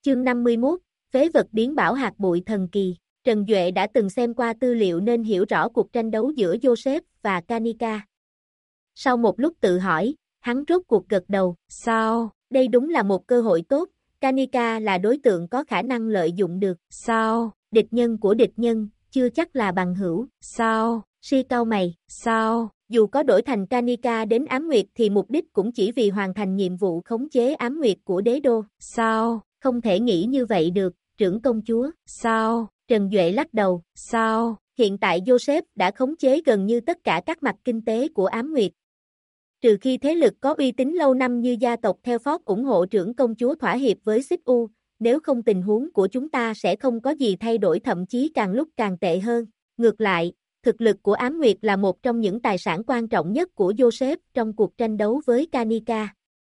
Chương 51, Phế vật biến bảo hạt bụi thần kỳ. Trần Duệ đã từng xem qua tư liệu nên hiểu rõ cuộc tranh đấu giữa Joseph và Kanika. Sau một lúc tự hỏi, hắn rốt cuộc gật đầu. Sao? Đây đúng là một cơ hội tốt. Kanika là đối tượng có khả năng lợi dụng được. Sao? Địch nhân của địch nhân, chưa chắc là bằng hữu. Sao? Si cau mày. Sao? Dù có đổi thành Kanika đến Ám Nguyệt thì mục đích cũng chỉ vì hoàn thành nhiệm vụ khống chế Ám Nguyệt của đế đô. Sao? Không thể nghĩ như vậy được, trưởng công chúa. Sao? Trần Duệ lắc đầu. Sao? Hiện tại Joseph đã khống chế gần như tất cả các mặt kinh tế của Ám Nguyệt. Trừ khi thế lực có uy tín lâu năm như gia tộc theo Phót ủng hộ trưởng công chúa thỏa hiệp với Xích U, nếu không tình huống của chúng ta sẽ không có gì thay đổi, thậm chí càng lúc càng tệ hơn. Ngược lại, thực lực của Ám Nguyệt là một trong những tài sản quan trọng nhất của Joseph trong cuộc tranh đấu với Kanika.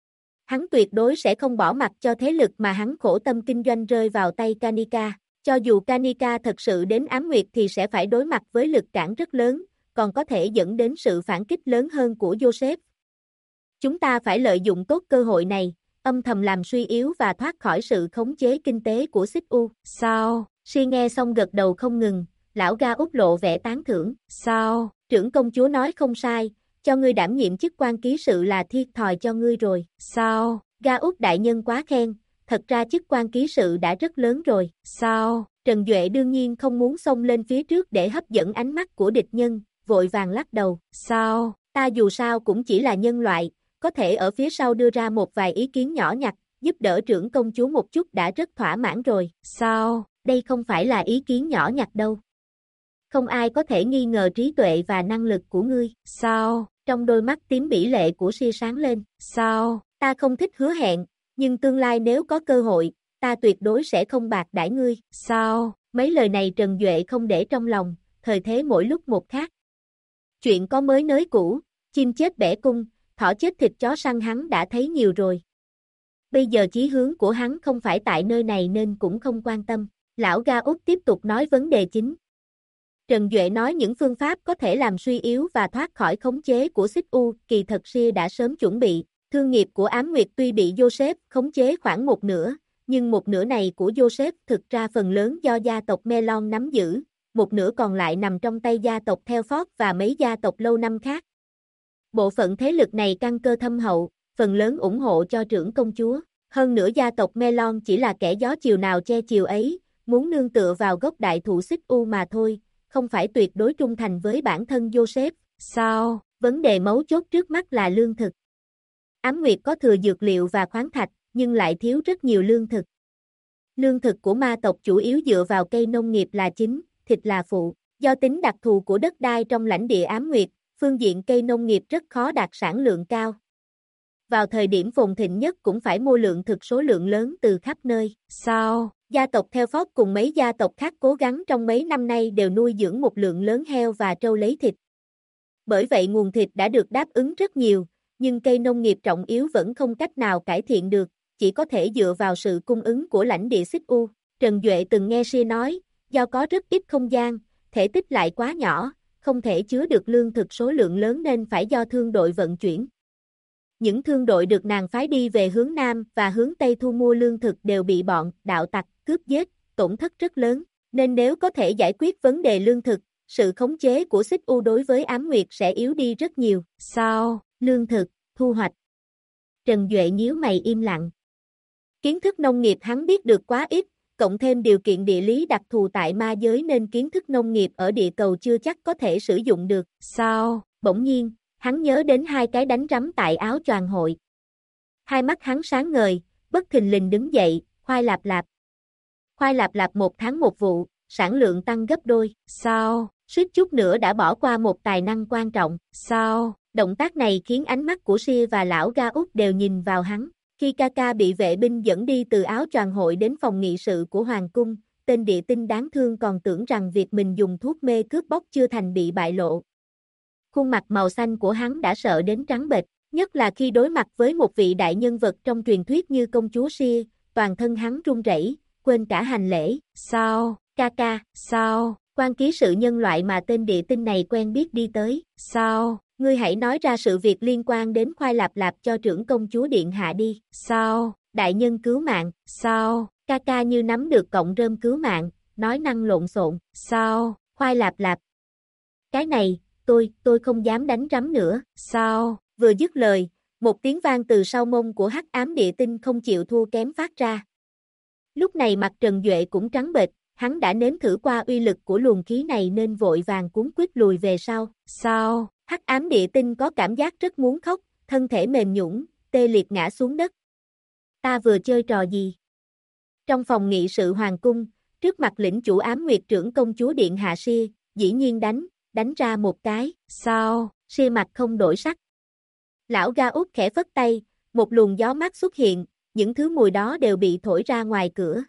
Hắn tuyệt đối sẽ không bỏ mặc cho thế lực mà hắn khổ tâm kinh doanh rơi vào tay Kanika. Cho dù Kanika thật sự đến Ám Nguyệt thì sẽ phải đối mặt với lực cản rất lớn, còn có thể dẫn đến sự phản kích lớn hơn của Joseph. Chúng ta phải lợi dụng tốt cơ hội này, âm thầm làm suy yếu và thoát khỏi sự khống chế kinh tế của Xích U. Sao? Si nghe xong gật đầu không ngừng, lão Ga Út lộ vẻ tán thưởng. Sao? Trưởng công chúa nói không sai, cho ngươi đảm nhiệm chức quan ký sự là thiệt thòi cho ngươi rồi. Sao? Ga Út đại nhân quá khen, thật ra chức quan ký sự đã rất lớn rồi. Sao? Trần Duệ đương nhiên không muốn xông lên phía trước để hấp dẫn ánh mắt của địch nhân, vội vàng lắc đầu. Sao? Ta dù sao cũng chỉ là nhân loại, có thể ở phía sau đưa ra một vài ý kiến nhỏ nhặt, giúp đỡ trưởng công chúa một chút đã rất thỏa mãn rồi. Sao? Đây không phải là ý kiến nhỏ nhặt đâu. Không ai có thể nghi ngờ trí tuệ và năng lực của ngươi. Sao? Trong đôi mắt tím bỉ lệ của Si sáng lên. Sao? Ta không thích hứa hẹn, nhưng tương lai nếu có cơ hội, ta tuyệt đối sẽ không bạc đãi ngươi. Sao? Mấy lời này Trần Duệ không để trong lòng, thời thế mỗi lúc một khác. Chuyện có mới nới cũ, chim chết bẻ cung, thỏ chết thịt chó săn hắn đã thấy nhiều rồi. Bây giờ chí hướng của hắn không phải tại nơi này nên cũng không quan tâm. Lão Ga Út tiếp tục nói vấn đề chính. Trần Duệ nói những phương pháp có thể làm suy yếu và thoát khỏi khống chế của Xích U, kỳ thật Sia đã sớm chuẩn bị. Thương nghiệp của Ám Nguyệt tuy bị Joseph khống chế khoảng một nửa, nhưng một nửa này của Joseph thực ra phần lớn do gia tộc Melon nắm giữ, một nửa còn lại nằm trong tay gia tộc theo Phót và mấy gia tộc lâu năm khác. Bộ phận thế lực này căn cơ thâm hậu, phần lớn ủng hộ cho trưởng công chúa. Hơn nữa gia tộc Melon chỉ là kẻ gió chiều nào che chiều ấy, muốn nương tựa vào gốc đại thụ Xích U mà thôi, không phải tuyệt đối trung thành với bản thân Joseph. Sao? Vấn đề mấu chốt trước mắt là lương thực. Ám Nguyệt có thừa dược liệu và khoáng thạch, nhưng lại thiếu rất nhiều lương thực. Lương thực của ma tộc chủ yếu dựa vào cây nông nghiệp là chính, thịt là phụ. Do tính đặc thù của đất đai trong lãnh địa Ám Nguyệt, phương diện cây nông nghiệp rất khó đạt sản lượng cao. Vào thời điểm phồn thịnh nhất cũng phải mua lượng thực số lượng lớn từ khắp nơi. Sao? Gia tộc theo Phót cùng mấy gia tộc khác cố gắng trong mấy năm nay đều nuôi dưỡng một lượng lớn heo và trâu lấy thịt. Bởi vậy nguồn thịt đã được đáp ứng rất nhiều, nhưng cây nông nghiệp trọng yếu vẫn không cách nào cải thiện được, chỉ có thể dựa vào sự cung ứng của lãnh địa Xích U. Trần Duệ từng nghe Sia nói, do có rất ít không gian, thể tích lại quá nhỏ, không thể chứa được lương thực số lượng lớn nên phải do thương đội vận chuyển. Những thương đội được nàng phái đi về hướng Nam và hướng Tây thu mua lương thực đều bị bọn đạo tặc cướp giết, tổn thất rất lớn, nên nếu có thể giải quyết vấn đề lương thực, sự khống chế của Xích U đối với Ám Nguyệt sẽ yếu đi rất nhiều. Sao? Lương thực, thu hoạch. Trần Duệ nhíu mày im lặng. Kiến thức nông nghiệp hắn biết được quá ít, cộng thêm điều kiện địa lý đặc thù tại ma giới nên kiến thức nông nghiệp ở địa cầu chưa chắc có thể sử dụng được. Sao? Bỗng nhiên, hắn nhớ đến hai cái đánh rắm tại áo choàng hội. Hai mắt hắn sáng ngời, bất thình lình đứng dậy, khoai lạp lạp. Khoai lạp lạp 1 tháng 1 vụ, sản lượng tăng gấp đôi. Sao? Suýt chút nữa đã bỏ qua một tài năng quan trọng. Sao? Động tác này khiến ánh mắt của Sia và lão Ga Út đều nhìn vào hắn. Khi Kaka bị vệ binh dẫn đi từ áo choàng hội đến phòng nghị sự của Hoàng cung, tên địa tinh đáng thương còn tưởng rằng việc mình dùng thuốc mê cướp bóc chưa thành bị bại lộ. Khuôn mặt màu xanh của hắn đã sợ đến trắng bệch, nhất là khi đối mặt với một vị đại nhân vật trong truyền thuyết như công chúa Sia, toàn thân hắn run rẩy, quên cả hành lễ. Sao? Kaka, sao? Quan ký sự nhân loại mà tên địa tinh này quen biết đi tới. Sao? Ngươi hãy nói ra sự việc liên quan đến khoai lạp lạp cho trưởng công chúa điện hạ đi. Sao? Đại nhân cứu mạng. Sao? Kaka như nắm được cọng rơm cứu mạng, nói năng lộn xộn. Sao? Khoai lạp lạp. Cái này, tôi không dám đánh rắm nữa. Sao? Vừa dứt lời, một tiếng vang từ sau mông của hắc ám địa tinh không chịu thua kém phát ra. Lúc này mặt Trần Duệ cũng trắng bệch, hắn đã nếm thử qua uy lực của luồng khí này nên vội vàng cuống quýt lùi về sau. Sao? Hắc ám địa tinh có cảm giác rất muốn khóc, thân thể mềm nhũn, tê liệt ngã xuống đất. Ta vừa chơi trò gì? Trong phòng nghị sự hoàng cung, trước mặt lĩnh chủ ám nguyệt trưởng công chúa điện hạ Sia, dĩ nhiên đánh ra một cái. Sao? Sia mặt không đổi sắc. Lão Ga Út khẽ phất tay, một luồng gió mát xuất hiện, những thứ mùi đó đều bị thổi ra ngoài cửa.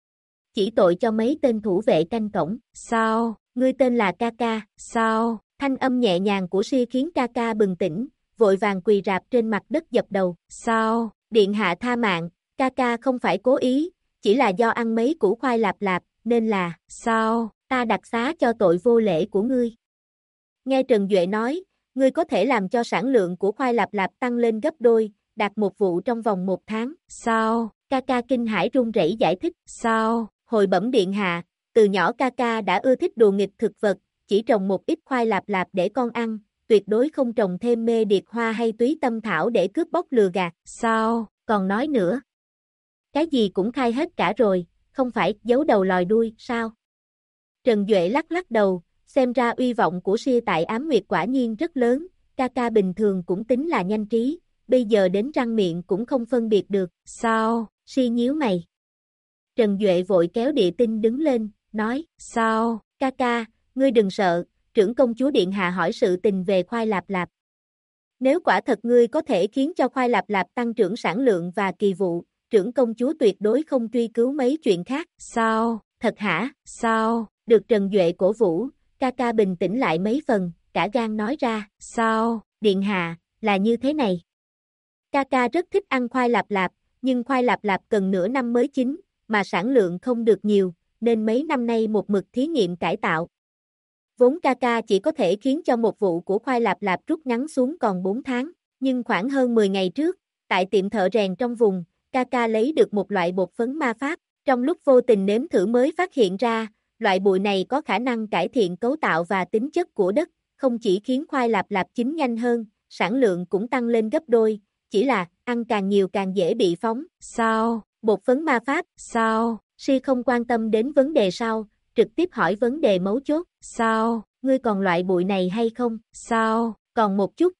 Chỉ tội cho mấy tên thủ vệ canh cổng. Sao? Ngươi tên là Kaka. Sao? Thanh âm nhẹ nhàng của Sia khiến Kaka bừng tỉnh, vội vàng quỳ rạp trên mặt đất dập đầu. Sao? Điện hạ tha mạng, Kaka không phải cố ý, chỉ là do ăn mấy củ khoai lạp lạp, nên là. Sao? Ta đặc xá cho tội vô lễ của ngươi. Nghe Trần Duệ nói, ngươi có thể làm cho sản lượng của khoai lạp lạp tăng lên gấp đôi, đạt một vụ trong vòng 1 tháng. Sao? Kaka kinh hãi run rẩy giải thích. Sao? Hồi bẩm điện hạ, từ nhỏ Kaka đã ưa thích đùa nghịch thực vật, chỉ trồng một ít khoai lạp lạp để con ăn, tuyệt đối không trồng thêm mê điệt hoa hay túy tâm thảo để cướp bóc lừa gạt. Sao? Còn nói nữa. Cái gì cũng khai hết cả rồi, không phải giấu đầu lòi đuôi, sao? Trần Duệ lắc lắc đầu, xem ra uy vọng của Sia tại Ám Nguyệt quả nhiên rất lớn, Kaka bình thường cũng tính là nhanh trí, bây giờ đến răng miệng cũng không phân biệt được. Sao? Sia nhíu mày. Trần Duệ vội kéo địa tinh đứng lên, nói. Sao? Kaka, ngươi đừng sợ, trưởng công chúa điện hạ hỏi sự tình về khoai lạp lạp. Nếu quả thật ngươi có thể khiến cho khoai lạp lạp tăng trưởng sản lượng và kỳ vụ, trưởng công chúa tuyệt đối không truy cứu mấy chuyện khác. Sao? Thật hả? Sao? Được Trần Duệ cổ vũ, Kaka bình tĩnh lại mấy phần, cả gan nói ra. Sao? Điện hạ, là như thế này. Kaka rất thích ăn khoai lạp lạp, nhưng khoai lạp lạp cần nửa năm mới chín, mà sản lượng không được nhiều, nên mấy năm nay một mực thí nghiệm cải tạo. Vốn Kaka chỉ có thể khiến cho một vụ của khoai lạp lạp rút ngắn xuống còn 4 tháng, nhưng khoảng hơn 10 ngày trước, tại tiệm thợ rèn trong vùng, Kaka lấy được một loại bột phấn ma pháp, trong lúc vô tình nếm thử mới phát hiện ra, loại bụi này có khả năng cải thiện cấu tạo và tính chất của đất, không chỉ khiến khoai lạp lạp chín nhanh hơn, sản lượng cũng tăng lên gấp đôi, chỉ là, ăn càng nhiều càng dễ bị phóng. Sao? Bột phấn ma pháp, sao? Sia không quan tâm đến vấn đề sau, trực tiếp hỏi vấn đề mấu chốt. Sao? Ngươi còn loại bụi này hay không? Sao? Còn một chút.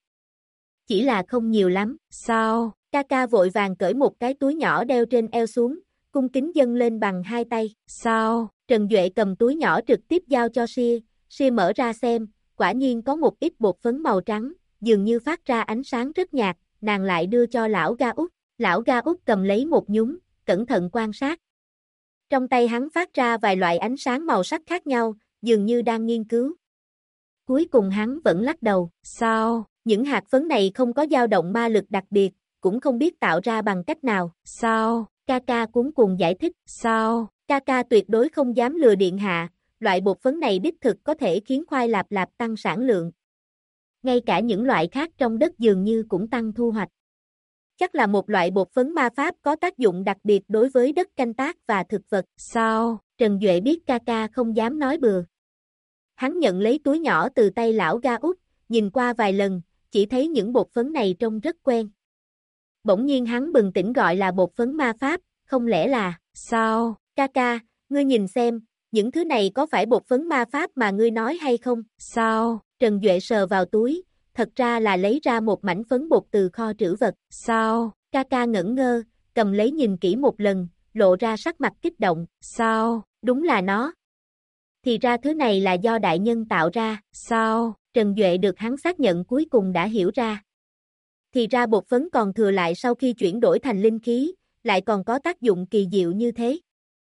Chỉ là không nhiều lắm. Sao? Kaka vội vàng cởi một cái túi nhỏ đeo trên eo xuống, cung kính dâng lên bằng 2 tay. Sao? Trần Duệ cầm túi nhỏ trực tiếp giao cho Sia, Sia mở ra xem, quả nhiên có một ít bột phấn màu trắng, dường như phát ra ánh sáng rất nhạt, nàng lại đưa cho lão Ga Út. Lão Ga Út cầm lấy một nhúm, cẩn thận quan sát. Trong tay hắn phát ra vài loại ánh sáng màu sắc khác nhau, dường như đang nghiên cứu. Cuối cùng hắn vẫn lắc đầu. Sao? Những hạt phấn này không có dao động ma lực đặc biệt, cũng không biết tạo ra bằng cách nào. Sao? Kaka cuống cuồng giải thích. Sao? Kaka tuyệt đối không dám lừa điện hạ, loại bột phấn này đích thực có thể khiến khoai lạp lạp tăng sản lượng. Ngay cả những loại khác trong đất dường như cũng tăng thu hoạch. Chắc là một loại bột phấn ma pháp có tác dụng đặc biệt đối với đất canh tác và thực vật. Sao? Trần Duệ biết Kaka không dám nói bừa. Hắn nhận lấy túi nhỏ từ tay lão Ga Út, nhìn qua vài lần, chỉ thấy những bột phấn này trông rất quen. Bỗng nhiên hắn bừng tỉnh gọi là bột phấn ma pháp, không lẽ là. Sao? Kaka, ngươi nhìn xem, những thứ này có phải bột phấn ma pháp mà ngươi nói hay không? Sao? Trần Duệ sờ vào túi, thật ra là lấy ra một mảnh phấn bột từ kho trữ vật. Sao? Kaka ngẩn ngơ, cầm lấy nhìn kỹ một lần, lộ ra sắc mặt kích động. Sao? Đúng là nó. Thì ra thứ này là do đại nhân tạo ra. Sao? Trần Duệ được hắn xác nhận cuối cùng đã hiểu ra. Thì ra bột phấn còn thừa lại sau khi chuyển đổi thành linh khí, lại còn có tác dụng kỳ diệu như thế.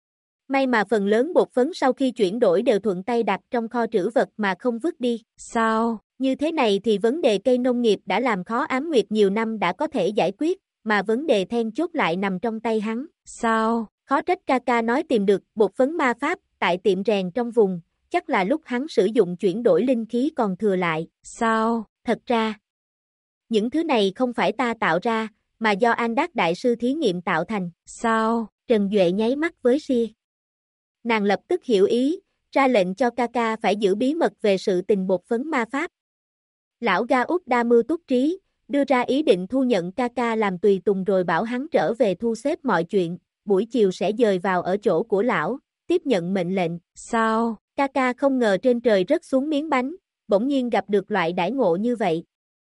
May mà phần lớn bột phấn sau khi chuyển đổi đều thuận tay đặt trong kho trữ vật mà không vứt đi. Sao? Như thế này thì vấn đề cây nông nghiệp đã làm khó Ám Nguyệt nhiều năm đã có thể giải quyết, mà vấn đề then chốt lại nằm trong tay hắn. Sao? Khó trách Kaka nói tìm được bột phấn ma pháp tại tiệm rèn trong vùng, chắc là lúc hắn sử dụng chuyển đổi linh khí còn thừa lại. Sao? Thật ra, những thứ này không phải ta tạo ra, mà do An Đắc Đại Sư thí nghiệm tạo thành. Sao? Trần Duệ nháy mắt với Sia. Nàng lập tức hiểu ý, ra lệnh cho Kaka phải giữ bí mật về sự tình bột phấn ma pháp. Lão Ga Út đa mưu túc trí, đưa ra ý định thu nhận Kaka làm tùy tùng rồi bảo hắn trở về thu xếp mọi chuyện, buổi chiều sẽ dời vào ở chỗ của lão, tiếp nhận mệnh lệnh. Sao? Kaka không ngờ trên trời rớt xuống miếng bánh, bỗng nhiên gặp được loại đãi ngộ như vậy.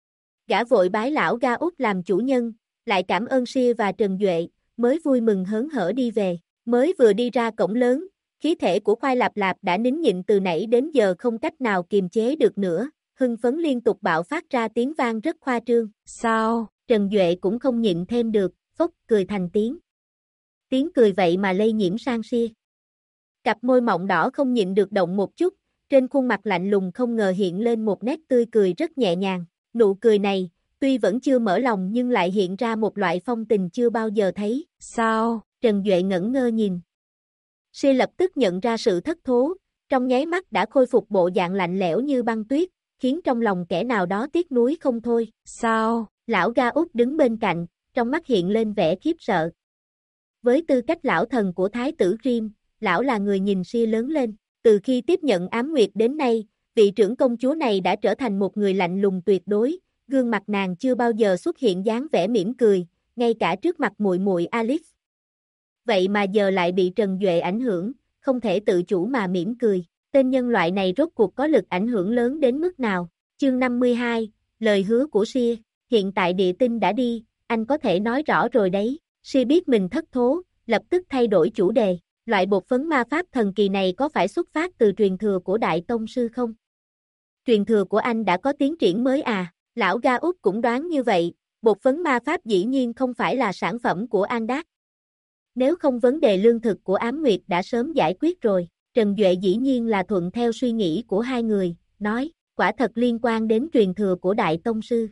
Gã vội bái lão Ga Út làm chủ nhân, lại cảm ơn Sia và Trần Duệ, mới vui mừng hớn hở đi về. Mới vừa đi ra cổng lớn, khí thể của Khoai Lạp Lạp đã nín nhịn từ nãy đến giờ không cách nào kiềm chế được nữa, hưng phấn liên tục bạo phát ra tiếng vang rất khoa trương. Sao? Trần Duệ cũng không nhịn thêm được, phốc cười thành tiếng. Tiếng cười vậy mà lây nhiễm sang Sia. Cặp môi mọng đỏ không nhịn được động một chút, trên khuôn mặt lạnh lùng không ngờ hiện lên một nét tươi cười rất nhẹ nhàng. Nụ cười này, tuy vẫn chưa mở lòng nhưng lại hiện ra một loại phong tình chưa bao giờ thấy. Sao? Trần Duệ ngẩn ngơ nhìn. Sia lập tức nhận ra sự thất thố, trong nháy mắt đã khôi phục bộ dạng lạnh lẽo như băng tuyết, khiến trong lòng kẻ nào đó tiếc nuối không thôi. Sao? Lão Ga Út đứng bên cạnh, trong mắt hiện lên vẻ khiếp sợ. Với tư cách lão thần của Thái tử Grimm, lão là người nhìn Sia lớn lên. Từ khi tiếp nhận ám nguyệt đến nay, vị trưởng công chúa này đã trở thành một người lạnh lùng tuyệt đối, gương mặt nàng chưa bao giờ xuất hiện dáng vẻ mỉm cười, ngay cả trước mặt muội muội Alice. Vậy mà giờ lại bị Trần Duệ ảnh hưởng, không thể tự chủ mà mỉm cười. Tên nhân loại này rốt cuộc có lực ảnh hưởng lớn đến mức nào? Chương 52, lời hứa của Sia. Hiện tại địa tinh đã đi, anh có thể nói rõ rồi đấy. Sia biết mình thất thố, lập tức thay đổi chủ đề. Loại bột phấn ma pháp thần kỳ này có phải xuất phát từ truyền thừa của Đại Tông Sư không? Truyền thừa của anh đã có tiến triển mới à? Lão Ga Út cũng đoán như vậy, bột phấn ma pháp dĩ nhiên không phải là sản phẩm của Andak. Nếu không vấn đề lương thực của Ám Nguyệt đã sớm giải quyết rồi. Trần Duệ dĩ nhiên là thuận theo suy nghĩ của hai người, nói, quả thật liên quan đến truyền thừa của Đại Tông Sư.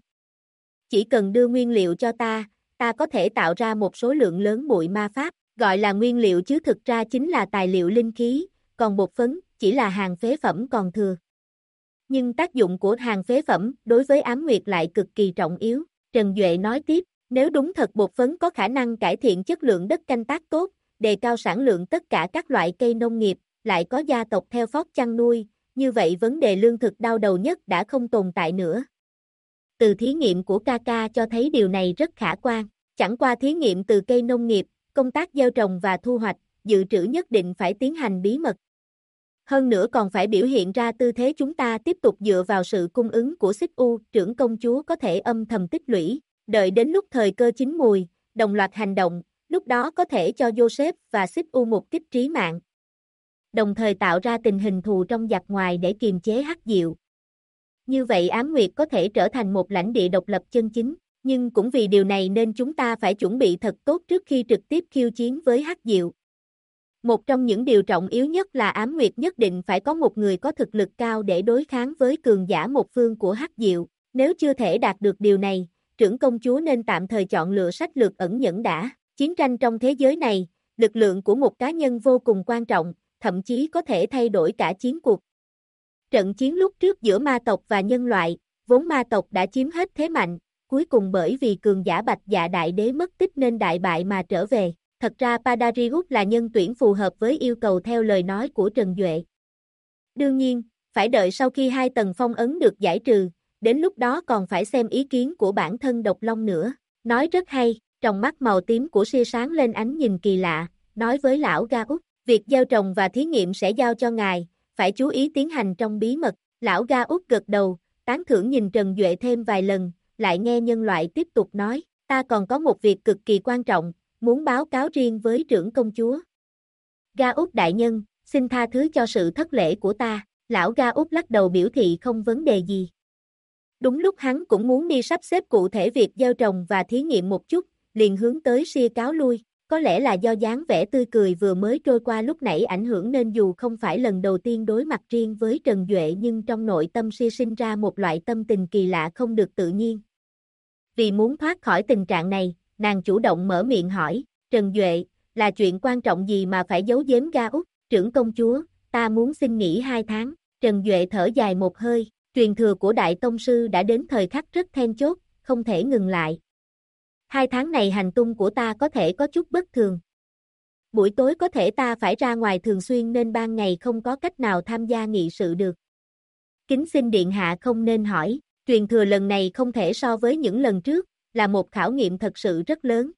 Chỉ cần đưa nguyên liệu cho ta có thể tạo ra một số lượng lớn bụi ma pháp, gọi là nguyên liệu chứ thực ra chính là tài liệu linh khí, còn bột phấn chỉ là hàng phế phẩm còn thừa. Nhưng tác dụng của hàng phế phẩm đối với Ám Nguyệt lại cực kỳ trọng yếu. Trần Duệ nói tiếp, nếu đúng thật bột phấn có khả năng cải thiện chất lượng đất canh tác tốt, đề cao sản lượng tất cả các loại cây nông nghiệp, lại có gia tộc theo phóc chăn nuôi, như vậy vấn đề lương thực đau đầu nhất đã không tồn tại nữa. Từ thí nghiệm của Kaka cho thấy điều này rất khả quan, chẳng qua thí nghiệm từ cây nông nghiệp, công tác gieo trồng và thu hoạch, dự trữ nhất định phải tiến hành bí mật. Hơn nữa còn phải biểu hiện ra tư thế chúng ta tiếp tục dựa vào sự cung ứng của Xích U, trưởng công chúa có thể âm thầm tích lũy, đợi đến lúc thời cơ chín mùi, đồng loạt hành động, lúc đó có thể cho Joseph và Xích U một kích trí mạng. Đồng thời tạo ra tình hình thù trong giặc ngoài để kiềm chế Hắc Diệu. Như vậy Ám Nguyệt có thể trở thành một lãnh địa độc lập chân chính, nhưng cũng vì điều này nên chúng ta phải chuẩn bị thật tốt trước khi trực tiếp khiêu chiến với Hắc Diệu. Một trong những điều trọng yếu nhất là Ám Nguyệt nhất định phải có một người có thực lực cao để đối kháng với cường giả một phương của Hắc Diệu. Nếu chưa thể đạt được điều này, trưởng công chúa nên tạm thời chọn lựa sách lược ẩn nhẫn đã. Chiến tranh trong thế giới này, lực lượng của một cá nhân vô cùng quan trọng, thậm chí có thể thay đổi cả chiến cuộc. Trận chiến lúc trước giữa ma tộc và nhân loại, vốn ma tộc đã chiếm hết thế mạnh, cuối cùng bởi vì cường giả Bạch Dạ Đại Đế mất tích nên đại bại mà trở về. Thật ra Padarius là nhân tuyển phù hợp với yêu cầu theo lời nói của Trần Duệ. Đương nhiên, phải đợi sau khi 2 tầng phong ấn được giải trừ, đến lúc đó còn phải xem ý kiến của bản thân Độc Long nữa. Nói rất hay, trong mắt màu tím của Sia sáng lên ánh nhìn kỳ lạ, nói với lão Ga Út, việc gieo trồng và thí nghiệm sẽ giao cho ngài, phải chú ý tiến hành trong bí mật. Lão Ga Út gật đầu, tán thưởng nhìn Trần Duệ thêm vài lần, lại nghe nhân loại tiếp tục nói, ta còn có một việc cực kỳ quan trọng, muốn báo cáo riêng với trưởng công chúa. Ga Út đại nhân, xin tha thứ cho sự thất lễ của ta. Lão Ga Út lắc đầu biểu thị không vấn đề gì. Đúng lúc hắn cũng muốn đi sắp xếp cụ thể việc gieo trồng và thí nghiệm một chút, liền hướng tới Sia cáo lui. Có lẽ là do dáng vẻ tươi cười vừa mới trôi qua lúc nãy ảnh hưởng nên dù không phải lần đầu tiên đối mặt riêng với Trần Duệ nhưng trong nội tâm Sia sinh ra một loại tâm tình kỳ lạ không được tự nhiên. Vì muốn thoát khỏi tình trạng này, nàng chủ động mở miệng hỏi, Trần Duệ, là chuyện quan trọng gì mà phải giấu giếm Ga Út? Trưởng công chúa, ta muốn xin nghỉ 2 tháng. Trần Duệ thở dài một hơi, truyền thừa của Đại Tông Sư đã đến thời khắc rất then chốt, không thể ngừng lại. 2 tháng này hành tung của ta có thể có chút bất thường. Buổi tối có thể ta phải ra ngoài thường xuyên nên ban ngày không có cách nào tham gia nghị sự được. Kính xin điện hạ không nên hỏi, truyền thừa lần này không thể so với những lần trước, là một khảo nghiệm thật sự rất lớn.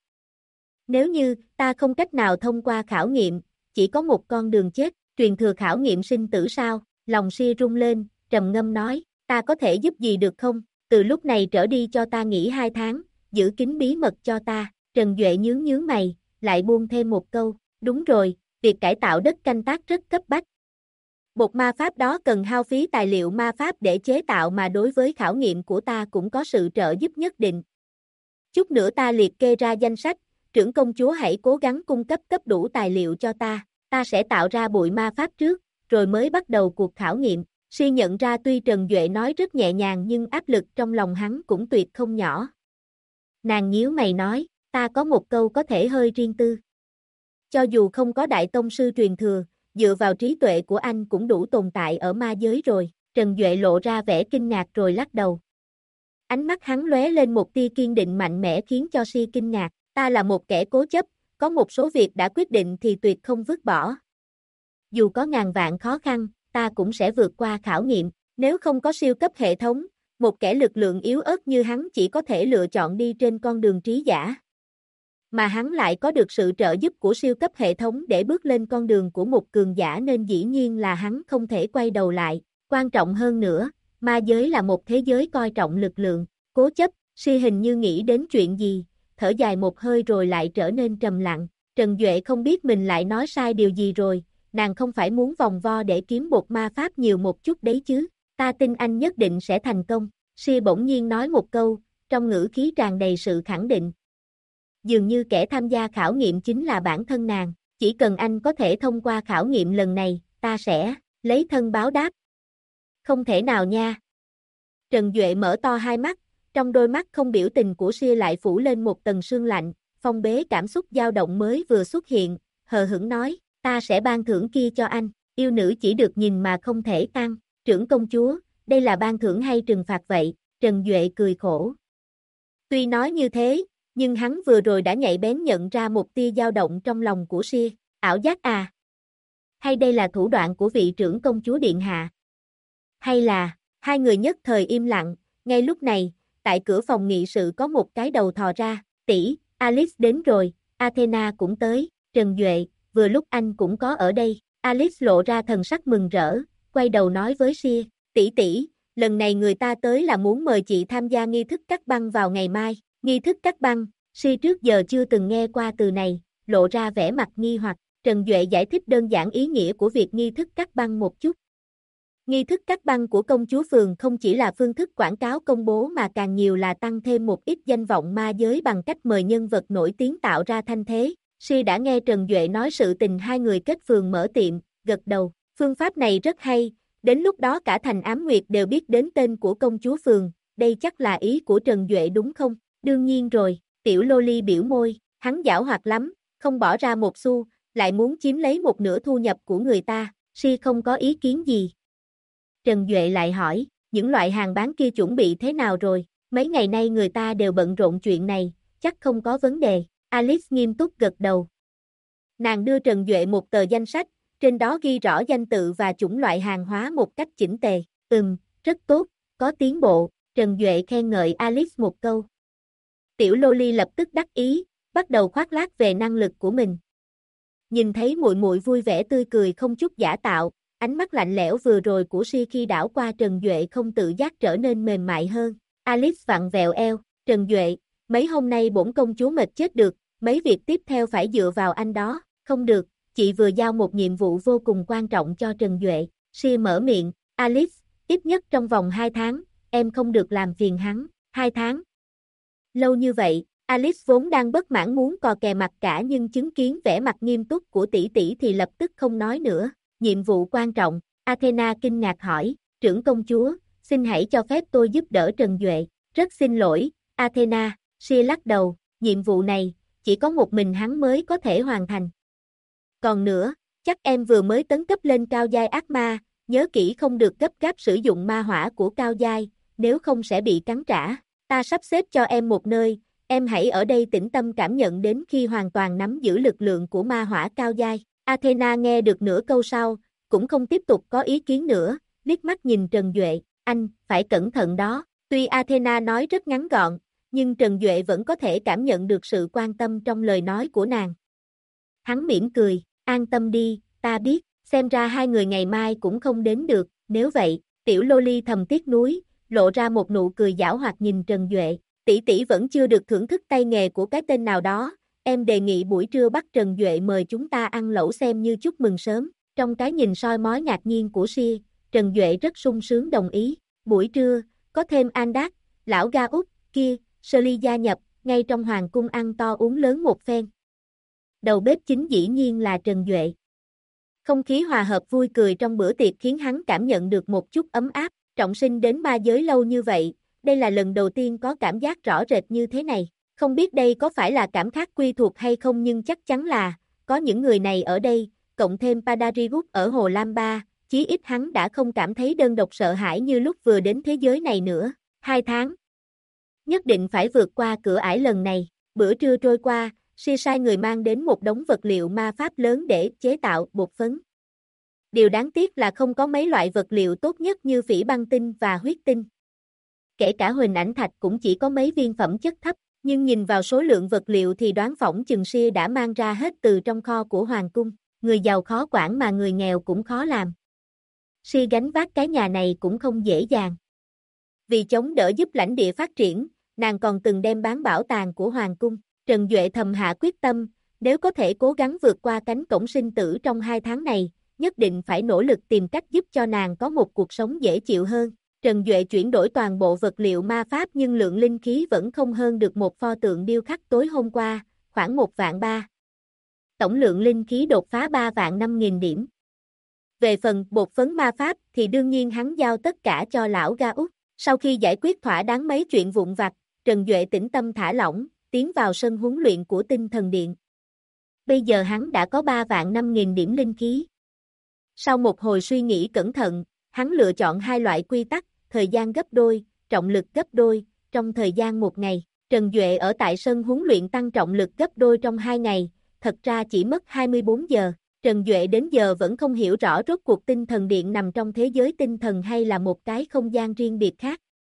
Nếu như ta không cách nào thông qua khảo nghiệm, chỉ có một con đường chết, truyền thừa khảo nghiệm sinh tử sao? Lòng Si rung lên, trầm ngâm nói, ta có thể giúp gì được không? Từ lúc này trở đi cho ta nghỉ 2 tháng, giữ kín bí mật cho ta. Trần Duệ nhướng mày, lại buông thêm một câu, đúng rồi, việc cải tạo đất canh tác rất cấp bách. Bột ma pháp đó cần hao phí tài liệu ma pháp để chế tạo mà đối với khảo nghiệm của ta cũng có sự trợ giúp nhất định. Chút nữa ta liệt kê ra danh sách, trưởng công chúa hãy cố gắng cung cấp đủ tài liệu cho ta sẽ tạo ra bụi ma pháp trước, rồi mới bắt đầu cuộc khảo nghiệm. Si nhận ra tuy Trần Duệ nói rất nhẹ nhàng nhưng áp lực trong lòng hắn cũng tuyệt không nhỏ. Nàng nhíu mày nói, ta có một câu có thể hơi riêng tư. Cho dù không có đại tông sư truyền thừa, dựa vào trí tuệ của anh cũng đủ tồn tại ở ma giới rồi. Trần Duệ lộ ra vẻ kinh ngạc rồi lắc đầu. Ánh mắt hắn lóe lên một tia kiên định mạnh mẽ khiến cho Si kinh ngạc. Ta là một kẻ cố chấp, có một số việc đã quyết định thì tuyệt không vứt bỏ. Dù có ngàn vạn khó khăn, ta cũng sẽ vượt qua khảo nghiệm. Nếu không có siêu cấp hệ thống, một kẻ lực lượng yếu ớt như hắn chỉ có thể lựa chọn đi trên con đường trí giả. Mà hắn lại có được sự trợ giúp của siêu cấp hệ thống để bước lên con đường của một cường giả nên dĩ nhiên là hắn không thể quay đầu lại. Quan trọng hơn nữa, ma giới là một thế giới coi trọng lực lượng, cố chấp. Si hình như nghĩ đến chuyện gì, thở dài một hơi rồi lại trở nên trầm lặng. Trần Duệ không biết mình lại nói sai điều gì rồi, nàng không phải muốn vòng vo để kiếm bột ma pháp nhiều một chút đấy chứ. Ta tin anh nhất định sẽ thành công. Si bỗng nhiên nói một câu, trong ngữ khí tràn đầy sự khẳng định. Dường như kẻ tham gia khảo nghiệm chính là bản thân nàng, chỉ cần anh có thể thông qua khảo nghiệm lần này, ta sẽ lấy thân báo đáp. Không thể nào nha. Trần Duệ mở to hai mắt, trong đôi mắt không biểu tình của Si lại phủ lên một tầng sương lạnh, phong bế cảm xúc dao động mới vừa xuất hiện, hờ hững nói, ta sẽ ban thưởng kia cho anh, yêu nữ chỉ được nhìn mà không thể ăn, trưởng công chúa, đây là ban thưởng hay trừng phạt vậy? Trần Duệ cười khổ. Tuy nói như thế, nhưng hắn vừa rồi đã nhạy bén nhận ra một tia dao động trong lòng của Si, ảo giác à? Hay đây là thủ đoạn của vị trưởng công chúa điện hạ? Hay là, hai người nhất thời im lặng, ngay lúc này, tại cửa phòng nghị sự có một cái đầu thò ra, tỷ, Alice đến rồi, Athena cũng tới, Trần Duệ, vừa lúc anh cũng có ở đây, Alice lộ ra thần sắc mừng rỡ, quay đầu nói với Si, tỷ, lần này người ta tới là muốn mời chị tham gia nghi thức cắt băng vào ngày mai. Nghi thức cắt băng, Si trước giờ chưa từng nghe qua từ này, lộ ra vẻ mặt nghi hoặc. Trần Duệ giải thích đơn giản ý nghĩa của việc nghi thức cắt băng một chút. Nghi thức cắt băng của công chúa phường không chỉ là phương thức quảng cáo công bố mà càng nhiều là tăng thêm một ít danh vọng ma giới bằng cách mời nhân vật nổi tiếng tạo ra thanh thế. Si đã nghe Trần Duệ nói sự tình hai người kết phường mở tiệm, gật đầu. Phương pháp này rất hay, đến lúc đó cả thành Ám Nguyệt đều biết đến tên của công chúa phường, đây chắc là ý của Trần Duệ đúng không? Đương nhiên rồi, tiểu Loli biểu môi, hắn giảo hoạt lắm, không bỏ ra một xu, lại muốn chiếm lấy một nửa thu nhập của người ta, Si không có ý kiến gì. Trần Duệ lại hỏi, những loại hàng bán kia chuẩn bị thế nào rồi, mấy ngày nay người ta đều bận rộn chuyện này, chắc không có vấn đề. Alice nghiêm túc gật đầu. Nàng đưa Trần Duệ một tờ danh sách, trên đó ghi rõ danh tự và chủng loại hàng hóa một cách chỉnh tề. Rất tốt, có tiến bộ, Trần Duệ khen ngợi Alice một câu. Tiểu Loli lập tức đắc ý, bắt đầu khoác lác về năng lực của mình. Nhìn thấy muội muội vui vẻ tươi cười không chút giả tạo, ánh mắt lạnh lẽo vừa rồi của Si khi đảo qua Trần Duệ không tự giác trở nên mềm mại hơn. Alice vặn vẹo eo, Trần Duệ, mấy hôm nay bổn công chúa mệt chết được, mấy việc tiếp theo phải dựa vào anh đó, không được, chị vừa giao một nhiệm vụ vô cùng quan trọng cho Trần Duệ. Si mở miệng, Alice, ít nhất trong vòng 2 tháng, em không được làm phiền hắn. 2 tháng. Lâu như vậy, Alice vốn đang bất mãn muốn cò kè mặt cả nhưng chứng kiến vẻ mặt nghiêm túc của tỷ tỷ thì lập tức không nói nữa. Nhiệm vụ quan trọng, Athena kinh ngạc hỏi, trưởng công chúa, xin hãy cho phép tôi giúp đỡ Trần Duệ. Rất xin lỗi, Athena, Si lắc đầu, nhiệm vụ này, chỉ có một mình hắn mới có thể hoàn thành. Còn nữa, chắc em vừa mới tấn cấp lên cao giai ác ma, nhớ kỹ không được gấp gáp sử dụng ma hỏa của cao giai, nếu không sẽ bị cắn trả. Ta sắp xếp cho em một nơi, em hãy ở đây tĩnh tâm cảm nhận đến khi hoàn toàn nắm giữ lực lượng của ma hỏa cao giai. Athena nghe được nửa câu sau, cũng không tiếp tục có ý kiến nữa, liếc mắt nhìn Trần Duệ, anh, phải cẩn thận đó. Tuy Athena nói rất ngắn gọn, nhưng Trần Duệ vẫn có thể cảm nhận được sự quan tâm trong lời nói của nàng. Hắn mỉm cười, an tâm đi, ta biết, xem ra hai người ngày mai cũng không đến được, nếu vậy, tiểu Loli thầm tiếc nuối, lộ ra một nụ cười giảo hoạt nhìn Trần Duệ, tỷ tỷ vẫn chưa được thưởng thức tay nghề của cái tên nào đó, em đề nghị buổi trưa bắt Trần Duệ mời chúng ta ăn lẩu xem như chúc mừng sớm, trong cái nhìn soi mói ngạc nhiên của Si, Trần Duệ rất sung sướng đồng ý, buổi trưa, có thêm Andak, lão ga út, kia, Shirley gia nhập, ngay trong hoàng cung ăn to uống lớn một phen. Đầu bếp chính dĩ nhiên là Trần Duệ. Không khí hòa hợp vui cười trong bữa tiệc khiến hắn cảm nhận được một chút ấm áp, trọng sinh đến ma giới lâu như vậy, đây là lần đầu tiên có cảm giác rõ rệt như thế này. Không biết đây có phải là cảm giác quy thuộc hay không nhưng chắc chắn là, có những người này ở đây, cộng thêm Padaribus ở Hồ Lam Ba, chí ít hắn đã không cảm thấy đơn độc sợ hãi như lúc vừa đến thế giới này nữa. 2 tháng. Nhất định phải vượt qua cửa ải lần này. Bữa trưa trôi qua, Si sai người mang đến một đống vật liệu ma pháp lớn để chế tạo bột phấn. Điều đáng tiếc là không có mấy loại vật liệu tốt nhất như phỉ băng tinh và huyết tinh. Kể cả huỳnh ảnh thạch cũng chỉ có mấy viên phẩm chất thấp, nhưng nhìn vào số lượng vật liệu thì đoán phỏng chừng Si đã mang ra hết từ trong kho của hoàng cung. Người giàu khó quản mà người nghèo cũng khó làm. Si gánh vác cái nhà này cũng không dễ dàng. Vì chống đỡ giúp lãnh địa phát triển, nàng còn từng đem bán bảo tàng của hoàng cung. Trần Duệ thầm hạ quyết tâm, nếu có thể cố gắng vượt qua cánh cổng sinh tử trong 2 tháng này, nhất định phải nỗ lực tìm cách giúp cho nàng có một cuộc sống dễ chịu hơn. Trần Duệ chuyển đổi toàn bộ vật liệu ma pháp nhưng lượng linh khí vẫn không hơn được một pho tượng điêu khắc tối hôm qua, khoảng 1.300.000. Tổng lượng linh khí đột phá 3.500.000 điểm. Về phần bột phấn ma pháp thì đương nhiên hắn giao tất cả cho lão ga út. Sau khi giải quyết thỏa đáng mấy chuyện vụn vặt, Trần Duệ tĩnh tâm thả lỏng, tiến vào sân huấn luyện của Tinh Thần Điện. Bây giờ hắn đã có 3.500.000 điểm linh khí. Sau một hồi suy nghĩ cẩn thận, hắn lựa chọn 2 loại quy tắc, thời gian gấp đôi, trọng lực gấp đôi, trong thời gian 1 ngày. Trần Duệ ở tại sân huấn luyện tăng trọng lực gấp đôi trong 2 ngày, thật ra chỉ mất 24 giờ. Trần Duệ đến giờ vẫn không hiểu rõ rốt cuộc Tinh Thần Điện nằm trong thế giới tinh thần hay là một cái không gian riêng biệt khác.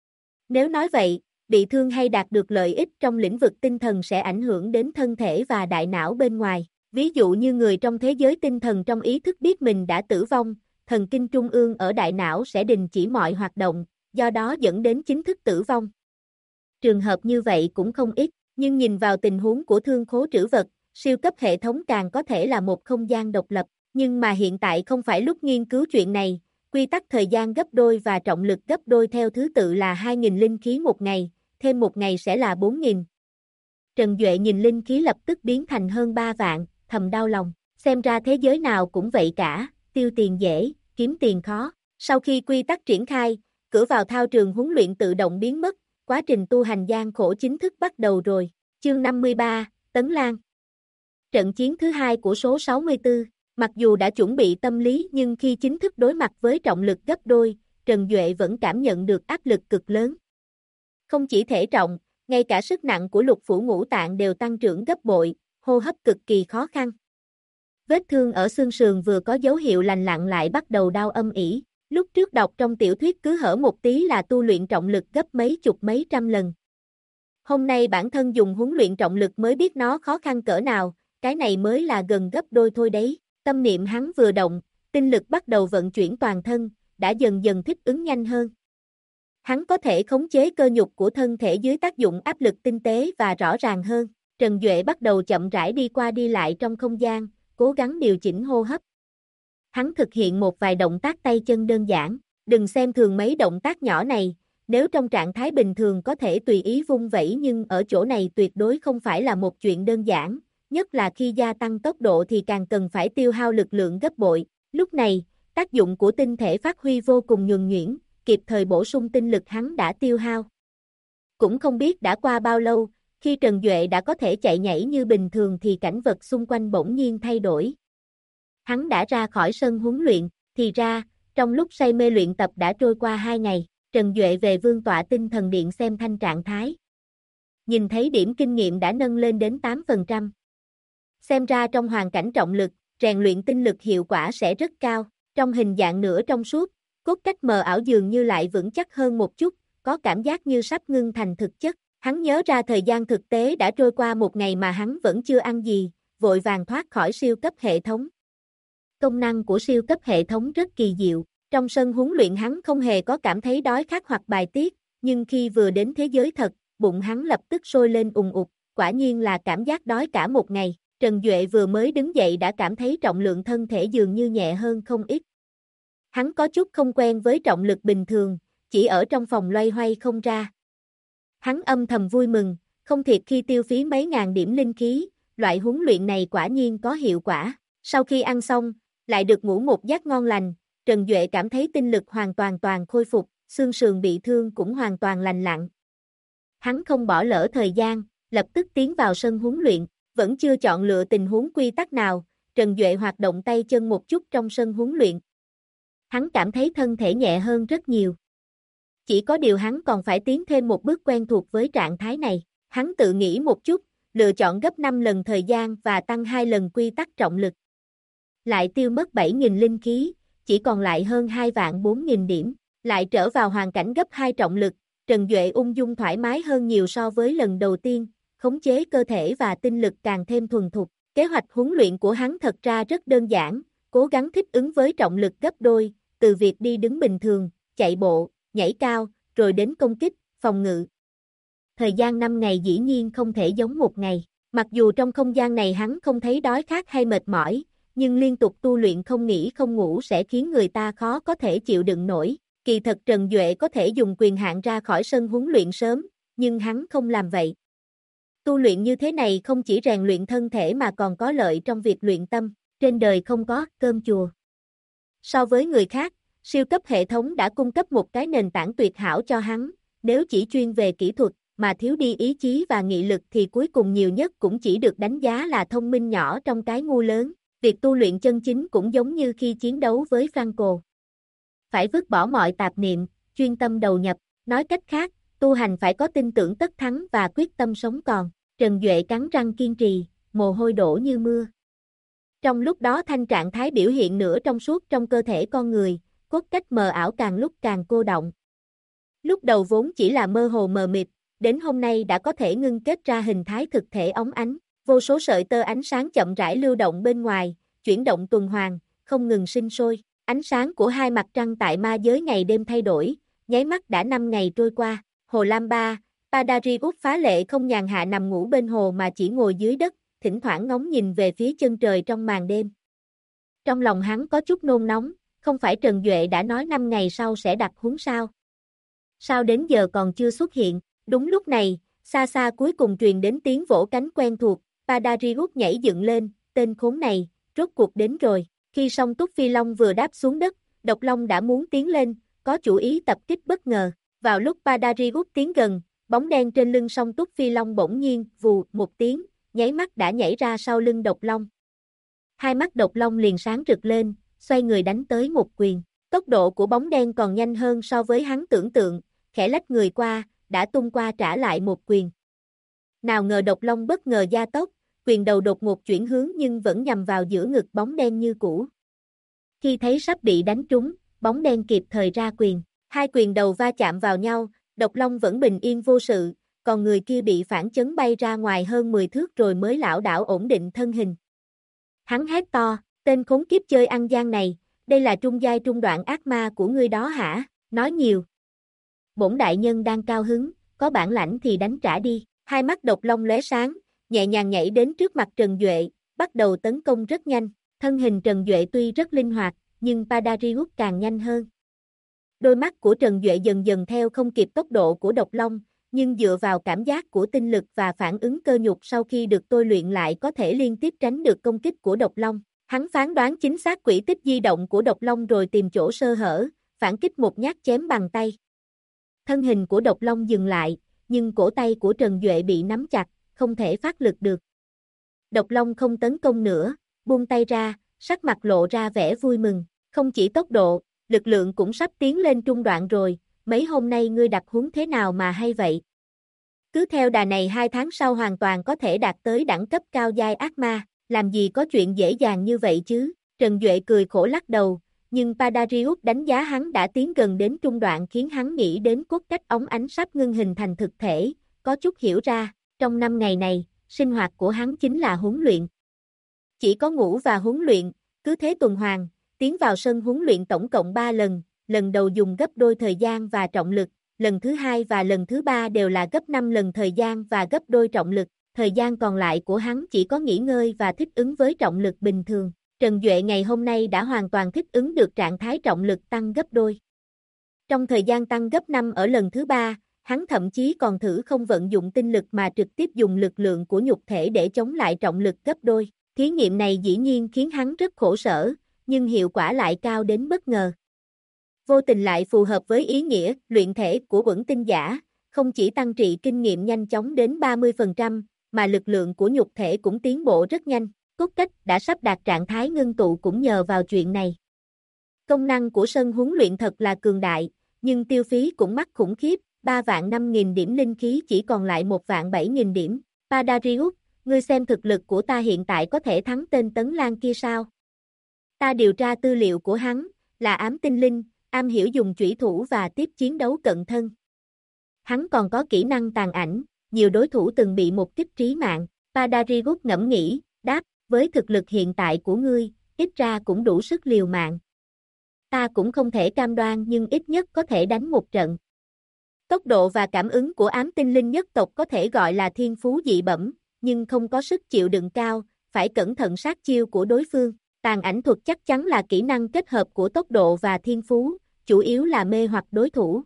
Nếu nói vậy, bị thương hay đạt được lợi ích trong lĩnh vực tinh thần sẽ ảnh hưởng đến thân thể và đại não bên ngoài. Ví dụ như người trong thế giới tinh thần trong ý thức biết mình đã tử vong, thần kinh trung ương ở đại não sẽ đình chỉ mọi hoạt động, do đó dẫn đến chính thức tử vong. Trường hợp như vậy cũng không ít, nhưng nhìn vào tình huống của thương khố trữ vật, siêu cấp hệ thống càng có thể là một không gian độc lập, nhưng mà hiện tại không phải lúc nghiên cứu chuyện này, quy tắc thời gian gấp đôi và trọng lực gấp đôi theo thứ tự là 2.000 linh khí 1 ngày, thêm 1 ngày sẽ là 4.000. Trần Duệ nhìn linh khí lập tức biến thành hơn 3 vạn, thầm đau lòng, xem ra thế giới nào cũng vậy cả, tiêu tiền dễ, kiếm tiền khó. Sau khi quy tắc triển khai, cửa vào thao trường huấn luyện tự động biến mất, quá trình tu hành gian khổ chính thức bắt đầu rồi. Chương 53, Tấn Lan. Trận chiến thứ 2 của số 64, mặc dù đã chuẩn bị tâm lý nhưng khi chính thức đối mặt với trọng lực gấp đôi, Trần Duệ vẫn cảm nhận được áp lực cực lớn. Không chỉ thể trọng, ngay cả sức nặng của lục phủ ngũ tạng đều tăng trưởng gấp bội, hô hấp cực kỳ khó khăn. Vết thương ở xương sườn vừa có dấu hiệu lành lặn lại bắt đầu đau âm ỉ. Lúc trước đọc trong tiểu thuyết cứ hở một tí là tu luyện trọng lực gấp mấy chục mấy trăm lần. Hôm nay bản thân dùng huấn luyện trọng lực mới biết nó khó khăn cỡ nào, cái này mới là gần gấp đôi thôi đấy. Tâm niệm hắn vừa động, tinh lực bắt đầu vận chuyển toàn thân, đã dần dần thích ứng nhanh hơn. Hắn có thể khống chế cơ nhục của thân thể dưới tác dụng áp lực tinh tế và rõ ràng hơn. Trần Duệ bắt đầu chậm rãi đi qua đi lại trong không gian, cố gắng điều chỉnh hô hấp. Hắn thực hiện một vài động tác tay chân đơn giản, đừng xem thường mấy động tác nhỏ này, nếu trong trạng thái bình thường có thể tùy ý vung vẩy nhưng ở chỗ này tuyệt đối không phải là một chuyện đơn giản, nhất là khi gia tăng tốc độ thì càng cần phải tiêu hao lực lượng gấp bội. Lúc này, tác dụng của tinh thể phát huy vô cùng nhuần nhuyễn, kịp thời bổ sung tinh lực hắn đã tiêu hao. Cũng không biết đã qua bao lâu, khi Trần Duệ đã có thể chạy nhảy như bình thường thì cảnh vật xung quanh bỗng nhiên thay đổi. Hắn đã ra khỏi sân huấn luyện, thì ra, trong lúc say mê luyện tập đã trôi qua 2 ngày, Trần Duệ về vương tọa Tinh Thần Điện xem thanh trạng thái. nhìn thấy điểm kinh nghiệm đã nâng lên đến 8%. Xem ra trong hoàn cảnh trọng lực, rèn luyện tinh lực hiệu quả sẽ rất cao. Trong hình dạng nửa trong suốt, cốt cách mờ ảo dường như lại vững chắc hơn một chút, có cảm giác như sắp ngưng thành thực chất. Hắn nhớ ra thời gian thực tế đã trôi qua một ngày mà hắn vẫn chưa ăn gì, vội vàng thoát khỏi siêu cấp hệ thống. Công năng của siêu cấp hệ thống rất kỳ diệu. Trong sân huấn luyện hắn không hề có cảm thấy đói khát hoặc bài tiết, nhưng khi vừa đến thế giới thật, bụng hắn lập tức sôi lên ùng ục, quả nhiên là cảm giác đói cả một ngày. Trần Duệ vừa mới đứng dậy đã cảm thấy trọng lượng thân thể dường như nhẹ hơn không ít. Hắn có chút không quen với trọng lực bình thường, chỉ ở trong phòng loay hoay không ra. Hắn âm thầm vui mừng, không thiệt khi tiêu phí mấy ngàn điểm linh khí, loại huấn luyện này quả nhiên có hiệu quả. Sau khi ăn xong, lại được ngủ một giấc ngon lành, Trần Duệ cảm thấy tinh lực hoàn toàn khôi phục, xương sườn bị thương cũng hoàn toàn lành lặn. Hắn không bỏ lỡ thời gian, lập tức tiến vào sân huấn luyện, vẫn chưa chọn lựa tình huống quy tắc nào, Trần Duệ hoạt động tay chân một chút trong sân huấn luyện. Hắn cảm thấy thân thể nhẹ hơn rất nhiều. Chỉ có điều hắn còn phải tiến thêm một bước quen thuộc với trạng thái này. Hắn tự nghĩ một chút, lựa chọn gấp 5 lần thời gian và tăng 2 lần quy tắc trọng lực. Lại tiêu mất 7.000 linh khí, chỉ còn lại hơn 2.400.000 điểm. Lại trở vào hoàn cảnh gấp 2 trọng lực, Trần Duệ ung dung thoải mái hơn nhiều so với lần đầu tiên, khống chế cơ thể và tinh lực càng thêm thuần thục. Kế hoạch huấn luyện của hắn thật ra rất đơn giản, cố gắng thích ứng với trọng lực gấp đôi, từ việc đi đứng bình thường, chạy bộ, nhảy cao, rồi đến công kích, phòng ngự. Thời gian 5 ngày dĩ nhiên không thể giống một ngày, mặc dù trong không gian này hắn không thấy đói khát hay mệt mỏi, nhưng liên tục tu luyện không nghỉ không ngủ sẽ khiến người ta khó có thể chịu đựng nổi. Kỳ thật Trần Duệ có thể dùng quyền hạn ra khỏi sân huấn luyện sớm, nhưng hắn không làm vậy. Tu luyện như thế này không chỉ rèn luyện thân thể mà còn có lợi trong việc luyện tâm, trên đời không có cơm chùa. So với người khác, siêu cấp hệ thống đã cung cấp một cái nền tảng tuyệt hảo cho hắn, nếu chỉ chuyên về kỹ thuật mà thiếu đi ý chí và nghị lực thì cuối cùng nhiều nhất cũng chỉ được đánh giá là thông minh nhỏ trong cái ngu lớn. Việc tu luyện chân chính cũng giống như khi chiến đấu với Franco. Phải vứt bỏ mọi tạp niệm, chuyên tâm đầu nhập, nói cách khác, tu hành phải có tin tưởng tất thắng và quyết tâm sống còn. Trần Duệ cắn răng kiên trì, mồ hôi đổ như mưa. Trong lúc đó thanh trạng thái biểu hiện nửa trong suốt trong cơ thể con người, cốt cách mờ ảo càng lúc càng cô động. Lúc đầu vốn chỉ là mơ hồ mờ mịt, đến hôm nay đã có thể ngưng kết ra hình thái thực thể óng ánh. Vô số sợi tơ ánh sáng chậm rãi lưu động bên ngoài, chuyển động tuần hoàn, không ngừng sinh sôi. Ánh sáng của hai mặt trăng tại ma giới ngày đêm thay đổi, nháy mắt đã 5 ngày trôi qua. Hồ Lam Ba, Padarius phá lệ không nhàn hạ nằm ngủ bên hồ mà chỉ ngồi dưới đất, thỉnh thoảng ngóng nhìn về phía chân trời trong màn đêm. Trong lòng hắn có chút nôn nóng, không phải Trần Duệ đã nói 5 ngày sau sẽ đặt huấn sao? Sao đến giờ còn chưa xuất hiện? Đúng lúc này, xa xa cuối cùng truyền đến tiếng vỗ cánh quen thuộc, Padarius nhảy dựng lên, tên khốn này, rốt cuộc đến rồi. Khi song túc phi long vừa đáp xuống đất, độc long đã muốn tiến lên, có chủ ý tập kích bất ngờ. Vào lúc Padarius tiến gần, bóng đen trên lưng song túc phi long bỗng nhiên, vù một tiếng, nháy mắt đã nhảy ra sau lưng độc long. Hai mắt độc long liền sáng rực lên, xoay người đánh tới một quyền. Tốc độ của bóng đen còn nhanh hơn so với hắn tưởng tượng, khẽ lách người qua, đã tung qua trả lại một quyền. Nào ngờ độc long bất ngờ gia tốc, quyền đầu đột ngột chuyển hướng nhưng vẫn nhằm vào giữa ngực bóng đen như cũ. Khi thấy sắp bị đánh trúng, bóng đen kịp thời ra quyền. Hai quyền đầu va chạm vào nhau, độc long vẫn bình yên vô sự, còn người kia bị phản chấn bay ra ngoài hơn 10 thước rồi mới lảo đảo ổn định thân hình. Hắn hét to, tên khốn kiếp chơi ăn gian này, đây là trung giai trung đoạn ác ma của ngươi đó hả? Nói nhiều. Bổn đại nhân đang cao hứng, có bản lãnh thì đánh trả đi. Hai mắt độc long lóe sáng, nhẹ nhàng nhảy đến trước mặt Trần Duệ, bắt đầu tấn công rất nhanh. Thân hình Trần Duệ tuy rất linh hoạt, nhưng Padarius càng nhanh hơn. Đôi mắt của Trần Duệ dần dần theo không kịp tốc độ của độc long, nhưng dựa vào cảm giác của tinh lực và phản ứng cơ nhục sau khi được tôi luyện lại có thể liên tiếp tránh được công kích của độc long. Hắn phán đoán chính xác quỹ tích di động của độc long rồi tìm chỗ sơ hở, phản kích một nhát chém bằng tay. Thân hình của độc long dừng lại, nhưng cổ tay của Trần Duệ bị nắm chặt, không thể phát lực được. Độc long không tấn công nữa, buông tay ra, sắc mặt lộ ra vẻ vui mừng, không chỉ tốc độ, lực lượng cũng sắp tiến lên trung đoạn rồi, mấy hôm nay ngươi đặt huấn thế nào mà hay vậy? Cứ theo đà này 2 tháng sau hoàn toàn có thể đạt tới đẳng cấp cao giai ác ma, làm gì có chuyện dễ dàng như vậy chứ, Trần Duệ cười khổ lắc đầu, nhưng Padarius đánh giá hắn đã tiến gần đến trung đoạn khiến hắn nghĩ đến cốt cách óng ánh sắp ngưng hình thành thực thể, có chút hiểu ra, trong 5 ngày này, sinh hoạt của hắn chính là huấn luyện. Chỉ có ngủ và huấn luyện, cứ thế tuần hoàn, tiến vào sân huấn luyện tổng cộng 3 lần, lần đầu dùng gấp đôi thời gian và trọng lực, lần thứ 2 và lần thứ 3 đều là gấp 5 lần thời gian và gấp đôi trọng lực, thời gian còn lại của hắn chỉ có nghỉ ngơi và thích ứng với trọng lực bình thường. Trần Duệ ngày hôm nay đã hoàn toàn thích ứng được trạng thái trọng lực tăng gấp đôi. Trong thời gian tăng gấp 5 ở lần thứ 3, hắn thậm chí còn thử không vận dụng tinh lực mà trực tiếp dùng lực lượng của nhục thể để chống lại trọng lực gấp đôi. Thí nghiệm này dĩ nhiên khiến hắn rất khổ sở, nhưng hiệu quả lại cao đến bất ngờ. Vô tình lại phù hợp với ý nghĩa luyện thể của Uẩn Tinh Giả, không chỉ tăng trị kinh nghiệm nhanh chóng đến 30%, mà lực lượng của nhục thể cũng tiến bộ rất nhanh. Cốt cách đã sắp đạt trạng thái ngưng tụ cũng nhờ vào chuyện này. Công năng của sân huấn luyện thật là cường đại, nhưng tiêu phí cũng mắc khủng khiếp, 3.500.000 điểm linh khí chỉ còn lại 1.700.000 điểm. Padarius, ngươi xem thực lực của ta hiện tại có thể thắng tên Tấn Lang kia sao? Ta điều tra tư liệu của hắn, là ám tinh linh, am hiểu dùng chủy thủ và tiếp chiến đấu cận thân. Hắn còn có kỹ năng tàn ảnh, nhiều đối thủ từng bị một kích trí mạng. Padarius ngẫm nghĩ, đáp, với thực lực hiện tại của ngươi, ít ra cũng đủ sức liều mạng. Ta cũng không thể cam đoan nhưng ít nhất có thể đánh một trận. Tốc độ và cảm ứng của ám tinh linh nhất tộc có thể gọi là thiên phú dị bẩm, nhưng không có sức chịu đựng cao, phải cẩn thận sát chiêu của đối phương. Tàn ảnh thuật chắc chắn là kỹ năng kết hợp của tốc độ và thiên phú, chủ yếu là mê hoặc đối thủ.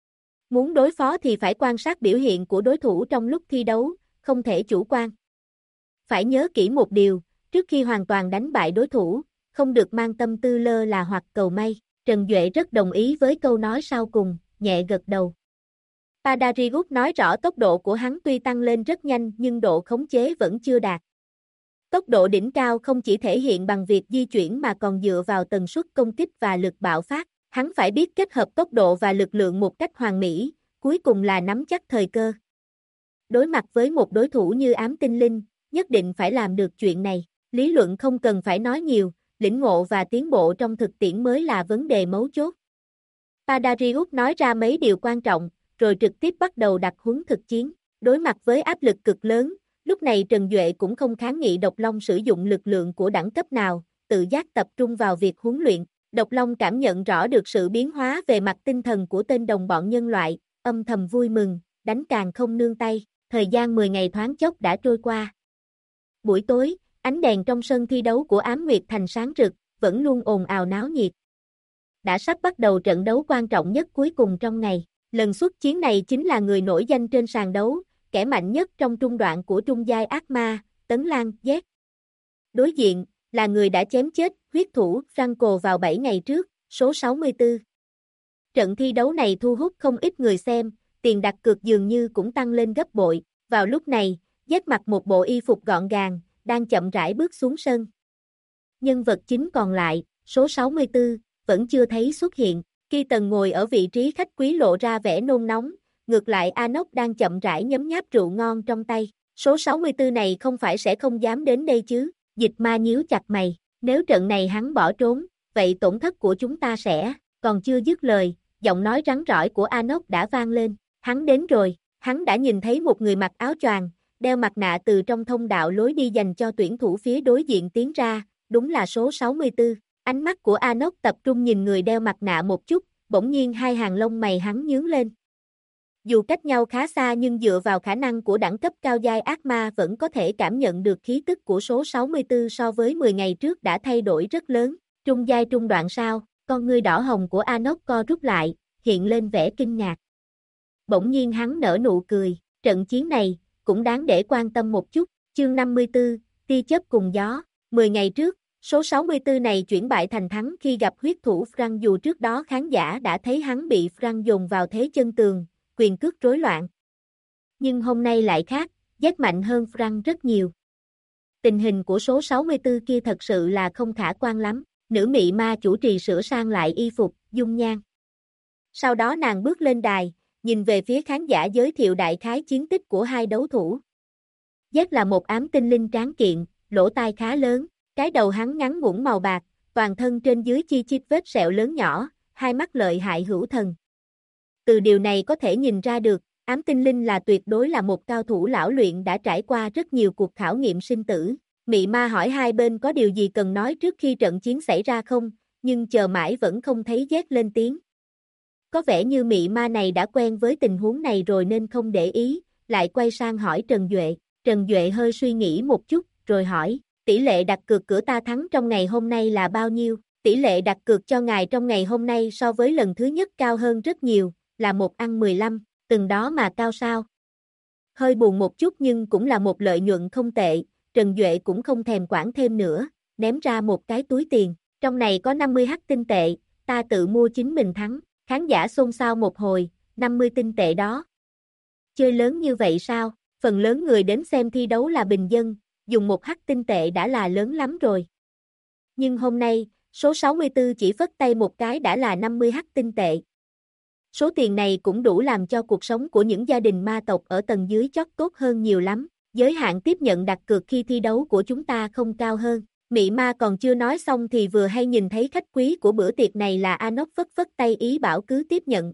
Muốn đối phó thì phải quan sát biểu hiện của đối thủ trong lúc thi đấu, không thể chủ quan. Phải nhớ kỹ một điều, trước khi hoàn toàn đánh bại đối thủ, không được mang tâm tư lơ là hoặc cầu may. Trần Duệ rất đồng ý với câu nói sau cùng, nhẹ gật đầu. Padarius nói rõ tốc độ của hắn tuy tăng lên rất nhanh nhưng độ khống chế vẫn chưa đạt. Tốc độ đỉnh cao không chỉ thể hiện bằng việc di chuyển mà còn dựa vào tần suất công kích và lực bạo phát. Hắn phải biết kết hợp tốc độ và lực lượng một cách hoàn mỹ, cuối cùng là nắm chắc thời cơ. Đối mặt với một đối thủ như ám tinh linh, nhất định phải làm được chuyện này. Lý luận không cần phải nói nhiều, lĩnh ngộ và tiến bộ trong thực tiễn mới là vấn đề mấu chốt. Padarius nói ra mấy điều quan trọng, rồi trực tiếp bắt đầu đặt huấn thực chiến. Đối mặt với áp lực cực lớn, lúc này Trần Duệ cũng không kháng nghị Độc Long sử dụng lực lượng của đẳng cấp nào, tự giác tập trung vào việc huấn luyện. Độc Long cảm nhận rõ được sự biến hóa về mặt tinh thần của tên đồng bọn nhân loại, âm thầm vui mừng, đánh càng không nương tay. Thời gian 10 ngày thoáng chốc đã trôi qua. Buổi tối, ánh đèn trong sân thi đấu của Ám Nguyệt Thành sáng rực, vẫn luôn ồn ào náo nhiệt. Đã sắp bắt đầu trận đấu quan trọng nhất cuối cùng trong ngày. Lần xuất chiến này chính là người nổi danh trên sàn đấu, kẻ mạnh nhất trong trung đoạn của trung giai ác ma, Tấn Lang Z. Đối diện, là người đã chém chết huyết thủ Franco vào 7 ngày trước, số 64. Trận thi đấu này thu hút không ít người xem, tiền đặt cược dường như cũng tăng lên gấp bội. Vào lúc này, Z mặc một bộ y phục gọn gàng, đang chậm rãi bước xuống sân. Nhân vật chính còn lại, số 64, vẫn chưa thấy xuất hiện. Keaton ngồi ở vị trí khách quý lộ ra vẻ nôn nóng, ngược lại Enoch đang chậm rãi nhấm nháp rượu ngon trong tay. Số 64 này không phải sẽ không dám đến đây chứ? Dịch Ma nhíu chặt mày, nếu trận này hắn bỏ trốn, vậy tổn thất của chúng ta sẽ... Còn chưa dứt lời, giọng nói rắn rỏi của Enoch đã vang lên. Hắn đến rồi, hắn đã nhìn thấy một người mặc áo choàng, đeo mặt nạ từ trong thông đạo lối đi dành cho tuyển thủ phía đối diện tiến ra, đúng là số 64. Ánh mắt của Enoch tập trung nhìn người đeo mặt nạ một chút, bỗng nhiên hai hàng lông mày hắn nhướng lên. Dù cách nhau khá xa nhưng dựa vào khả năng của đẳng cấp cao giai ác ma vẫn có thể cảm nhận được khí tức của số 64 so với 10 ngày trước đã thay đổi rất lớn. Trung giai trung đoạn sao? Con ngươi đỏ hồng của Enoch co rút lại, hiện lên vẻ kinh ngạc. Bỗng nhiên hắn nở nụ cười, trận chiến này cũng đáng để quan tâm một chút. Chương 54, tia chớp cùng gió. 10 ngày trước, số 64 này chuyển bại thành thắng khi gặp huyết thủ Frank, dù trước đó khán giả đã thấy hắn bị Frank dồn vào thế chân tường, quyền cước rối loạn. Nhưng hôm nay lại khác, Z mạnh hơn Frank rất nhiều. Tình hình của số 64 kia thật sự là không khả quan lắm. Nữ mị ma chủ trì sửa sang lại y phục, dung nhan. Sau đó nàng bước lên đài, nhìn về phía khán giả giới thiệu đại khái chiến tích của hai đấu thủ. Z là một ám tinh linh tráng kiện, lỗ tai khá lớn, cái đầu hắn ngắn ngủn màu bạc, toàn thân trên dưới chi chít vết sẹo lớn nhỏ, hai mắt lợi hại hữu thần. Từ điều này có thể nhìn ra được, ám tinh linh là tuyệt đối là một cao thủ lão luyện đã trải qua rất nhiều cuộc khảo nghiệm sinh tử. Mị ma hỏi hai bên có điều gì cần nói trước khi trận chiến xảy ra không, nhưng chờ mãi vẫn không thấy Z lên tiếng. Có vẻ như mị ma này đã quen với tình huống này rồi nên không để ý, lại quay sang hỏi Trần Duệ. Trần Duệ hơi suy nghĩ một chút, rồi hỏi, tỷ lệ đặt cược cửa ta thắng trong ngày hôm nay là bao nhiêu? Tỷ lệ đặt cược cho ngài trong ngày hôm nay so với lần thứ nhất cao hơn rất nhiều, là 1/15, từng đó mà cao sao? Hơi buồn một chút nhưng cũng là một lợi nhuận không tệ, Trần Duệ cũng không thèm quản thêm nữa, ném ra một cái túi tiền, trong này có 50 hắc tinh tệ, ta tự mua chính mình thắng, khán giả xôn xao một hồi, 50 tinh tệ đó. Chơi lớn như vậy sao? Phần lớn người đến xem thi đấu là bình dân, dùng một hắc tinh tệ đã là lớn lắm rồi. Nhưng hôm nay, số 64 chỉ phất tay một cái đã là 50 hắc tinh tệ. Số tiền này cũng đủ làm cho cuộc sống của những gia đình ma tộc ở tầng dưới chót tốt hơn nhiều lắm. Giới hạn tiếp nhận đặt cược khi thi đấu của chúng ta không cao hơn. Mị ma còn chưa nói xong thì vừa hay nhìn thấy khách quý của bữa tiệc này là Anok phất phất tay ý bảo cứ tiếp nhận.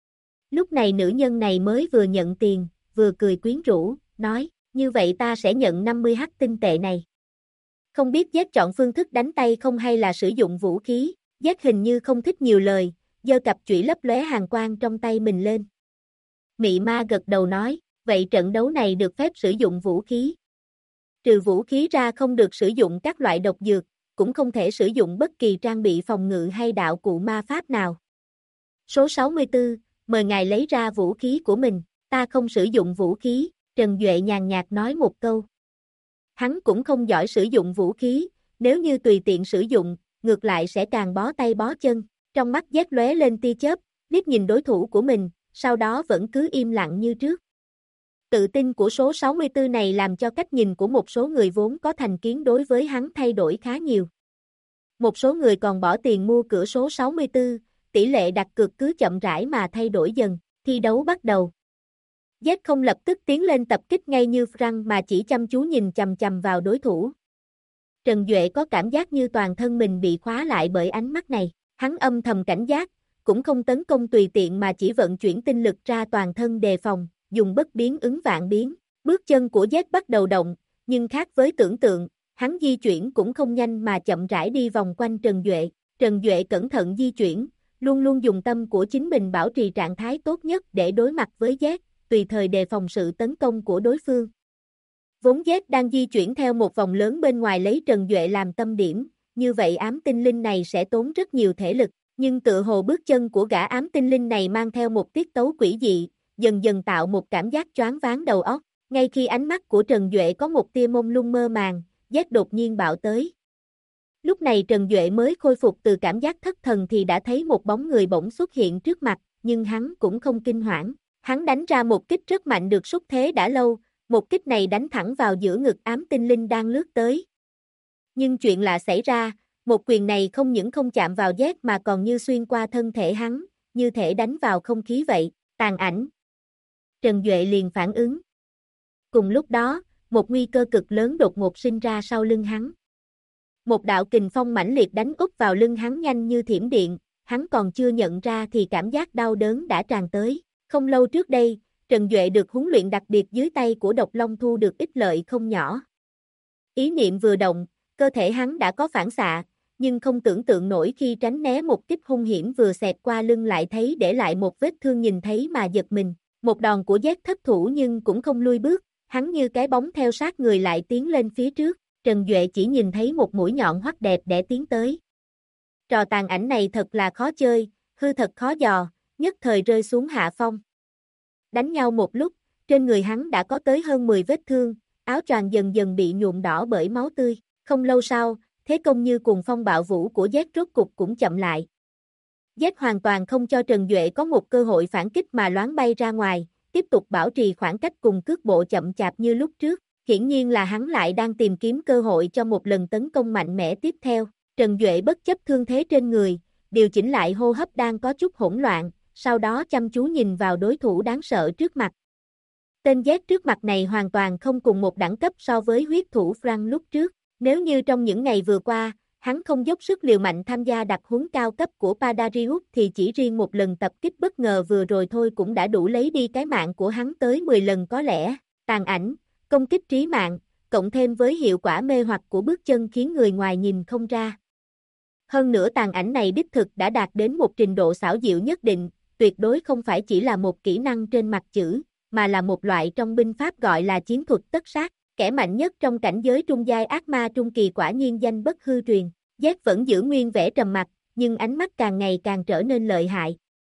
Lúc này nữ nhân này mới vừa nhận tiền, vừa cười quyến rũ, nói, như vậy ta sẽ nhận 50 hắc tinh tệ này. Không biết Z chọn phương thức đánh tay không hay là sử dụng vũ khí, Z hình như không thích nhiều lời, giơ cặp chủy lấp lóe hàn quang trong tay mình lên. Mị ma gật đầu nói, vậy trận đấu này được phép sử dụng vũ khí. Trừ vũ khí ra không được sử dụng các loại độc dược, cũng không thể sử dụng bất kỳ trang bị phòng ngự hay đạo cụ ma pháp nào. Số 64, mời ngài lấy ra vũ khí của mình, ta không sử dụng vũ khí, Trần Duệ nhàn nhạt nói một câu. Hắn cũng không giỏi sử dụng vũ khí, nếu như tùy tiện sử dụng, ngược lại sẽ càng bó tay bó chân. Trong mắt Z lóe lên tia chớp, liếc nhìn đối thủ của mình, sau đó vẫn cứ im lặng như trước. Tự tin của số 64 này làm cho cách nhìn của một số người vốn có thành kiến đối với hắn thay đổi khá nhiều. Một số người còn bỏ tiền mua cửa số 64, tỷ lệ đặt cược cứ chậm rãi mà thay đổi dần, thi đấu bắt đầu. Z không lập tức tiến lên tập kích ngay như Frank mà chỉ chăm chú nhìn chằm chằm vào đối thủ. Trần Duệ có cảm giác như toàn thân mình bị khóa lại bởi ánh mắt này, hắn âm thầm cảnh giác, cũng không tấn công tùy tiện mà chỉ vận chuyển tinh lực ra toàn thân đề phòng, dùng bất biến ứng vạn biến. Bước chân của Z bắt đầu động, nhưng khác với tưởng tượng, hắn di chuyển cũng không nhanh mà chậm rãi đi vòng quanh Trần Duệ. Trần Duệ cẩn thận di chuyển, luôn luôn dùng tâm của chính mình bảo trì trạng thái tốt nhất để đối mặt với Z, tùy thời đề phòng sự tấn công của đối phương. Vốn Z đang di chuyển theo một vòng lớn bên ngoài lấy Trần Duệ làm tâm điểm, như vậy ám tinh linh này sẽ tốn rất nhiều thể lực, nhưng tựa hồ bước chân của gã ám tinh linh này mang theo một tiết tấu quỷ dị, dần dần tạo một cảm giác choáng váng đầu óc. Ngay khi ánh mắt của Trần Duệ có một tia mông lung mơ màng, Z đột nhiên bạo tới. Lúc này Trần Duệ mới khôi phục từ cảm giác thất thần thì đã thấy một bóng người bỗng xuất hiện trước mặt, nhưng hắn cũng không kinh hoảng. Hắn đánh ra một kích rất mạnh được xúc thế đã lâu, một kích này đánh thẳng vào giữa ngực ám tinh linh đang lướt tới. Nhưng chuyện lạ xảy ra, một quyền này không những không chạm vào Z mà còn như xuyên qua thân thể hắn, như thể đánh vào không khí vậy, tàn ảnh. Trần Duệ liền phản ứng. Cùng lúc đó, một nguy cơ cực lớn đột ngột sinh ra sau lưng hắn. Một đạo kình phong mãnh liệt đánh úp vào lưng hắn nhanh như thiểm điện, hắn còn chưa nhận ra thì cảm giác đau đớn đã tràn tới. Không lâu trước đây, Trần Duệ được huấn luyện đặc biệt dưới tay của Độc Long thu được ích lợi không nhỏ. Ý niệm vừa động, cơ thể hắn đã có phản xạ, nhưng không tưởng tượng nổi khi tránh né một kích hung hiểm vừa xẹt qua lưng lại thấy để lại một vết thương nhìn thấy mà giật mình. Một đòn của Z thất thủ nhưng cũng không lui bước, hắn như cái bóng theo sát người lại tiến lên phía trước, Trần Duệ chỉ nhìn thấy một mũi nhọn hoắt đẹp để tiến tới. Trò tàn ảnh này thật là khó chơi, hư thật khó dò, nhất thời rơi xuống hạ phong. Đánh nhau một lúc, trên người hắn đã có tới hơn 10 vết thương, áo choàng dần dần bị nhuộm đỏ bởi máu tươi. Không lâu sau, thế công như cuồng phong bạo vũ của Z rốt cục cũng chậm lại. Z hoàn toàn không cho Trần Duệ có một cơ hội phản kích mà loáng bay ra ngoài, tiếp tục bảo trì khoảng cách cùng cước bộ chậm chạp như lúc trước. Hiển nhiên là hắn lại đang tìm kiếm cơ hội cho một lần tấn công mạnh mẽ tiếp theo. Trần Duệ bất chấp thương thế trên người, điều chỉnh lại hô hấp đang có chút hỗn loạn, sau đó chăm chú nhìn vào đối thủ đáng sợ trước mặt. Tên Z trước mặt này hoàn toàn không cùng một đẳng cấp so với huyết thủ Frank lúc trước. Nếu như trong những ngày vừa qua, hắn không dốc sức liều mạnh tham gia đặc huấn cao cấp của Padarius thì chỉ riêng một lần tập kích bất ngờ vừa rồi thôi cũng đã đủ lấy đi cái mạng của hắn tới 10 lần có lẽ. Tàn ảnh, công kích trí mạng, cộng thêm với hiệu quả mê hoặc của bước chân khiến người ngoài nhìn không ra. Hơn nữa tàn ảnh này đích thực đã đạt đến một trình độ xảo diệu nhất định, tuyệt đối không phải chỉ là một kỹ năng trên mặt chữ, mà là một loại trong binh pháp gọi là chiến thuật tất sát. Kẻ mạnh nhất trong cảnh giới trung giai ác ma trung kỳ quả nhiên danh bất hư truyền. Z vẫn giữ nguyên vẻ trầm mặc, nhưng ánh mắt càng ngày càng trở nên lợi hại.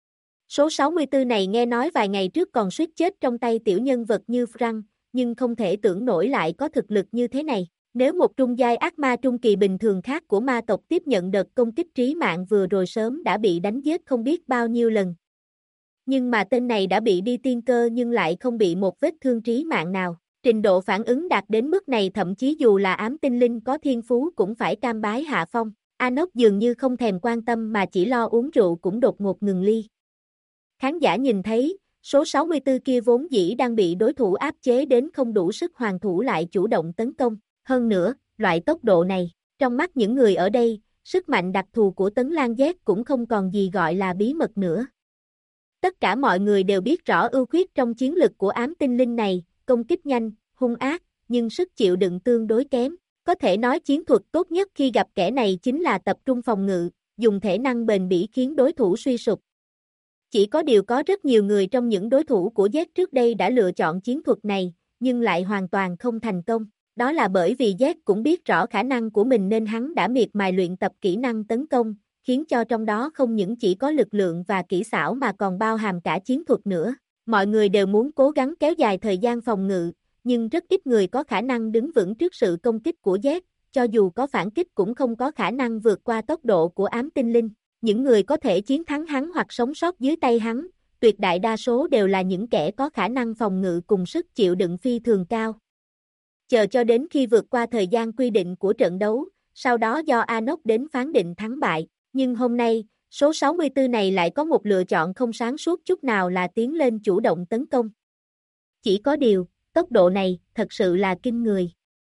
Số 64 này nghe nói vài ngày trước còn suýt chết trong tay tiểu nhân vật như Frank, nhưng không thể tưởng nổi lại có thực lực như thế này. Nếu một trung giai ác ma trung kỳ bình thường khác của ma tộc tiếp nhận đợt công kích trí mạng vừa rồi sớm đã bị đánh giết không biết bao nhiêu lần. Nhưng mà tên này đã bị đi tiên cơ nhưng lại không bị một vết thương trí mạng nào. Trình độ phản ứng đạt đến mức này thậm chí dù là ám tinh linh có thiên phú cũng phải cam bái hạ phong. Anok dường như không thèm quan tâm mà chỉ lo uống rượu cũng đột ngột ngừng ly. Khán giả nhìn thấy, số 64 kia vốn dĩ đang bị đối thủ áp chế đến không đủ sức hoàn thủ lại chủ động tấn công. Hơn nữa, loại tốc độ này, trong mắt những người ở đây, sức mạnh đặc thù của Tấn Lan Z cũng không còn gì gọi là bí mật nữa. Tất cả mọi người đều biết rõ ưu khuyết trong chiến lực của ám tinh linh này, công kích nhanh, hung ác, nhưng sức chịu đựng tương đối kém. Có thể nói chiến thuật tốt nhất khi gặp kẻ này chính là tập trung phòng ngự, dùng thể năng bền bỉ khiến đối thủ suy sụp. Chỉ có điều có rất nhiều người trong những đối thủ của Z trước đây đã lựa chọn chiến thuật này, nhưng lại hoàn toàn không thành công. Đó là bởi vì Z cũng biết rõ khả năng của mình nên hắn đã miệt mài luyện tập kỹ năng tấn công, khiến cho trong đó không những chỉ có lực lượng và kỹ xảo mà còn bao hàm cả chiến thuật nữa. Mọi người đều muốn cố gắng kéo dài thời gian phòng ngự, nhưng rất ít người có khả năng đứng vững trước sự công kích của Z, cho dù có phản kích cũng không có khả năng vượt qua tốc độ của ám tinh linh. Những người có thể chiến thắng hắn hoặc sống sót dưới tay hắn, tuyệt đại đa số đều là những kẻ có khả năng phòng ngự cùng sức chịu đựng phi thường cao. Chờ cho đến khi vượt qua thời gian quy định của trận đấu, sau đó do Anok đến phán định thắng bại. Nhưng hôm nay, số 64 này lại có một lựa chọn không sáng suốt chút nào là tiến lên chủ động tấn công. Chỉ có điều, tốc độ này thật sự là kinh người.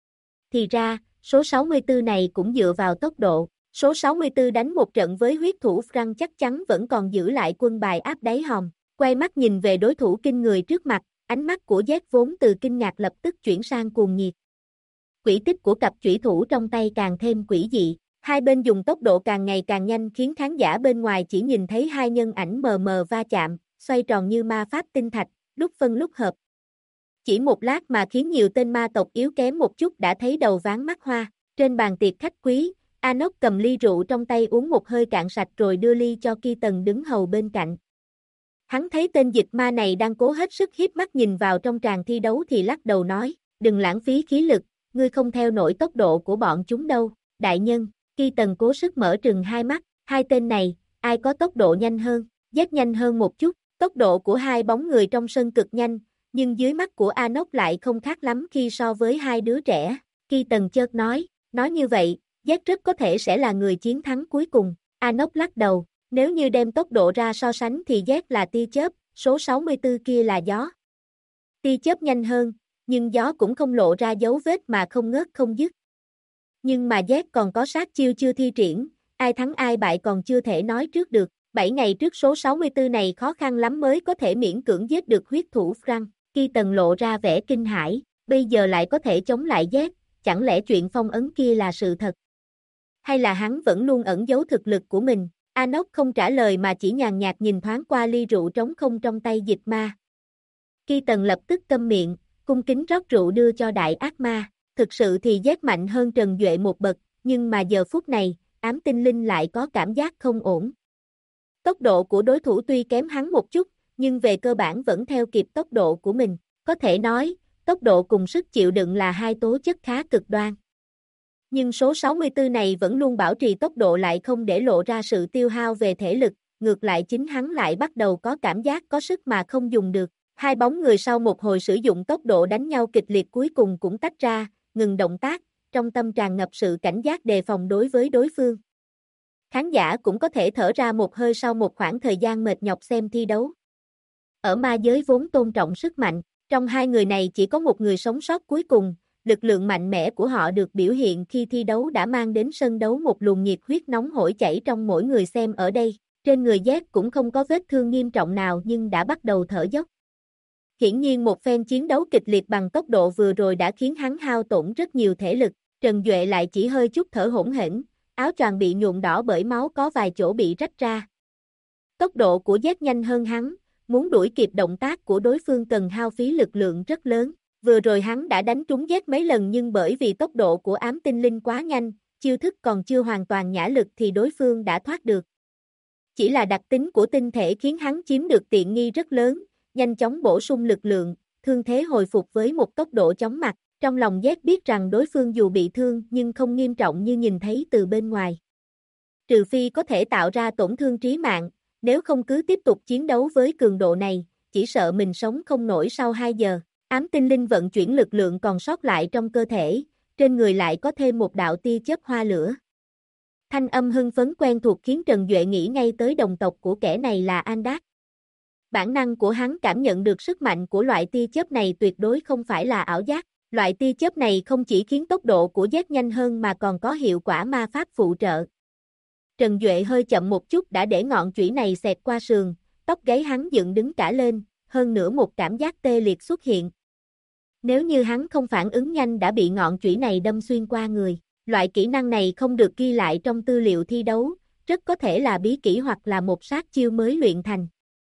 Thì ra, số 64 này cũng dựa vào tốc độ. Số 64 đánh một trận với huyết thủ Frank chắc chắn vẫn còn giữ lại quân bài áp đáy hòm. Quay mắt nhìn về đối thủ kinh người trước mặt, ánh mắt của Z vốn từ kinh ngạc lập tức chuyển sang cuồng nhiệt. Quỹ tích của cặp chủy thủ trong tay càng thêm quỷ dị. Hai bên dùng tốc độ càng ngày càng nhanh khiến khán giả bên ngoài chỉ nhìn thấy hai nhân ảnh mờ mờ va chạm, xoay tròn như ma pháp tinh thạch, lúc phân lúc hợp. Chỉ một lát mà khiến nhiều tên ma tộc yếu kém một chút đã thấy đầu váng mắt hoa. Trên bàn tiệc khách quý, Anok cầm ly rượu trong tay uống một hơi cạn sạch rồi đưa ly cho Keaton đứng hầu bên cạnh. Hắn thấy tên dịch ma này đang cố hết sức hiếp mắt nhìn vào trong tràng thi đấu thì lắc đầu nói, đừng lãng phí khí lực, ngươi không theo nổi tốc độ của bọn chúng đâu, đại nhân. Keaton cố sức mở trừng hai mắt, hai tên này, ai có tốc độ nhanh hơn, Z nhanh hơn một chút, tốc độ của hai bóng người trong sân cực nhanh, nhưng dưới mắt của Anok lại không khác lắm khi so với hai đứa trẻ. Keaton chợt nói như vậy, Z rất có thể sẽ là người chiến thắng cuối cùng. Anok lắc đầu, nếu như đem tốc độ ra so sánh thì Z là tia chớp, số 64 kia là gió. Tia chớp nhanh hơn, nhưng gió cũng không lộ ra dấu vết mà không ngớt không dứt. Nhưng mà Z còn có sát chiêu chưa thi triển, ai thắng ai bại còn chưa thể nói trước được. 7 ngày trước số 64 này khó khăn lắm mới có thể miễn cưỡng giết được huyết thủ Frank. Keaton lộ ra vẻ kinh hãi, bây giờ lại có thể chống lại Z, chẳng lẽ chuyện phong ấn kia là sự thật? Hay là hắn vẫn luôn ẩn giấu thực lực của mình? Anok không trả lời mà chỉ nhàn nhạt nhìn thoáng qua ly rượu trống không trong tay dịch ma. Keaton lập tức câm miệng, cung kính rót rượu đưa cho đại ác ma. Thực sự thì Z mạnh hơn Trần Duệ một bậc, nhưng mà giờ phút này, ám tinh linh lại có cảm giác không ổn. Tốc độ của đối thủ tuy kém hắn một chút, nhưng về cơ bản vẫn theo kịp tốc độ của mình. Có thể nói, tốc độ cùng sức chịu đựng là hai tố chất khá cực đoan. Nhưng số 64 này vẫn luôn bảo trì tốc độ lại không để lộ ra sự tiêu hao về thể lực, ngược lại chính hắn lại bắt đầu có cảm giác có sức mà không dùng được. Hai bóng người sau một hồi sử dụng tốc độ đánh nhau kịch liệt cuối cùng cũng tách ra, ngừng động tác, trong tâm tràn ngập sự cảnh giác đề phòng đối với đối phương. Khán giả cũng có thể thở ra một hơi sau một khoảng thời gian mệt nhọc xem thi đấu. Ở ma giới vốn tôn trọng sức mạnh, trong hai người này chỉ có một người sống sót cuối cùng, lực lượng mạnh mẽ của họ được biểu hiện khi thi đấu đã mang đến sân đấu một luồng nhiệt huyết nóng hổi chảy trong mỗi người xem ở đây. Trên người Z cũng không có vết thương nghiêm trọng nào nhưng đã bắt đầu thở dốc. Hiển nhiên một phen chiến đấu kịch liệt bằng tốc độ vừa rồi đã khiến hắn hao tổn rất nhiều thể lực, Trần Duệ lại chỉ hơi chút thở hổn hển, áo choàng bị nhuộm đỏ bởi máu có vài chỗ bị rách ra. Tốc độ của Z nhanh hơn hắn, muốn đuổi kịp động tác của đối phương cần hao phí lực lượng rất lớn. Vừa rồi hắn đã đánh trúng Z mấy lần nhưng bởi vì tốc độ của ám tinh linh quá nhanh, chiêu thức còn chưa hoàn toàn nhả lực thì đối phương đã thoát được. Chỉ là đặc tính của tinh thể khiến hắn chiếm được tiện nghi rất lớn, nhanh chóng bổ sung lực lượng, thương thế hồi phục với một tốc độ chóng mặt. Trong lòng Z biết rằng đối phương dù bị thương nhưng không nghiêm trọng như nhìn thấy từ bên ngoài. Trừ phi có thể tạo ra tổn thương trí mạng, nếu không cứ tiếp tục chiến đấu với cường độ này, chỉ sợ mình sống không nổi sau 2 giờ. Ám tinh linh vận chuyển lực lượng còn sót lại trong cơ thể, trên người lại có thêm một đạo tia chớp hoa lửa. Thanh âm hưng phấn quen thuộc khiến Trần Duệ nghĩ ngay tới đồng tộc của kẻ này là Andak. Bản năng của hắn cảm nhận được sức mạnh của loại tia chớp này tuyệt đối không phải là ảo giác. Loại tia chớp này không chỉ khiến tốc độ của Z nhanh hơn mà còn có hiệu quả ma pháp phụ trợ. Trần Duệ hơi chậm một chút đã để ngọn chủy này xẹt qua sườn, tóc gáy hắn dựng đứng cả lên, hơn nữa một cảm giác tê liệt xuất hiện. Nếu như hắn không phản ứng nhanh đã bị ngọn chủy này đâm xuyên qua người. Loại kỹ năng này không được ghi lại trong tư liệu thi đấu, rất có thể là bí kỹ hoặc là một sát chiêu mới luyện thành.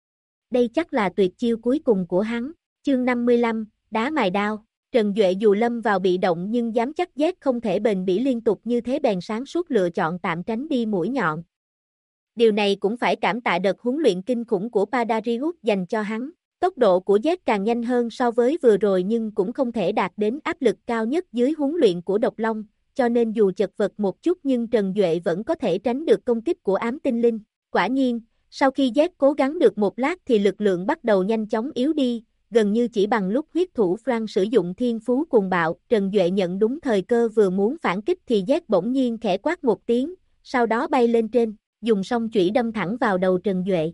Đây chắc là tuyệt chiêu cuối cùng của hắn. Chương 55, đá mài đao. Trần Duệ dù lâm vào bị động nhưng dám chắc Z không thể bền bỉ liên tục như thế bèn sáng suốt lựa chọn tạm tránh đi mũi nhọn. Điều này cũng phải cảm tạ đợt huấn luyện kinh khủng của Padarius dành cho hắn. Tốc độ của Z càng nhanh hơn so với vừa rồi nhưng cũng không thể đạt đến áp lực cao nhất dưới huấn luyện của Độc Long, cho nên dù chật vật một chút nhưng Trần Duệ vẫn có thể tránh được công kích của ám tinh linh. Quả nhiên, sau khi Z cố gắng được một lát thì lực lượng bắt đầu nhanh chóng yếu đi, gần như chỉ bằng lúc huyết thủ Frank sử dụng thiên phú cuồng bạo. Trần Duệ nhận đúng thời cơ vừa muốn phản kích thì Z bỗng nhiên khẽ quát một tiếng, sau đó bay lên trên, dùng song chủy đâm thẳng vào đầu Trần Duệ.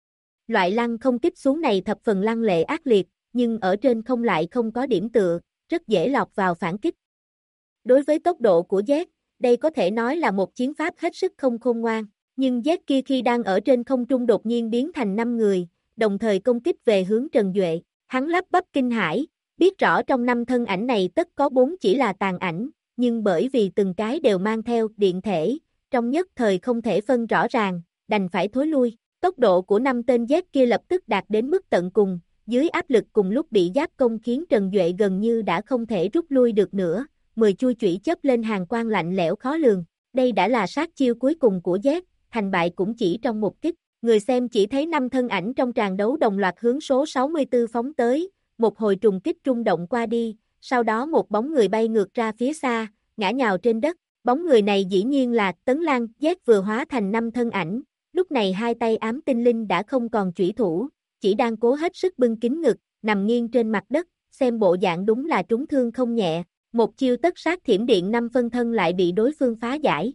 Loại lăng không tiếp xuống này thập phần lăng lệ ác liệt, nhưng ở trên không lại không có điểm tựa, rất dễ lọt vào phản kích. Đối với tốc độ của Z, đây có thể nói là một chiến pháp hết sức không khôn ngoan, nhưng Z kia khi đang ở trên không trung đột nhiên biến thành 5 người, đồng thời công kích về hướng Trần Duệ. Hắn lắp bắp kinh hãi, biết rõ trong 5 thân ảnh này tất có 4 chỉ là tàn ảnh, nhưng bởi vì từng cái đều mang theo điện thể, trong nhất thời không thể phân rõ ràng, đành phải thối lui. Tốc độ của 5 tên Z kia lập tức đạt đến mức tận cùng, dưới áp lực cùng lúc bị giáp công khiến Trần Duệ gần như đã không thể rút lui được nữa. 10 chui chủy chớp lên hàng quang lạnh lẽo khó lường. Đây đã là sát chiêu cuối cùng của Z, thành bại cũng chỉ trong một kích. Người xem chỉ thấy 5 thân ảnh trong tràng đấu đồng loạt hướng số 64 phóng tới, một hồi trùng kích rung động qua đi, sau đó một bóng người bay ngược ra phía xa, ngã nhào trên đất. Bóng người này dĩ nhiên là Tấn Lang. Z vừa hóa thành 5 thân ảnh, lúc này hai tay ám tinh linh đã không còn chủy thủ, chỉ đang cố hết sức bưng kín ngực, nằm nghiêng trên mặt đất, xem bộ dạng đúng là trúng thương không nhẹ. Một chiêu tất sát thiểm điện 5 phân thân lại bị đối phương phá giải.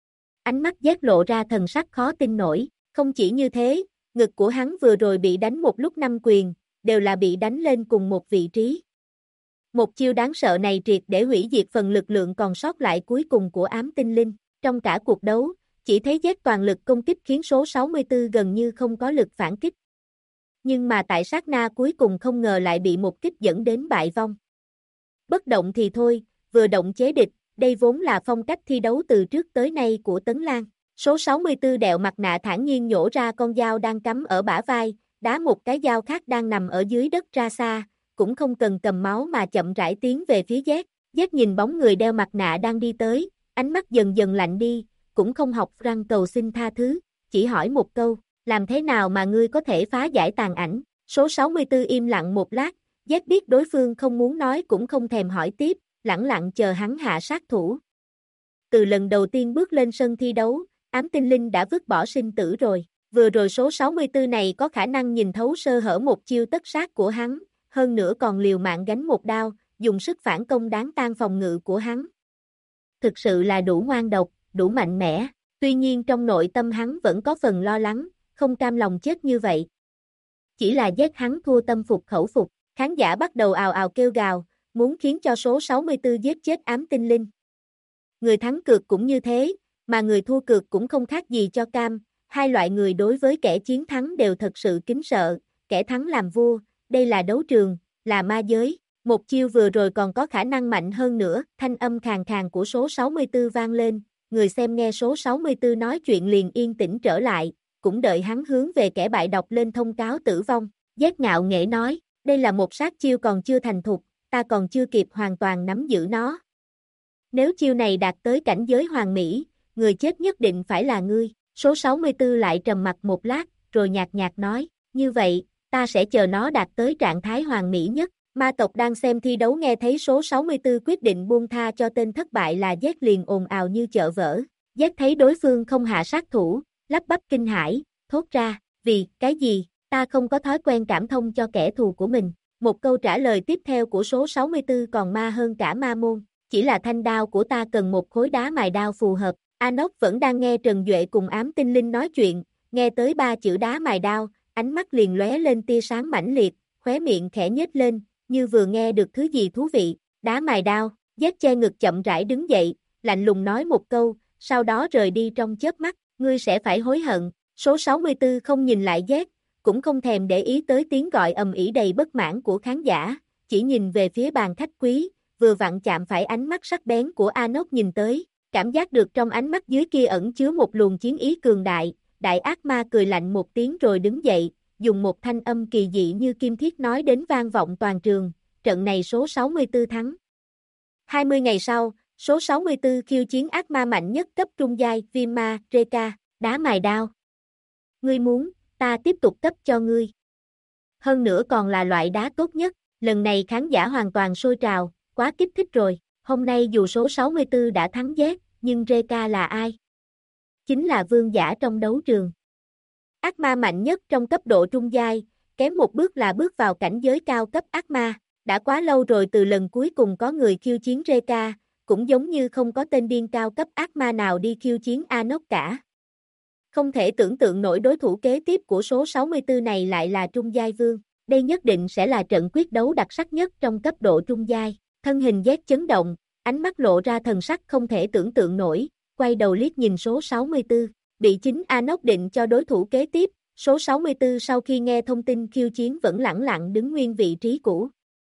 Ánh mắt Z lộ ra thần sắc khó tin nổi, không chỉ như thế, ngực của hắn vừa rồi bị đánh một lúc 5 quyền, đều là bị đánh lên cùng một vị trí. Một chiêu đáng sợ này triệt để hủy diệt phần lực lượng còn sót lại cuối cùng của ám tinh linh. Trong cả cuộc đấu, chỉ thấy Z toàn lực công kích khiến số 64 gần như không có lực phản kích. Nhưng mà tại sát na cuối cùng không ngờ lại bị một kích dẫn đến bại vong. Bất động thì thôi, vừa động chế địch, đây vốn là phong cách thi đấu từ trước tới nay của Tấn Lang. Số 64 đeo mặt nạ thản nhiên nhổ ra con dao đang cắm ở bả vai, đá một cái dao khác đang nằm ở dưới đất ra xa, cũng không cần cầm máu mà chậm rãi tiến về phía Z. Z nhìn bóng người đeo mặt nạ đang đi tới, ánh mắt dần dần lạnh đi, cũng không học Frank cầu xin tha thứ, chỉ hỏi một câu, làm thế nào mà ngươi có thể phá giải tàn ảnh? Số 64 im lặng một lát, Z biết đối phương không muốn nói cũng không thèm hỏi tiếp, lẳng lặng chờ hắn hạ sát thủ. Từ lần đầu tiên bước lên sân thi đấu, ám tinh linh đã vứt bỏ sinh tử rồi. Vừa rồi số 64 này có khả năng nhìn thấu sơ hở một chiêu tất sát của hắn, hơn nữa còn liều mạng gánh một đao, dùng sức phản công đáng tan phòng ngự của hắn. Thực sự là đủ ngoan độc, đủ mạnh mẽ. Tuy nhiên trong nội tâm hắn vẫn có phần lo lắng, không cam lòng chết như vậy. Chỉ là giết hắn thua tâm phục khẩu phục, khán giả bắt đầu ào ào kêu gào, muốn khiến cho số 64 giết chết ám tinh linh. Người thắng cược cũng như thế, mà người thua cược cũng không khác gì cho cam, hai loại người đối với kẻ chiến thắng đều thật sự kính sợ, kẻ thắng làm vua, đây là đấu trường, là ma giới, một chiêu vừa rồi còn có khả năng mạnh hơn nữa, thanh âm khàn khàn của số 64 vang lên, người xem nghe số 64 nói chuyện liền yên tĩnh trở lại, cũng đợi hắn hướng về kẻ bại đọc lên thông cáo tử vong, Giác ngạo nghễ nói, đây là một sát chiêu còn chưa thành thục, ta còn chưa kịp hoàn toàn nắm giữ nó. Nếu chiêu này đạt tới cảnh giới hoàn mỹ, người chết nhất định phải là ngươi, số 64 lại trầm mặt một lát, rồi nhạt nhạt nói, như vậy, ta sẽ chờ nó đạt tới trạng thái hoàn mỹ nhất. Ma tộc đang xem thi đấu nghe thấy số 64 quyết định buông tha cho tên thất bại là Giác liền ồn ào như chợ vỡ. Giác thấy đối phương không hạ sát thủ, lắp bắp kinh hãi, thốt ra, vì, cái gì, ta không có thói quen cảm thông cho kẻ thù của mình. Một câu trả lời tiếp theo của số 64 còn ma hơn cả ma môn, chỉ là thanh đao của ta cần một khối đá mài đao phù hợp. Anok vẫn đang nghe Trần Duệ cùng ám tinh linh nói chuyện, nghe tới 3 chữ đá mài đao, ánh mắt liền lóe lên tia sáng mãnh liệt, khóe miệng khẽ nhếch lên, như vừa nghe được thứ gì thú vị, đá mài đao, Giác che ngực chậm rãi đứng dậy, lạnh lùng nói một câu, sau đó rời đi trong chớp mắt, ngươi sẽ phải hối hận, số 64 không nhìn lại Giác, cũng không thèm để ý tới tiếng gọi ầm ĩ đầy bất mãn của khán giả, chỉ nhìn về phía bàn khách quý, vừa vặn chạm phải ánh mắt sắc bén của Anok nhìn tới, cảm giác được trong ánh mắt dưới kia ẩn chứa một luồng chiến ý cường đại, đại ác ma cười lạnh một tiếng rồi đứng dậy, dùng một thanh âm kỳ dị như kim thiết nói đến vang vọng toàn trường, trận này số 64 thắng. 20 ngày sau, số 64 khiêu chiến ác ma mạnh nhất cấp trung giai, Vima, Reka, đá mài đao. Ngươi muốn, ta tiếp tục cấp cho ngươi. Hơn nữa còn là loại đá tốt nhất, lần này khán giả hoàn toàn sôi trào, quá kích thích rồi, hôm nay dù số 64 đã thắng Giác, nhưng Reka là ai? Chính là vương giả trong đấu trường. Ác ma mạnh nhất trong cấp độ trung giai, kém một bước là bước vào cảnh giới cao cấp ác ma, đã quá lâu rồi từ lần cuối cùng có người khiêu chiến Reka, cũng giống như không có tên điên cao cấp ác ma nào đi khiêu chiến Anok cả. Không thể tưởng tượng nổi đối thủ kế tiếp của số 64 này lại là trung giai vương, đây nhất định sẽ là trận quyết đấu đặc sắc nhất trong cấp độ trung giai, thân hình Giác chấn động, ánh mắt lộ ra thần sắc không thể tưởng tượng nổi, quay đầu liếc nhìn số 64. Bị chính Anok định cho đối thủ kế tiếp, số 64 sau khi nghe thông tin khiêu chiến vẫn lẳng lặng đứng nguyên vị trí cũ.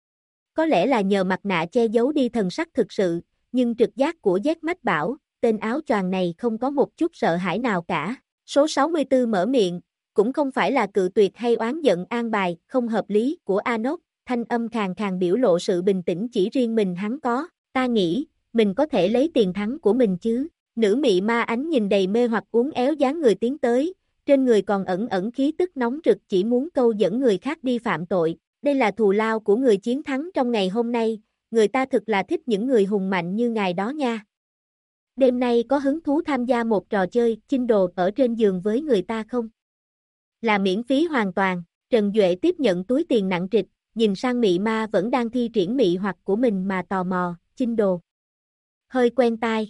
Có lẽ là nhờ mặt nạ che giấu đi thần sắc thực sự, nhưng trực giác của Giác mách bảo, tên áo choàng này không có một chút sợ hãi nào cả. Số 64 mở miệng, cũng không phải là cự tuyệt hay oán giận an bài không hợp lý của Anok, thanh âm khàn khàn biểu lộ sự bình tĩnh chỉ riêng mình hắn có, ta nghĩ, mình có thể lấy tiền thắng của mình chứ. Nữ mị ma ánh nhìn đầy mê hoặc uốn éo dáng người tiến tới, trên người còn ẩn ẩn khí tức nóng rực chỉ muốn câu dẫn người khác đi phạm tội, đây là thù lao của người chiến thắng trong ngày hôm nay, người ta thực là thích những người hùng mạnh như ngài đó nha. Đêm nay có hứng thú tham gia một trò chơi chinh đồ ở trên giường với người ta không? Là miễn phí hoàn toàn, Trần Duệ tiếp nhận túi tiền nặng trịch, nhìn sang mị ma vẫn đang thi triển mị hoặc của mình mà tò mò, chinh đồ. Hơi quen tai.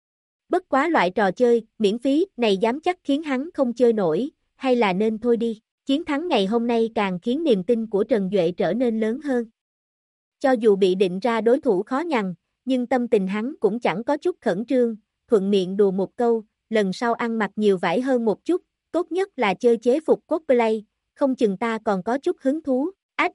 Bất quá loại trò chơi, miễn phí, này dám chắc khiến hắn không chơi nổi, hay là nên thôi đi, chiến thắng ngày hôm nay càng khiến niềm tin của Trần Duệ trở nên lớn hơn. Cho dù bị định ra đối thủ khó nhằn, nhưng tâm tình hắn cũng chẳng có chút khẩn trương, thuận miệng đùa một câu, lần sau ăn mặc nhiều vải hơn một chút, tốt nhất là chơi chế phục cosplay, không chừng ta còn có chút hứng thú, ách.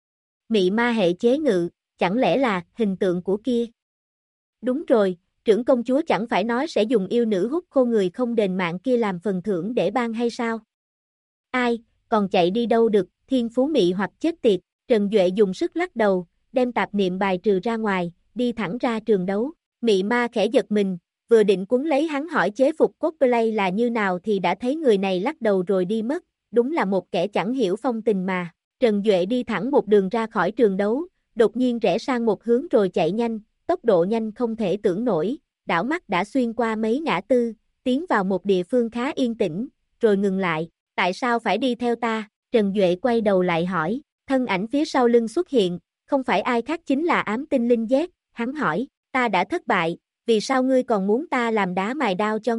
Mị ma hệ chế ngự, chẳng lẽ là hình tượng của kia? Đúng rồi. Trưởng công chúa chẳng phải nói sẽ dùng yêu nữ hút khô người không đền mạng kia làm phần thưởng để ban hay sao? Ai, còn chạy đi đâu được, thiên phú mị hoặc chết tiệt, Trần Duệ dùng sức lắc đầu, đem tạp niệm bài trừ ra ngoài, đi thẳng ra trường đấu. Mị ma khẽ giật mình, vừa định cuốn lấy hắn hỏi chế phục cosplay là như nào thì đã thấy người này lắc đầu rồi đi mất, đúng là một kẻ chẳng hiểu phong tình mà. Trần Duệ đi thẳng một đường ra khỏi trường đấu, đột nhiên rẽ sang một hướng rồi chạy nhanh. Tốc độ nhanh không thể tưởng nổi, đảo mắt đã xuyên qua mấy ngã tư, tiến vào một địa phương khá yên tĩnh, rồi ngừng lại, tại sao phải đi theo ta, Trần Duệ quay đầu lại hỏi, thân ảnh phía sau lưng xuất hiện, không phải ai khác chính là ám tinh linh Giác, hắn hỏi, ta đã thất bại, vì sao ngươi còn muốn ta làm đá mài đao cho ngươi,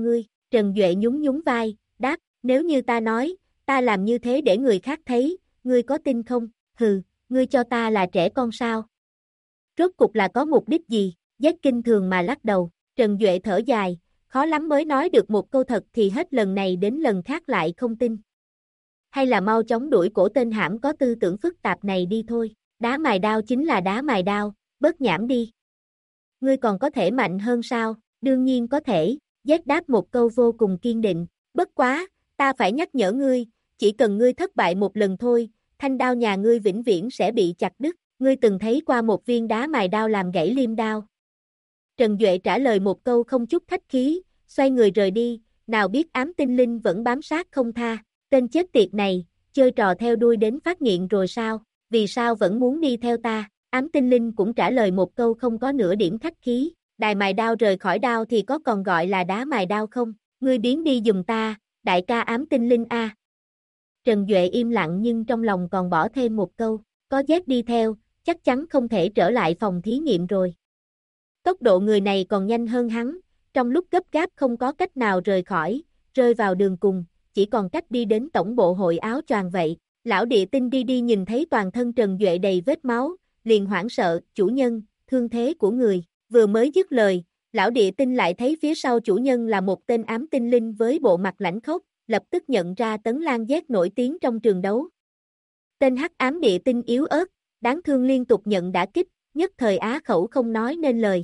Trần Duệ nhún nhún vai, đáp, nếu như ta nói, ta làm như thế để người khác thấy, ngươi có tin không? Hừ, ngươi cho ta là trẻ con sao? Rốt cục là có mục đích gì? Giác kinh thường mà lắc đầu, Trần Duệ thở dài, khó lắm mới nói được một câu thật thì hết lần này đến lần khác lại không tin. Hay là mau chóng đuổi cổ tên hãm có tư tưởng phức tạp này đi thôi, đá mài đao chính là đá mài đao, bớt nhảm đi. Ngươi còn có thể mạnh hơn sao? Đương nhiên có thể, Giác đáp một câu vô cùng kiên định, bất quá, ta phải nhắc nhở ngươi, chỉ cần ngươi thất bại một lần thôi, thanh đao nhà ngươi vĩnh viễn sẽ bị chặt đứt, ngươi từng thấy qua một viên đá mài đao làm gãy liêm đao. Trần Duệ trả lời một câu không chút khách khí, xoay người rời đi, nào biết ám tinh linh vẫn bám sát không tha, tên chết tiệt này, chơi trò theo đuôi đến phát nghiện rồi sao, vì sao vẫn muốn đi theo ta, ám tinh linh cũng trả lời một câu không có nửa điểm khách khí, đài mài đao rời khỏi đao thì có còn gọi là đá mài đao không, ngươi biến đi giùm ta, đại ca ám tinh linh a. Trần Duệ im lặng nhưng trong lòng còn bỏ thêm một câu, có Giác đi theo, chắc chắn không thể trở lại phòng thí nghiệm rồi. Tốc độ người này còn nhanh hơn hắn, trong lúc gấp gáp không có cách nào rời khỏi, rơi vào đường cùng, chỉ còn cách đi đến tổng bộ hội áo choàng vậy. Lão địa tinh đi đi nhìn thấy toàn thân Trần Duệ đầy vết máu, liền hoảng sợ, chủ nhân, thương thế của người, vừa mới dứt lời, lão địa tinh lại thấy phía sau chủ nhân là một tên ám tinh linh với bộ mặt lãnh khốc, lập tức nhận ra Tấn Lan Giác nổi tiếng trong trường đấu. Tên hắc ám địa tinh yếu ớt, đáng thương liên tục nhận đả kích, nhất thời á khẩu không nói nên lời,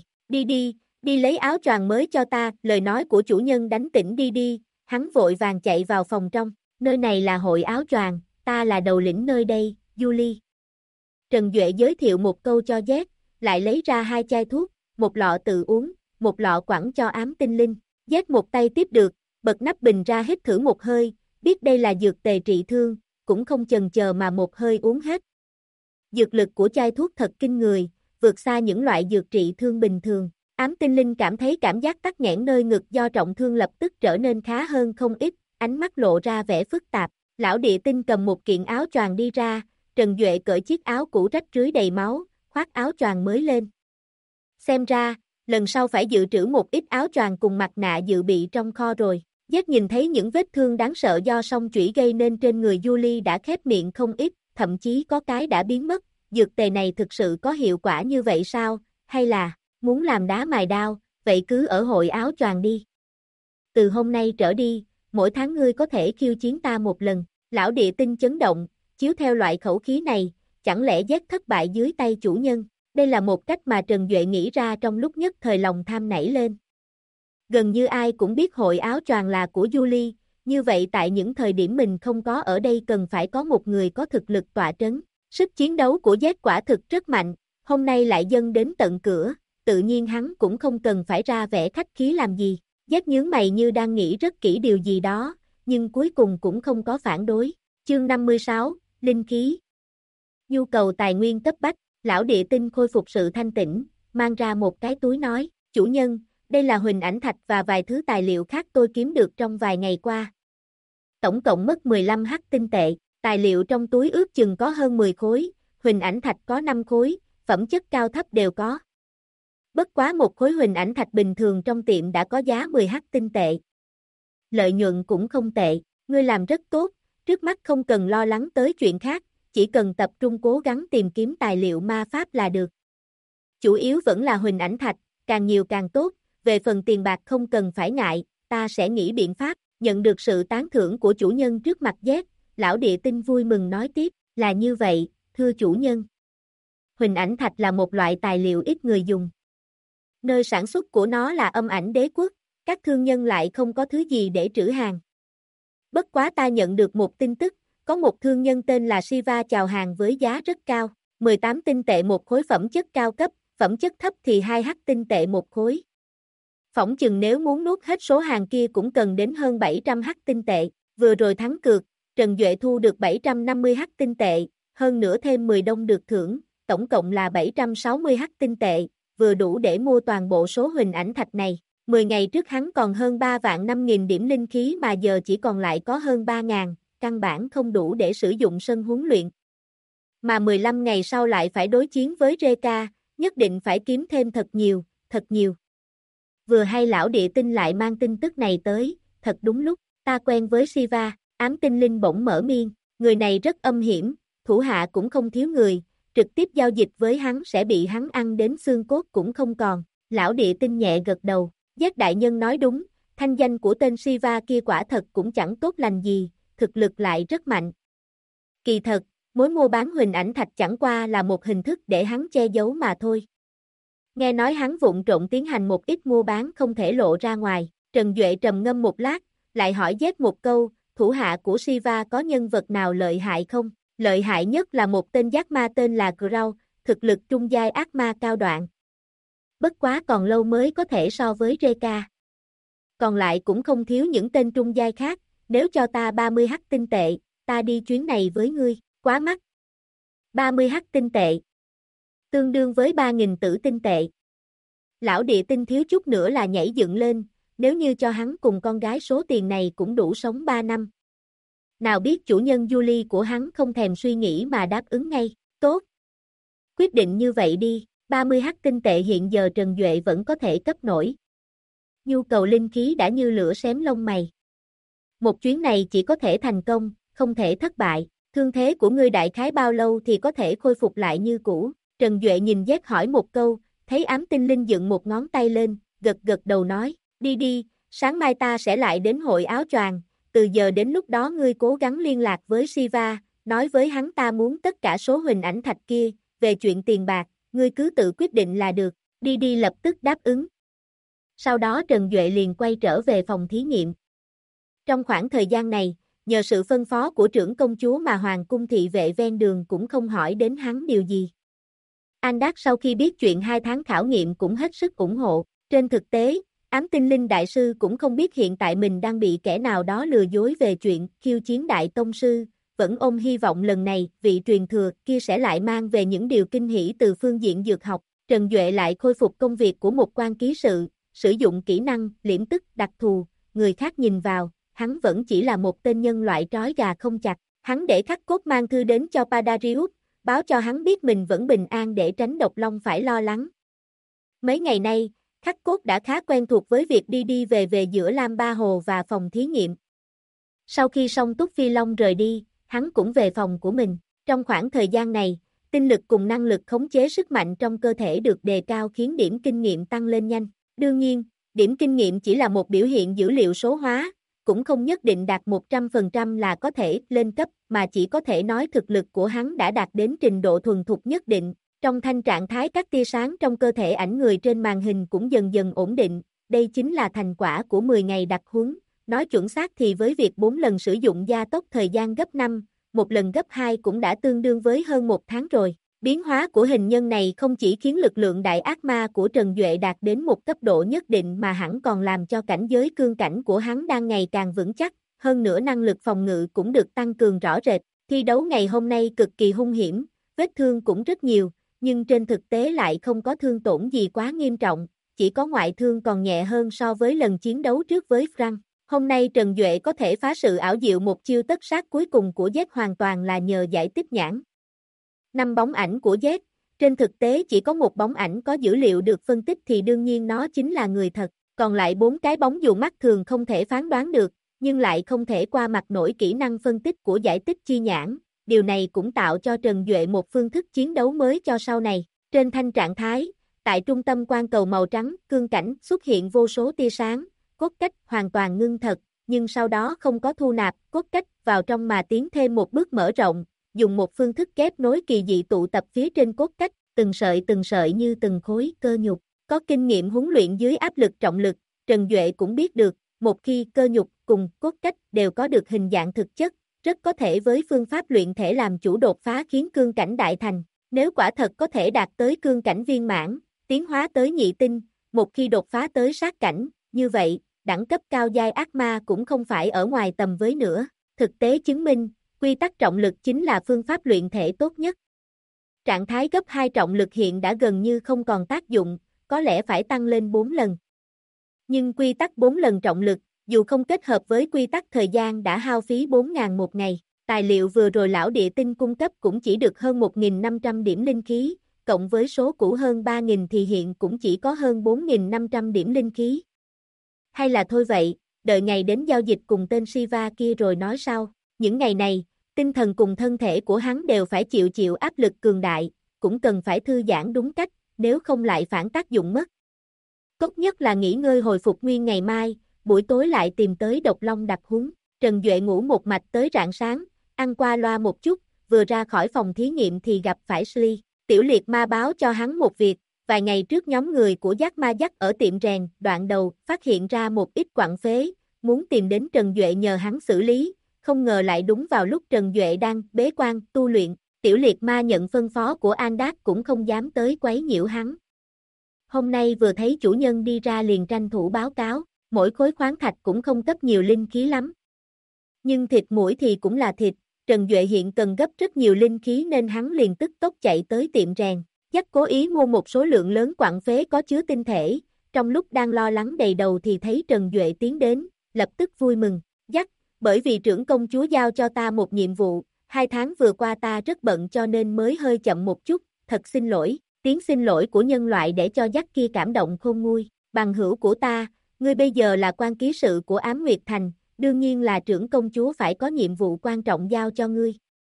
đi lấy áo choàng mới cho ta, lời nói của chủ nhân đánh tỉnh đi, hắn vội vàng chạy vào phòng trong, nơi này là hội áo choàng, ta là đầu lĩnh nơi đây, Julie. Trần Duệ giới thiệu một câu cho Giác, lại lấy ra 2 chai thuốc, một lọ tự uống, một lọ quẳng cho ám tinh linh, Giác một tay tiếp được, bật nắp bình ra hít thử một hơi, biết đây là dược tề trị thương, cũng không chần chờ mà một hơi uống hết. Dược lực của chai thuốc thật kinh người, vượt xa những loại dược trị thương bình thường. Ám tinh linh cảm thấy cảm giác tắc nghẽn nơi ngực do trọng thương lập tức trở nên khá hơn không ít, ánh mắt lộ ra vẻ phức tạp. Lão địa tinh cầm một kiện áo choàng đi ra, Trần Duệ cởi chiếc áo cũ rách rưới đầy máu, khoác áo choàng mới lên. Xem ra, lần sau phải dự trữ một ít áo choàng cùng mặt nạ dự bị trong kho rồi. Giác nhìn thấy những vết thương đáng sợ do song chủy gây nên trên người Julie đã khép miệng không ít, thậm chí có cái đã biến mất. Dược tề này thực sự có hiệu quả như vậy sao, hay là muốn làm đá mài đao, vậy cứ ở hội áo choàng đi. Từ hôm nay trở đi, mỗi tháng ngươi có thể khiêu chiến ta một lần. Lão địa tinh chấn động, chiếu theo loại khẩu khí này, chẳng lẽ Giác thất bại dưới tay chủ nhân. Đây là một cách mà Trần Duệ nghĩ ra trong lúc nhất thời lòng tham nảy lên. Gần như ai cũng biết hội áo choàng là của Julie, như vậy tại những thời điểm mình không có ở đây cần phải có một người có thực lực tọa trấn. Sức chiến đấu của Giác quả thực rất mạnh, hôm nay lại dâng đến tận cửa, tự nhiên hắn cũng không cần phải ra vẻ khách khí làm gì. Giác nhướng mày như đang nghĩ rất kỹ điều gì đó, nhưng cuối cùng cũng không có phản đối. Chương 56, Linh khí. Nhu cầu tài nguyên cấp bách, lão địa tinh khôi phục sự thanh tĩnh, mang ra một cái túi nói, chủ nhân, đây là huỳnh ảnh thạch và vài thứ tài liệu khác tôi kiếm được trong vài ngày qua. Tổng cộng mất 15 hắc tinh tệ, tài liệu trong túi ước chừng có hơn 10 khối, huỳnh ảnh thạch có 5 khối, phẩm chất cao thấp đều có. Bất quá một khối huỳnh ảnh thạch bình thường trong tiệm đã có giá 10 hắc tinh tệ. Lợi nhuận cũng không tệ, ngươi làm rất tốt, trước mắt không cần lo lắng tới chuyện khác, chỉ cần tập trung cố gắng tìm kiếm tài liệu ma pháp là được. Chủ yếu vẫn là huỳnh ảnh thạch, càng nhiều càng tốt, về phần tiền bạc không cần phải ngại, ta sẽ nghĩ biện pháp. Nhận được sự tán thưởng của chủ nhân trước mặt Giác, lão địa tinh vui mừng nói tiếp, là như vậy, thưa chủ nhân. Huỳnh ảnh thạch là một loại tài liệu ít người dùng. Nơi sản xuất của nó là Âm Ảnh Đế quốc, các thương nhân lại không có thứ gì để trữ hàng. Bất quá ta nhận được một tin tức, có một thương nhân tên là Shiva chào hàng với giá rất cao, 18 tinh tệ một khối phẩm chất cao cấp, phẩm chất thấp thì 2 hắc tinh tệ một khối. Phỏng chừng nếu muốn nuốt hết số hàng kia cũng cần đến hơn 700 hắc tinh tệ, vừa rồi thắng cược, Trần Duệ thu được 750 hắc tinh tệ, hơn nữa thêm 10 đông được thưởng, tổng cộng là 760 hắc tinh tệ, vừa đủ để mua toàn bộ số huỳnh ảnh thạch này. 10 ngày trước hắn còn hơn 3 vạn 5.000 điểm linh khí mà giờ chỉ còn lại có hơn 3.000, căn bản không đủ để sử dụng sân huấn luyện. Mà 15 ngày sau lại phải đối chiến với Reka, nhất định phải kiếm thêm thật nhiều, thật nhiều. Vừa hay lão địa tinh lại mang tin tức này tới, thật đúng lúc, ta quen với Siva, ám tinh linh bỗng mở miên, người này rất âm hiểm, thủ hạ cũng không thiếu người, trực tiếp giao dịch với hắn sẽ bị hắn ăn đến xương cốt cũng không còn, lão địa tinh nhẹ gật đầu, giác đại nhân nói đúng, thanh danh của tên Siva kia quả thật cũng chẳng tốt lành gì, thực lực lại rất mạnh. Kỳ thật, mối mua bán hình ảnh thạch chẳng qua là một hình thức để hắn che giấu mà thôi. Nghe nói hắn vụng trộn tiến hành một ít mua bán không thể lộ ra ngoài, Trần Duệ trầm ngâm một lát, lại hỏi Z một câu, thủ hạ của Siva có nhân vật nào lợi hại không? Lợi hại nhất là một tên giác ma tên là Crow, thực lực trung giai ác ma cao đoạn. Bất quá còn lâu mới có thể so với Reka. Còn lại cũng không thiếu những tên trung giai khác, nếu cho ta 30 hắc tinh tệ, ta đi chuyến này với ngươi, quá mắc. 30 hắc tinh tệ. Tương đương với 3.000 tử tinh tệ. Lão địa tinh thiếu chút nữa là nhảy dựng lên, nếu như cho hắn cùng con gái số tiền này cũng đủ sống 3 năm. Nào biết chủ nhân Julie của hắn không thèm suy nghĩ mà đáp ứng ngay, tốt. Quyết định như vậy đi, 30 hắc tinh tệ hiện giờ Trần Duệ vẫn có thể cấp nổi. Nhu cầu linh khí đã như lửa xém lông mày. Một chuyến này chỉ có thể thành công, không thể thất bại, thương thế của ngươi đại khái bao lâu thì có thể khôi phục lại như cũ. Trần Duệ nhìn Z hỏi một câu, thấy ám tinh linh dựng một ngón tay lên, gật gật đầu nói, đi đi, sáng mai ta sẽ lại đến hội áo choàng, từ giờ đến lúc đó ngươi cố gắng liên lạc với Siva, nói với hắn ta muốn tất cả số hình ảnh thạch kia, về chuyện tiền bạc, ngươi cứ tự quyết định là được, đi đi lập tức đáp ứng. Sau đó Trần Duệ liền quay trở về phòng thí nghiệm. Trong khoảng thời gian này, nhờ sự phân phó của trưởng công chúa mà hoàng cung thị vệ ven đường cũng không hỏi đến hắn điều gì. Andak sau khi biết chuyện 2 tháng khảo nghiệm cũng hết sức ủng hộ, trên thực tế, ám tinh linh đại sư cũng không biết hiện tại mình đang bị kẻ nào đó lừa dối về chuyện khiêu chiến đại tông sư, vẫn ôm hy vọng lần này vị truyền thừa kia sẽ lại mang về những điều kinh hỉ từ phương diện dược học. Trần Duệ lại khôi phục công việc của một quan ký sự, sử dụng kỹ năng liễm tức đặc thù, người khác nhìn vào, hắn vẫn chỉ là một tên nhân loại trói gà không chặt, hắn để khắc cốt mang thư đến cho Padarius, báo cho hắn biết mình vẫn bình an để tránh độc long phải lo lắng. Mấy ngày nay, khắc cốt đã khá quen thuộc với việc đi đi về về giữa Lam Ba Hồ và phòng thí nghiệm. Sau khi Song Túc Phi Long rời đi, hắn cũng về phòng của mình. Trong khoảng thời gian này, tinh lực cùng năng lực khống chế sức mạnh trong cơ thể được đề cao khiến điểm kinh nghiệm tăng lên nhanh. Đương nhiên, điểm kinh nghiệm chỉ là một biểu hiện dữ liệu số hóa, cũng không nhất định đạt 100% là có thể lên cấp, mà chỉ có thể nói thực lực của hắn đã đạt đến trình độ thuần thục nhất định. Trong thanh trạng thái các tia sáng trong cơ thể ảnh người trên màn hình cũng dần dần ổn định, đây chính là thành quả của 10 ngày đặc huấn. Nói chuẩn xác thì với việc 4 lần sử dụng gia tốc thời gian gấp 5, một lần gấp 2 cũng đã tương đương với hơn 1 tháng rồi. Biến hóa của hình nhân này không chỉ khiến lực lượng đại ác ma của Trần Duệ đạt đến một cấp độ nhất định mà hẳn còn làm cho cảnh giới cương cảnh của hắn đang ngày càng vững chắc, hơn nữa năng lực phòng ngự cũng được tăng cường rõ rệt. Thi đấu ngày hôm nay cực kỳ hung hiểm, vết thương cũng rất nhiều, nhưng trên thực tế lại không có thương tổn gì quá nghiêm trọng, chỉ có ngoại thương còn nhẹ hơn so với lần chiến đấu trước với Frank. Hôm nay Trần Duệ có thể phá sự ảo diệu một chiêu tất sát cuối cùng của Z hoàn toàn là nhờ giải tích nhãn. 5 bóng ảnh của Z, trên thực tế chỉ có một bóng ảnh có dữ liệu được phân tích thì đương nhiên nó chính là người thật, còn lại 4 cái bóng dù mắt thường không thể phán đoán được, nhưng lại không thể qua mặt nổi kỹ năng phân tích của giải tích chi nhãn, điều này cũng tạo cho Trần Duệ một phương thức chiến đấu mới cho sau này. Trên thanh trạng thái, tại trung tâm quang cầu màu trắng, cương cảnh xuất hiện vô số tia sáng, cốt cách hoàn toàn ngưng thật, nhưng sau đó không có thu nạp cốt cách vào trong mà tiến thêm một bước mở rộng, dùng một phương thức ghép nối kỳ dị tụ tập phía trên cốt cách, từng sợi như từng khối cơ nhục. Có kinh nghiệm huấn luyện dưới áp lực trọng lực, Trần Duệ cũng biết được, một khi cơ nhục cùng cốt cách đều có được hình dạng thực chất, rất có thể với phương pháp luyện thể làm chủ đột phá khiến cương cảnh đại thành. Nếu quả thật có thể đạt tới cương cảnh viên mãn, tiến hóa tới nhị tinh, một khi đột phá tới sát cảnh, như vậy, đẳng cấp cao giai ác ma cũng không phải ở ngoài tầm với nữa. Thực tế chứng minh, quy tắc trọng lực chính là phương pháp luyện thể tốt nhất. Trạng thái gấp 2 trọng lực hiện đã gần như không còn tác dụng, có lẽ phải tăng lên 4 lần. Nhưng quy tắc 4 lần trọng lực, dù không kết hợp với quy tắc thời gian đã hao phí 4.000 một ngày, tài liệu vừa rồi lão địa tinh cung cấp cũng chỉ được hơn 1.500 điểm linh khí, cộng với số cũ hơn 3.000 thì hiện cũng chỉ có hơn 4.500 điểm linh khí. Hay là thôi vậy, đợi ngày đến giao dịch cùng tên Shiva kia rồi nói sau. Những ngày này, tinh thần cùng thân thể của hắn đều phải chịu áp lực cường đại, cũng cần phải thư giãn đúng cách, nếu không lại phản tác dụng mất. Tốt nhất là nghỉ ngơi hồi phục nguyên ngày mai, buổi tối lại tìm tới Độc Long đặc huấn. Trần Duệ ngủ một mạch tới rạng sáng, ăn qua loa một chút, vừa ra khỏi phòng thí nghiệm thì gặp phải Sly. Tiểu liệt ma báo cho hắn một việc, vài ngày trước nhóm người của Giác Ma Dắt ở tiệm rèn, đoạn đầu, phát hiện ra một ít quặng phế, muốn tìm đến Trần Duệ nhờ hắn xử lý, không ngờ lại đúng vào lúc Trần Duệ đang bế quan, tu luyện. Tiểu liệt ma nhận phân phó của Andak cũng không dám tới quấy nhiễu hắn. Hôm nay vừa thấy chủ nhân đi ra liền tranh thủ báo cáo, mỗi khối khoáng thạch cũng không cấp nhiều linh khí lắm. Nhưng thịt muỗi thì cũng là thịt, Trần Duệ hiện cần gấp rất nhiều linh khí nên hắn liền tức tốc chạy tới tiệm rèn. Dắt cố ý mua một số lượng lớn quặng phế có chứa tinh thể, trong lúc đang lo lắng đầy đầu thì thấy Trần Duệ tiến đến, lập tức vui mừng. Dắt, bởi vì trưởng công chúa giao cho ta một nhiệm vụ, 2 tháng vừa qua ta rất bận cho nên mới hơi chậm một chút, thật xin lỗi. Tiếng xin lỗi của nhân loại để cho Dắt kia cảm động khôn nguôi. Bằng hữu của ta, ngươi bây giờ là quan ký sự của Ám Nguyệt Thành, đương nhiên là trưởng công chúa phải có nhiệm vụ quan trọng giao cho ngươi.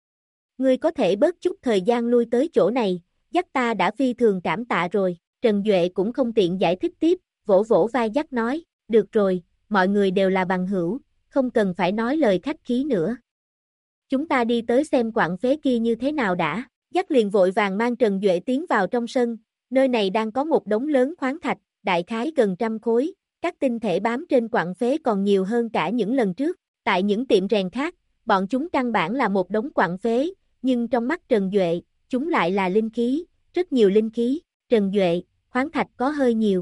Ngươi có thể bớt chút thời gian lui tới chỗ này, Dắt ta đã phi thường cảm tạ rồi. Trần Duệ cũng không tiện giải thích tiếp, vỗ vỗ vai Dắt nói, được rồi, mọi người đều là bằng hữu, không cần phải nói lời khách khí nữa. Chúng ta đi tới xem quặng phế kia như thế nào đã. Dắt liền vội vàng mang Trần Duệ tiến vào trong sân, nơi này đang có một đống lớn khoáng thạch, đại khái gần 100 khối, các tinh thể bám trên quặng phế còn nhiều hơn cả những lần trước. Tại những tiệm rèn khác, bọn chúng căn bản là một đống quặng phế, nhưng trong mắt Trần Duệ, chúng lại là linh khí, rất nhiều linh khí. Trần Duệ, khoáng thạch có hơi nhiều.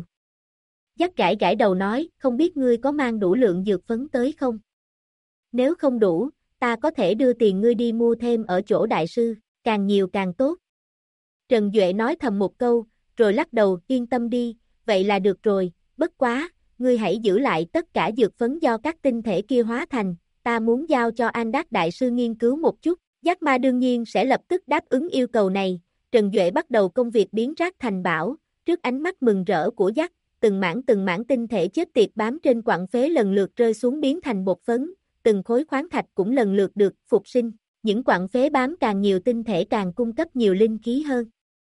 Dắt gãi gãi đầu nói, không biết ngươi có mang đủ lượng dược phấn tới không? Nếu không đủ, ta có thể đưa tiền ngươi đi mua thêm ở chỗ đại sư, càng nhiều càng tốt. Trần Duệ nói thầm một câu, rồi lắc đầu, yên tâm đi, vậy là được rồi, bất quá, ngươi hãy giữ lại tất cả dược phấn do các tinh thể kia hóa thành, ta muốn giao cho Andak đại sư nghiên cứu một chút. Giác Ma đương nhiên sẽ lập tức đáp ứng yêu cầu này. Trần Duệ bắt đầu công việc biến rác thành bảo, trước ánh mắt mừng rỡ của Giác, từng mảng tinh thể chết tiệt bám trên quặng phế lần lượt rơi xuống biến thành bột phấn, từng khối khoáng thạch cũng lần lượt được phục sinh, những quặng phế bám càng nhiều tinh thể càng cung cấp nhiều linh khí hơn.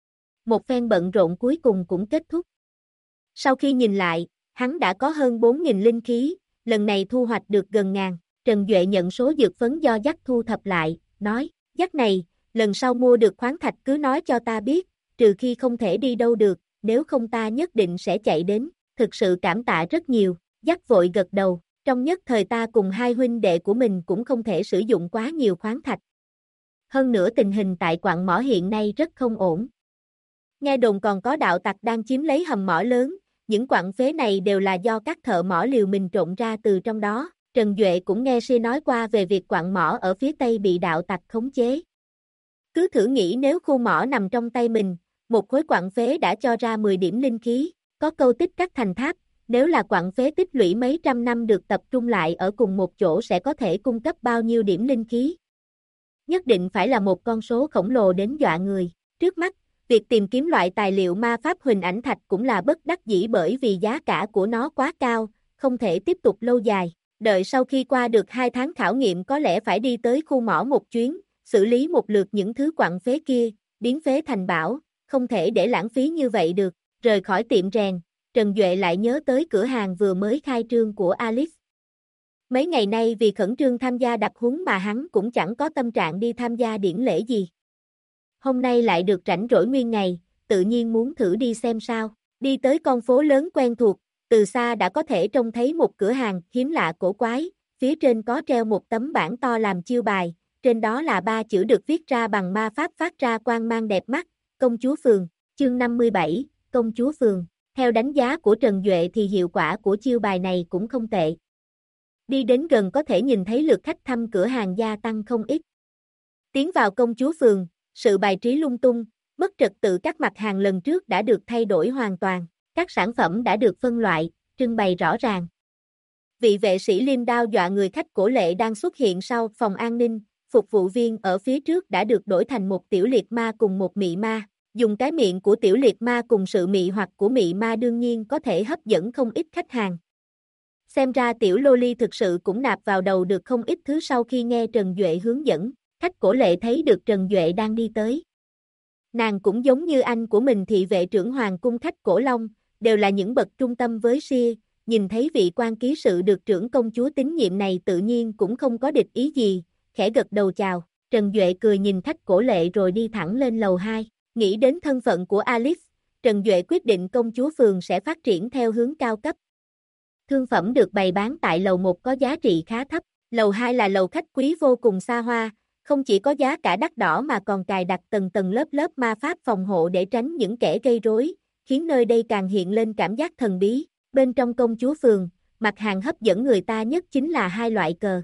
Một phen bận rộn cuối cùng cũng kết thúc. Sau khi nhìn lại, hắn đã có hơn 4.000 linh khí, lần này thu hoạch được gần ngàn. Trần Duệ nhận số dược phấn do Giác thu thập lại, nói, Giác này, lần sau mua được khoáng thạch cứ nói cho ta biết, trừ khi không thể đi đâu được, nếu không ta nhất định sẽ chạy đến, thực sự cảm tạ rất nhiều. Giác vội gật đầu, trong nhất thời ta cùng hai huynh đệ của mình cũng không thể sử dụng quá nhiều khoáng thạch. Hơn nữa tình hình tại quặng mỏ hiện nay rất không ổn. Nghe đồn còn có đạo tặc đang chiếm lấy hầm mỏ lớn, những quặng phế này đều là do các thợ mỏ liều mình trộn ra từ trong đó. Trần Duệ cũng nghe Si nói qua về việc quặng mỏ ở phía Tây bị đạo tặc khống chế. Cứ thử nghĩ nếu khu mỏ nằm trong tay mình, một khối quặng phế đã cho ra 10 điểm linh khí, có câu tích các thành tháp, nếu là quặng phế tích lũy mấy trăm năm được tập trung lại ở cùng một chỗ sẽ có thể cung cấp bao nhiêu điểm linh khí. Nhất định phải là một con số khổng lồ đến dọa người. Trước mắt, việc tìm kiếm loại tài liệu ma pháp huỳnh ảnh thạch cũng là bất đắc dĩ bởi vì giá cả của nó quá cao, không thể tiếp tục lâu dài. Đợi sau khi qua được 2 tháng khảo nghiệm có lẽ phải đi tới khu mỏ một chuyến, xử lý một lượt những thứ quặng phế kia, biến phế thành bảo, không thể để lãng phí như vậy được. Rời khỏi tiệm rèn, Trần Duệ lại nhớ tới cửa hàng vừa mới khai trương của Alice. Mấy ngày nay vì khẩn trương tham gia đặc huấn mà hắn cũng chẳng có tâm trạng đi tham gia điển lễ gì. Hôm nay lại được rảnh rỗi nguyên ngày, tự nhiên muốn thử đi xem sao. Đi tới con phố lớn quen thuộc, từ xa đã có thể trông thấy một cửa hàng hiếm lạ cổ quái, phía trên có treo một tấm bảng to làm chiêu bài, trên đó là 3 chữ được viết ra bằng ma pháp phát ra quang mang đẹp mắt, Công chúa phường, chương 57, Công chúa phường. Theo đánh giá của Trần Duệ thì hiệu quả của chiêu bài này cũng không tệ. Đi đến gần có thể nhìn thấy lượt khách thăm cửa hàng gia tăng không ít. Tiến vào Công chúa phường, sự bài trí lung tung, mất trật tự các mặt hàng lần trước đã được thay đổi hoàn toàn, các sản phẩm đã được phân loại, trưng bày rõ ràng. Vị vệ sĩ liêm đao dọa người khách cổ lệ đang xuất hiện sau phòng an ninh, phục vụ viên ở phía trước đã được đổi thành một tiểu liệt ma cùng một mị ma. Dùng cái miệng của tiểu liệt ma cùng sự mị hoặc của mị ma đương nhiên có thể hấp dẫn không ít khách hàng. Xem ra tiểu Loli thực sự cũng nạp vào đầu được không ít thứ sau khi nghe Trần Duệ hướng dẫn. Khách Cổ Lệ thấy được Trần Duệ đang đi tới. Nàng cũng giống như anh của mình thị vệ trưởng hoàng cung Khách Cổ Long, đều là những bậc trung tâm với Sia, nhìn thấy vị quan ký sự được trưởng công chúa tín nhiệm này tự nhiên cũng không có địch ý gì, khẽ gật đầu chào. Trần Duệ cười nhìn Khách Cổ Lệ rồi đi thẳng lên lầu 2, nghĩ đến thân phận của Alice, Trần Duệ quyết định công chúa phường sẽ phát triển theo hướng cao cấp. Thương phẩm được bày bán tại lầu 1 có giá trị khá thấp, lầu 2 là lầu khách quý vô cùng xa hoa, không chỉ có giá cả đắt đỏ mà còn cài đặt tầng tầng lớp lớp ma pháp phòng hộ để tránh những kẻ gây rối, khiến nơi đây càng hiện lên cảm giác thần bí. Bên trong công chúa phường, mặt hàng hấp dẫn người ta nhất chính là hai loại cờ.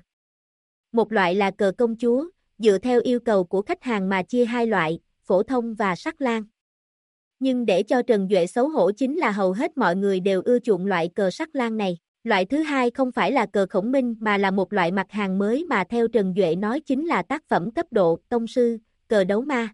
Một loại là cờ công chúa, dựa theo yêu cầu của khách hàng mà chia hai loại, phổ thông và sắc lang. Nhưng để cho Trần Duệ xấu hổ chính là hầu hết mọi người đều ưa chuộng loại cờ sắc lang này. Loại thứ hai không phải là cờ khổng minh mà là một loại mặt hàng mới mà theo Trần Duệ nói chính là tác phẩm cấp độ tông sư, cờ đấu ma.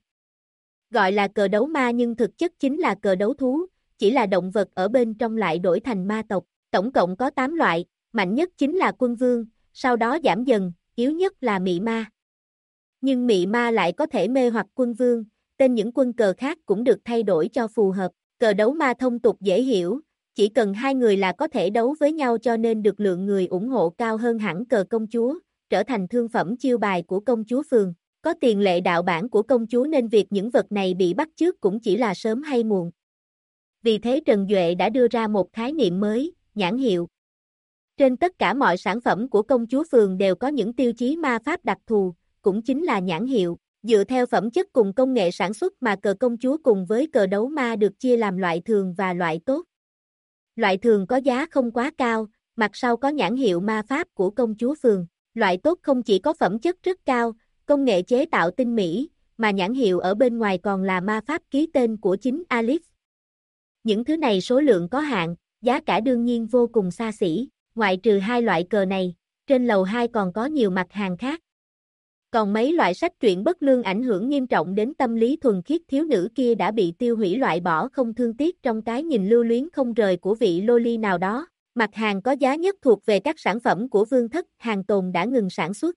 Gọi là cờ đấu ma nhưng thực chất chính là cờ đấu thú, chỉ là động vật ở bên trong lại đổi thành ma tộc. Tổng cộng có 8 loại, mạnh nhất chính là quân vương, sau đó giảm dần, yếu nhất là mị ma. Nhưng mị ma lại có thể mê hoặc quân vương, tên những quân cờ khác cũng được thay đổi cho phù hợp. Cờ đấu ma thông tục dễ hiểu, chỉ cần hai người là có thể đấu với nhau cho nên được lượng người ủng hộ cao hơn hẳn cờ công chúa, trở thành thương phẩm chiêu bài của công chúa phường. Có tiền lệ đạo bản của công chúa nên việc những vật này bị bắt chước cũng chỉ là sớm hay muộn. Vì thế Trần Duệ đã đưa ra một khái niệm mới, nhãn hiệu. Trên tất cả mọi sản phẩm của công chúa phường đều có những tiêu chí ma pháp đặc thù, cũng chính là nhãn hiệu. Dựa theo phẩm chất cùng công nghệ sản xuất mà cờ công chúa cùng với cờ đấu ma được chia làm loại thường và loại tốt. Loại thường có giá không quá cao, mặt sau có nhãn hiệu ma pháp của công chúa phường. Loại tốt không chỉ có phẩm chất rất cao, công nghệ chế tạo tinh mỹ, mà nhãn hiệu ở bên ngoài còn là ma pháp ký tên của chính Alice. Những thứ này số lượng có hạn, giá cả đương nhiên vô cùng xa xỉ. Ngoại trừ hai loại cờ này, trên lầu 2 còn có nhiều mặt hàng khác. Còn mấy loại sách truyện bất lương ảnh hưởng nghiêm trọng đến tâm lý thuần khiết thiếu nữ kia đã bị tiêu hủy loại bỏ không thương tiếc trong cái nhìn lưu luyến không rời của vị loli nào đó. Mặt hàng có giá nhất thuộc về các sản phẩm của Vương Thất Hàng Tồn đã ngừng sản xuất.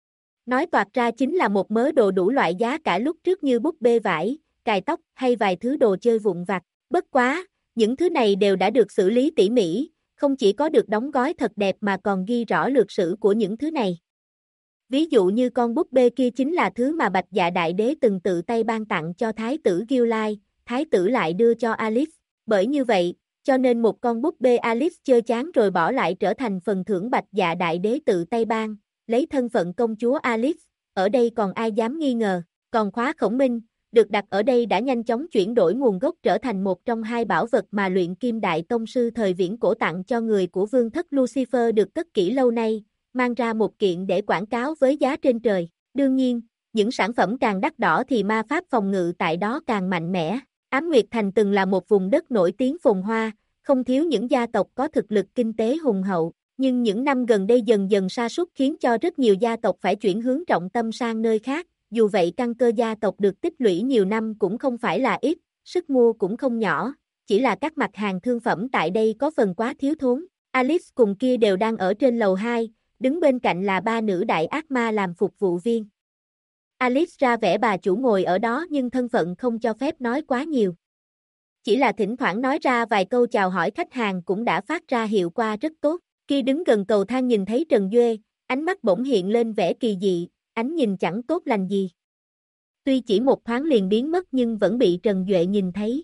Nói toạc ra chính là một mớ đồ đủ loại giá cả lúc trước như búp bê vải, cài tóc hay vài thứ đồ chơi vụn vặt. Bất quá, những thứ này đều đã được xử lý tỉ mỉ, không chỉ có được đóng gói thật đẹp mà còn ghi rõ lược sử của những thứ này. Ví dụ như con búp bê kia chính là thứ mà Bạch Dạ Đại Đế từng tự tay ban tặng cho Thái tử Gilai, Thái tử lại đưa cho Alice. Bởi như vậy, cho nên một con búp bê Alice chơi chán rồi bỏ lại trở thành phần thưởng Bạch Dạ Đại Đế tự tay ban, lấy thân phận công chúa Alice, ở đây còn ai dám nghi ngờ. Còn khóa khổng minh, được đặt ở đây đã nhanh chóng chuyển đổi nguồn gốc trở thành một trong hai bảo vật mà luyện kim đại tông sư thời viễn cổ tặng cho người của Vương Thất Lucifer được cất kỹ lâu nay, mang ra một kiện để quảng cáo với giá trên trời. Đương nhiên, những sản phẩm càng đắt đỏ thì ma pháp phòng ngự tại đó càng mạnh mẽ. Ám Nguyệt Thành từng là một vùng đất nổi tiếng phồn hoa, không thiếu những gia tộc có thực lực kinh tế hùng hậu, nhưng những năm gần đây dần dần sa sút khiến cho rất nhiều gia tộc phải chuyển hướng trọng tâm sang nơi khác. Dù vậy căn cơ gia tộc được tích lũy nhiều năm cũng không phải là ít, sức mua cũng không nhỏ, chỉ là các mặt hàng thương phẩm tại đây có phần quá thiếu thốn. Alice cùng kia đều đang ở trên lầu 2, đứng bên cạnh là ba nữ đại ác ma làm phục vụ viên. Alice ra vẻ bà chủ ngồi ở đó nhưng thân phận không cho phép nói quá nhiều. Chỉ là thỉnh thoảng nói ra vài câu chào hỏi khách hàng cũng đã phát ra hiệu quả rất tốt. Kia đứng gần cầu thang nhìn thấy Trần Duệ, ánh mắt bỗng hiện lên vẻ kỳ dị, ánh nhìn chẳng tốt lành gì. Tuy chỉ một thoáng liền biến mất nhưng vẫn bị Trần Duệ nhìn thấy.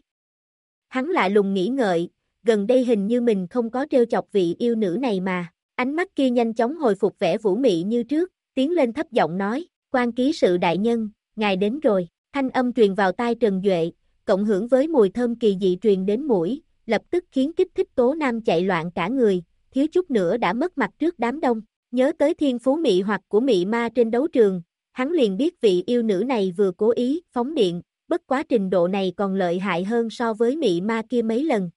Hắn lạ lùng nghĩ ngợi, gần đây hình như mình không có trêu chọc vị yêu nữ này mà. Ánh mắt kia nhanh chóng hồi phục vẻ vũ mị như trước, tiến lên thấp giọng nói, quan ký sự đại nhân, ngài đến rồi. Thanh âm truyền vào tai Trần Duệ, cộng hưởng với mùi thơm kỳ dị truyền đến mũi, lập tức khiến kích thích Tố Nam chạy loạn cả người, thiếu chút nữa đã mất mặt trước đám đông. Nhớ tới thiên phú mị hoặc của mị ma trên đấu trường, hắn liền biết vị yêu nữ này vừa cố ý phóng điện, bất quá trình độ này còn lợi hại hơn so với mị ma kia mấy lần.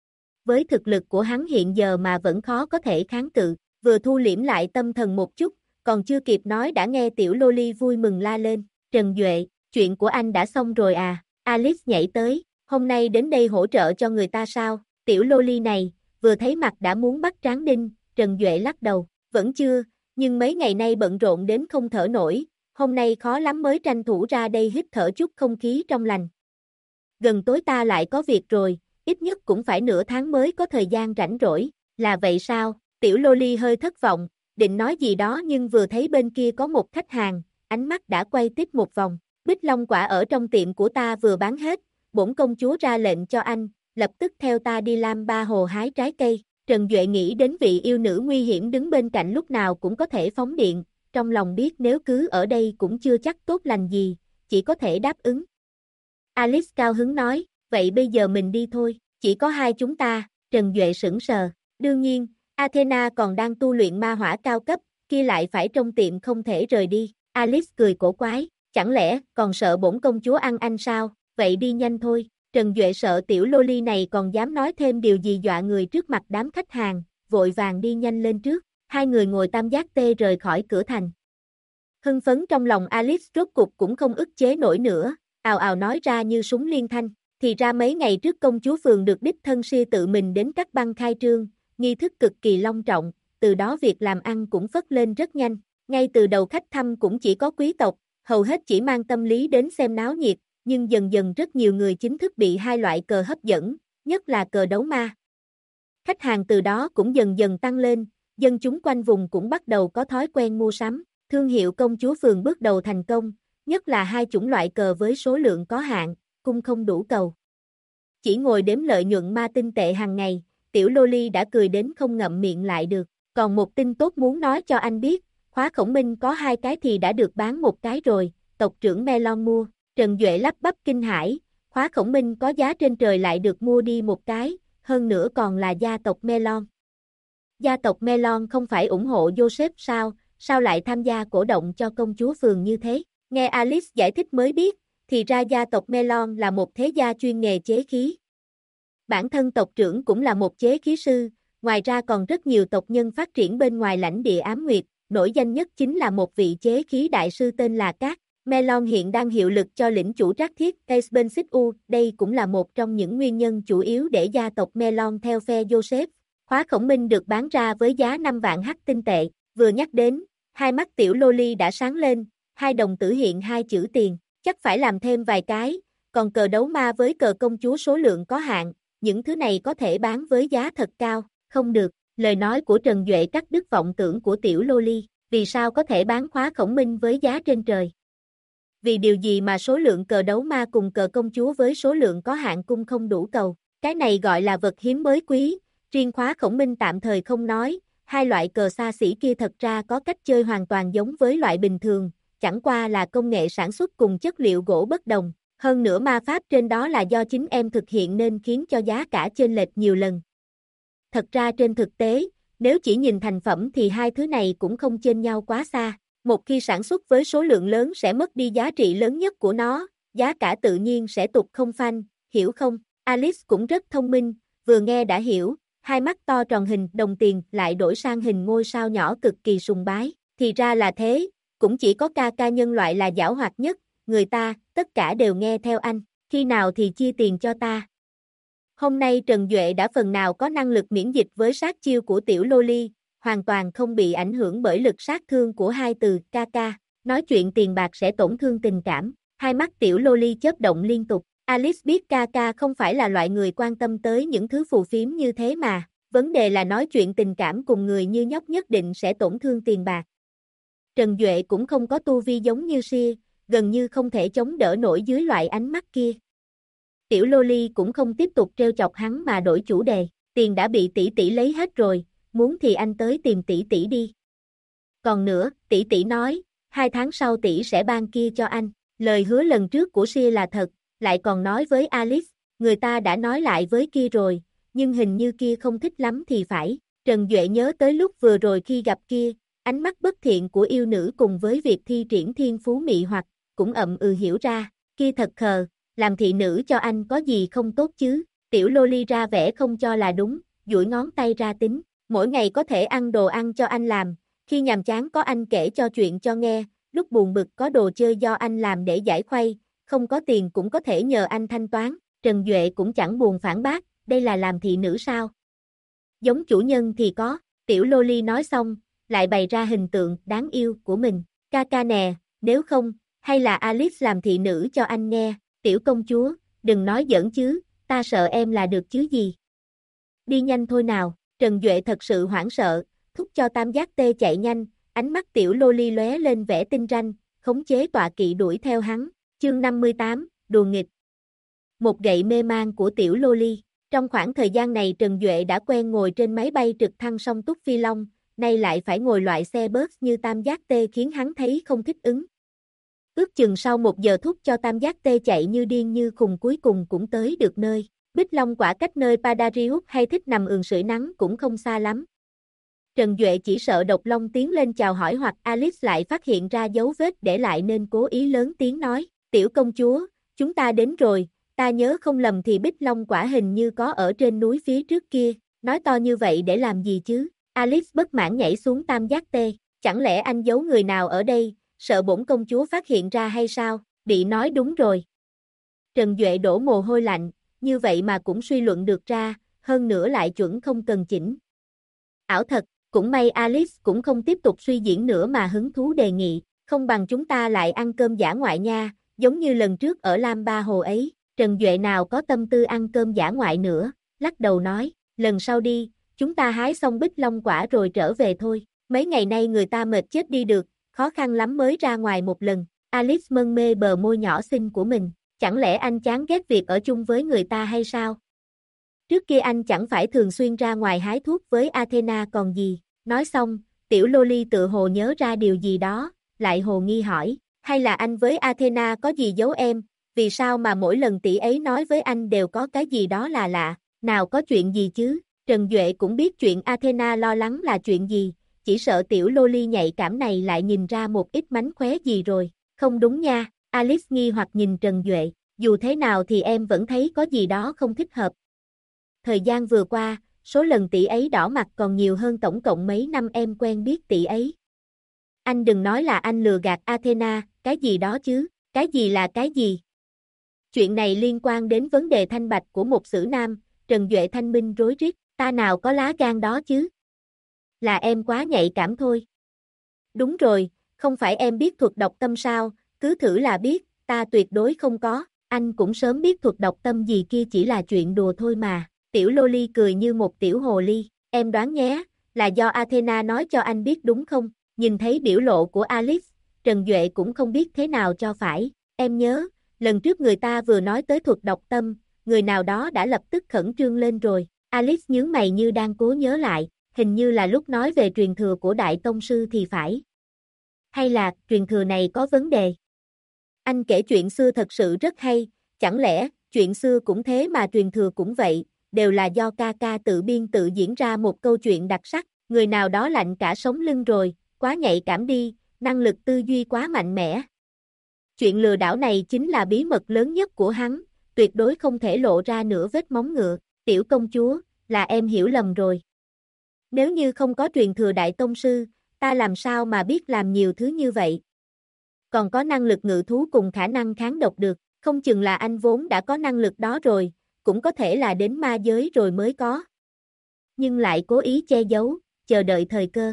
Với thực lực của hắn hiện giờ mà vẫn khó có thể kháng cự, vừa thu liễm lại tâm thần một chút, còn chưa kịp nói đã nghe tiểu Loli vui mừng la lên, Trần Duệ, chuyện của anh đã xong rồi à? Alice nhảy tới, hôm nay đến đây hỗ trợ cho người ta sao? Tiểu Loli này, vừa thấy mặt đã muốn bắt tráng đinh, Trần Duệ lắc đầu, vẫn chưa, nhưng mấy ngày nay bận rộn đến không thở nổi, hôm nay khó lắm mới tranh thủ ra đây hít thở chút không khí trong lành. Gần tối ta lại có việc rồi, ít nhất cũng phải nửa tháng mới có thời gian rảnh rỗi, là vậy sao? Tiểu Loli hơi thất vọng, định nói gì đó nhưng vừa thấy bên kia có một khách hàng, ánh mắt đã quay tiếp một vòng. Bích Long quả ở trong tiệm của ta vừa bán hết, bổn công chúa ra lệnh cho anh, lập tức theo ta đi Lam Ba Hồ hái trái cây. Trần Duệ nghĩ đến vị yêu nữ nguy hiểm đứng bên cạnh lúc nào cũng có thể phóng điện, trong lòng biết nếu cứ ở đây cũng chưa chắc tốt lành gì, chỉ có thể đáp ứng. Alice cao hứng nói, vậy bây giờ mình đi thôi, chỉ có hai chúng ta. Trần Duệ sững sờ, đương nhiên, Athena còn đang tu luyện ma hỏa cao cấp, kia lại phải trong tiệm không thể rời đi. Alice cười cổ quái, chẳng lẽ còn sợ bổn công chúa ăn anh sao, vậy đi nhanh thôi. Trần Duệ sợ tiểu Loli này còn dám nói thêm điều gì dọa người trước mặt đám khách hàng, vội vàng đi nhanh lên trước, hai người ngồi tam giác tê rời khỏi cửa thành. Hưng phấn trong lòng Alice rốt cục cũng không ức chế nổi nữa, ào ào nói ra như súng liên thanh, thì ra mấy ngày trước công chúa phường được đích thân si tự mình đến Cắt Băng khai trương, nghi thức cực kỳ long trọng, từ đó việc làm ăn cũng phất lên rất nhanh, ngay từ đầu khách thăm cũng chỉ có quý tộc, hầu hết chỉ mang tâm lý đến xem náo nhiệt, nhưng dần dần rất nhiều người chính thức bị hai loại cờ hấp dẫn, nhất là cờ đấu ma. Khách hàng từ đó cũng dần dần tăng lên, dân chúng quanh vùng cũng bắt đầu có thói quen mua sắm, thương hiệu công chúa phường bước đầu thành công, nhất là hai chủng loại cờ với số lượng có hạn, cung không đủ cầu. Chỉ ngồi đếm lợi nhuận ma tinh tệ hàng ngày, tiểu Loli đã cười đến không ngậm miệng lại được, còn một tin tốt muốn nói cho anh biết, khóa khổng minh có 2 cái thì đã được bán một cái rồi, tộc trưởng Melon mua. Trần Duệ lắp bắp kinh hãi, khóa khổng minh có giá trên trời lại được mua đi một cái, hơn nữa còn là gia tộc Melon. Gia tộc Melon không phải ủng hộ Joseph sao lại tham gia cổ động cho công chúa phường như thế? Nghe Alice giải thích mới biết, thì ra gia tộc Melon là một thế gia chuyên nghề chế khí. Bản thân tộc trưởng cũng là một chế khí sư, ngoài ra còn rất nhiều tộc nhân phát triển bên ngoài lãnh địa Ám Nguyệt, nổi danh nhất chính là một vị chế khí đại sư tên là Cát. Melon hiện đang hiệu lực cho lĩnh chủ trác thiết Caspen Situ, đây cũng là một trong những nguyên nhân chủ yếu để gia tộc Melon theo phe Joseph. Khóa khổng minh được bán ra với giá 5 vạn hắc tinh tệ, vừa nhắc đến, hai mắt tiểu Loli đã sáng lên, hai đồng tử hiện hai chữ tiền, chắc phải làm thêm vài cái, còn cờ đấu ma với cờ công chúa số lượng có hạn, những thứ này có thể bán với giá thật cao, không được, lời nói của Trần Duệ cắt đứt vọng tưởng của tiểu Loli, vì sao có thể bán khóa khổng minh với giá trên trời? Vì điều gì mà số lượng cờ đấu ma cùng cờ công chúa với số lượng có hạn cung không đủ cầu, cái này gọi là vật hiếm mới quý, riêng khóa khổng minh tạm thời không nói, hai loại cờ xa xỉ kia thật ra có cách chơi hoàn toàn giống với loại bình thường, chẳng qua là công nghệ sản xuất cùng chất liệu gỗ bất đồng, hơn nữa ma pháp trên đó là do chính em thực hiện nên khiến cho giá cả chênh lệch nhiều lần. Thật ra trên thực tế, nếu chỉ nhìn thành phẩm thì hai thứ này cũng không chênh nhau quá xa. Một khi sản xuất với số lượng lớn sẽ mất đi giá trị lớn nhất của nó, giá cả tự nhiên sẽ tụt không phanh, hiểu không? Alice cũng rất thông minh, vừa nghe đã hiểu, hai mắt to tròn hình đồng tiền lại đổi sang hình ngôi sao nhỏ cực kỳ sùng bái. Thì ra là thế, cũng chỉ có ca nhân loại là giảo hoạt nhất, người ta, tất cả đều nghe theo anh, khi nào thì chia tiền cho ta. Hôm nay Trần Duệ đã phần nào có năng lực miễn dịch với sát chiêu của tiểu Loli, hoàn toàn không bị ảnh hưởng bởi lực sát thương của hai từ ca. Nói chuyện tiền bạc sẽ tổn thương tình cảm, hai mắt tiểu Loli chớp động liên tục. Alice biết ca không phải là loại người quan tâm tới những thứ phù phiếm như thế mà, vấn đề là nói chuyện tình cảm cùng người như nhóc nhất định sẽ tổn thương tiền bạc. Trần Duệ cũng không có tu vi giống như Sia, gần như không thể chống đỡ nổi dưới loại ánh mắt kia. Tiểu Loli cũng không tiếp tục trêu chọc hắn mà đổi chủ đề, tiền đã bị tỷ tỷ lấy hết rồi, muốn thì anh tới tìm tỷ tỷ đi. Còn nữa, tỷ tỷ nói, 2 tháng sau tỷ sẽ ban kia cho anh, lời hứa lần trước của Sia là thật, lại còn nói với Alice, người ta đã nói lại với kia rồi, nhưng hình như kia không thích lắm thì phải. Trần Duệ nhớ tới lúc vừa rồi khi gặp kia, ánh mắt bất thiện của yêu nữ cùng với việc thi triển thiên phú mị hoặc, cũng hiểu ra, kia thật khờ, làm thị nữ cho anh có gì không tốt chứ. Tiểu Loli ra vẻ không cho là đúng, duỗi ngón tay ra tính, mỗi ngày có thể ăn đồ ăn cho anh làm, khi nhàm chán có anh kể cho chuyện cho nghe, lúc buồn bực có đồ chơi do anh làm để giải khuây, không có tiền cũng có thể nhờ anh thanh toán. Trần Duệ cũng chẳng buồn phản bác, đây là làm thị nữ sao? Giống chủ nhân thì có, Tiểu Loli nói xong, lại bày ra hình tượng đáng yêu của mình. Ca ca nè, nếu không, hay là Alice làm thị nữ cho anh nghe, tiểu công chúa, đừng nói giỡn chứ, ta sợ em là được chứ gì. Đi nhanh thôi nào, Trần Duệ thật sự hoảng sợ, thúc cho tam giác tê chạy nhanh, ánh mắt tiểu Loli lóe lên vẻ tinh ranh, khống chế tọa kỵ đuổi theo hắn. Chương 58, đùa nghịch. Một gậy mê man của tiểu Loli. Trong khoảng thời gian này Trần Duệ đã quen ngồi trên máy bay trực thăng song túc phi long, nay lại phải ngồi loại xe bus như tam giác tê khiến hắn thấy không thích ứng. Ước chừng sau 1 giờ thúc cho tam giác tê chạy như điên như khùng cuối cùng cũng tới được nơi. Bích Long quả cách nơi Padarius hay thích nằm ườn sưởi nắng cũng không xa lắm. Trần Duệ chỉ sợ Độc Long tiến lên chào hỏi hoặc Alice lại phát hiện ra dấu vết để lại nên cố ý lớn tiếng nói, tiểu công chúa, chúng ta đến rồi, ta nhớ không lầm thì Bích Long quả hình như có ở trên núi phía trước kia, nói to như vậy để làm gì chứ? Alice bất mãn nhảy xuống tam giác tê, chẳng lẽ anh giấu người nào ở đây, sợ bổn công chúa phát hiện ra hay sao? Bị nói đúng rồi. Trần Duệ đổ mồ hôi lạnh, như vậy mà cũng suy luận được ra, hơn nữa lại chuẩn không cần chỉnh. Ảo thật, cũng may Alice cũng không tiếp tục suy diễn nữa mà hứng thú đề nghị, không bằng chúng ta lại ăn cơm dã ngoại nha, giống như lần trước ở Lam Ba Hồ ấy. Trần Duệ nào có tâm tư ăn cơm dã ngoại nữa, lắc đầu nói, lần sau đi, chúng ta hái xong Bích Long quả rồi trở về thôi, mấy ngày nay người ta mệt chết đi được, khó khăn lắm mới ra ngoài một lần. Alice mân mê bờ môi nhỏ xinh của mình, chẳng lẽ anh chán ghét việc ở chung với người ta hay sao? Trước kia anh chẳng phải thường xuyên ra ngoài hái thuốc với Athena còn gì, nói xong, tiểu Loli tự hồ nhớ ra điều gì đó, lại hồ nghi hỏi, hay là anh với Athena có gì giấu em, vì sao mà mỗi lần tỷ ấy nói với anh đều có cái gì đó là lạ, nào có chuyện gì chứ? Trần Duệ cũng biết chuyện Athena lo lắng là chuyện gì, chỉ sợ tiểu Loli nhạy cảm này lại nhìn ra một ít mánh khóe gì rồi, không đúng nha, Alice nghi hoặc nhìn Trần Duệ, dù thế nào thì em vẫn thấy có gì đó không thích hợp. Thời gian vừa qua, số lần tỷ ấy đỏ mặt còn nhiều hơn tổng cộng mấy năm em quen biết tỷ ấy. Anh đừng nói là anh lừa gạt Athena, cái gì đó chứ, cái gì là cái gì? Chuyện này liên quan đến vấn đề thanh bạch của một sử nam, Trần Duệ thanh minh rối rít, ta nào có lá gan đó chứ? Là em quá nhạy cảm thôi. Đúng rồi, không phải em biết thuật đọc tâm sao, cứ thử là biết, ta tuyệt đối không có, anh cũng sớm biết thuật đọc tâm gì kia chỉ là chuyện đùa thôi mà. Tiểu Loli cười như một tiểu hồ ly, em đoán nhé, là do Athena nói cho anh biết đúng không? Nhìn thấy biểu lộ của Alice, Trần Duệ cũng không biết thế nào cho phải, em nhớ, lần trước người ta vừa nói tới thuật đọc tâm, người nào đó đã lập tức khẩn trương lên rồi, Alice nhướng mày như đang cố nhớ lại, hình như là lúc nói về truyền thừa của Đại Tông Sư thì phải. Hay là, truyền thừa này có vấn đề? Anh kể chuyện xưa thật sự rất hay, chẳng lẽ, chuyện xưa cũng thế mà truyền thừa cũng vậy, đều là do ca ca tự biên tự diễn ra một câu chuyện đặc sắc, người nào đó lạnh cả sống lưng rồi, quá nhạy cảm đi, năng lực tư duy quá mạnh mẽ. Chuyện lừa đảo này chính là bí mật lớn nhất của hắn, tuyệt đối không thể lộ ra nửa vết móng ngựa, tiểu công chúa, là em hiểu lầm rồi. Nếu như không có truyền thừa Đại Tông Sư, ta làm sao mà biết làm nhiều thứ như vậy? Còn có năng lực ngự thú cùng khả năng kháng độc được, không chừng là anh vốn đã có năng lực đó rồi, cũng có thể là đến ma giới rồi mới có. Nhưng lại cố ý che giấu, chờ đợi thời cơ.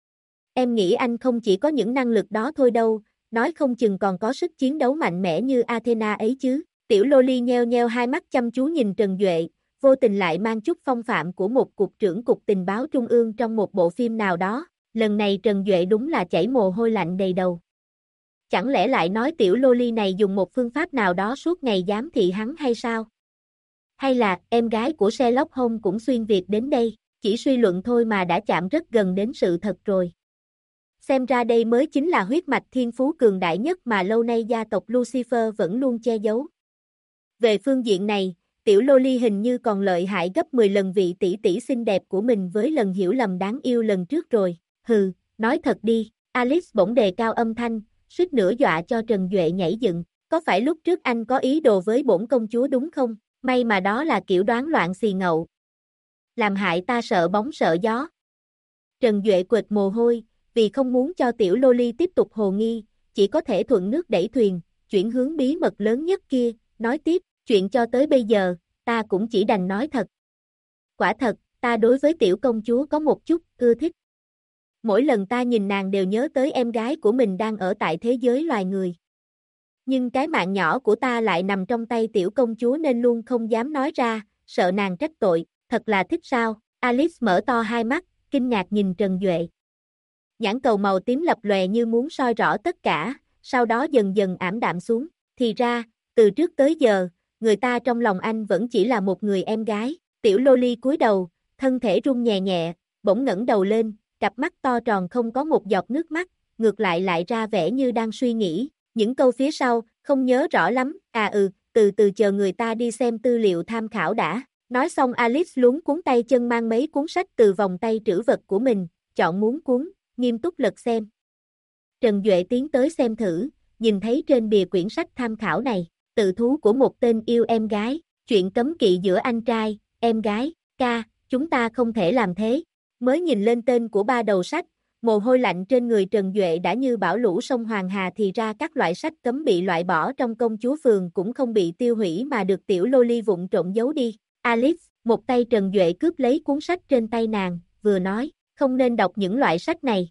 Em nghĩ anh không chỉ có những năng lực đó thôi đâu, nói không chừng còn có sức chiến đấu mạnh mẽ như Athena ấy chứ. Tiểu Loli nheo nheo hai mắt chăm chú nhìn Trần Duệ, vô tình lại mang chút phong phạm của một cục trưởng cục tình báo trung ương trong một bộ phim nào đó. Lần này Trần Duệ đúng là chảy mồ hôi lạnh đầy đầu. Chẳng lẽ lại nói tiểu Loli này dùng một phương pháp nào đó suốt ngày giám thị hắn hay sao? Hay là em gái của Sherlock Holmes cũng xuyên Việt đến đây, chỉ suy luận thôi mà đã chạm rất gần đến sự thật rồi. Xem ra đây mới chính là huyết mạch thiên phú cường đại nhất mà lâu nay gia tộc Lucifer vẫn luôn che giấu. Về phương diện này, tiểu Loli hình như còn lợi hại gấp 10 lần vị tỷ tỷ xinh đẹp của mình với lần hiểu lầm đáng yêu lần trước rồi. Hừ, nói thật đi, Alice bỗng đề cao âm thanh, suýt nữa dọa cho Trần Duệ nhảy dựng. Có phải lúc trước anh có ý đồ với bổn công chúa đúng không? May mà đó là kiểu đoán loạn xì ngậu. Làm hại ta sợ bóng sợ gió. Trần Duệ quệt mồ hôi, vì không muốn cho tiểu Loli tiếp tục hồ nghi, chỉ có thể thuận nước đẩy thuyền, chuyển hướng bí mật lớn nhất kia, nói tiếp, chuyện cho tới bây giờ, ta cũng chỉ đành nói thật. Quả thật, ta đối với tiểu công chúa có một chút ưa thích. Mỗi lần ta nhìn nàng đều nhớ tới em gái của mình đang ở tại thế giới loài người. Nhưng cái mạng nhỏ của ta lại nằm trong tay tiểu công chúa nên luôn không dám nói ra, sợ nàng trách tội, thật là thích sao? Alice mở to hai mắt, kinh ngạc nhìn Trần Duệ. Nhãn cầu màu tím lập lòe như muốn soi rõ tất cả, sau đó dần dần ảm đạm xuống. Thì ra, từ trước tới giờ, người ta trong lòng anh vẫn chỉ là một người em gái. Tiểu Loli cúi đầu, thân thể run nhẹ nhẹ, bỗng ngẩng đầu lên, cặp mắt to tròn không có một giọt nước mắt, ngược lại ra vẻ như đang suy nghĩ. Những câu phía sau, không nhớ rõ lắm, từ từ chờ người ta đi xem tư liệu tham khảo đã. Nói xong Alice luống cuốn tay chân mang mấy cuốn sách từ vòng tay trữ vật của mình, chọn muốn cuốn, nghiêm túc lật xem. Trần Duệ tiến tới xem thử, nhìn thấy trên bìa quyển sách tham khảo này, tự thú của một tên yêu em gái, chuyện cấm kỵ giữa anh trai, em gái, chúng ta không thể làm thế. Mới nhìn lên tên của ba đầu sách, mồ hôi lạnh trên người Trần Duệ đã như bão lũ sông Hoàng Hà thì ra các loại sách cấm bị loại bỏ trong công chúa phường cũng không bị tiêu hủy mà được tiểu Loli vụng trộm giấu đi. Alice, một tay Trần Duệ cướp lấy cuốn sách trên tay nàng, vừa nói, không nên đọc những loại sách này.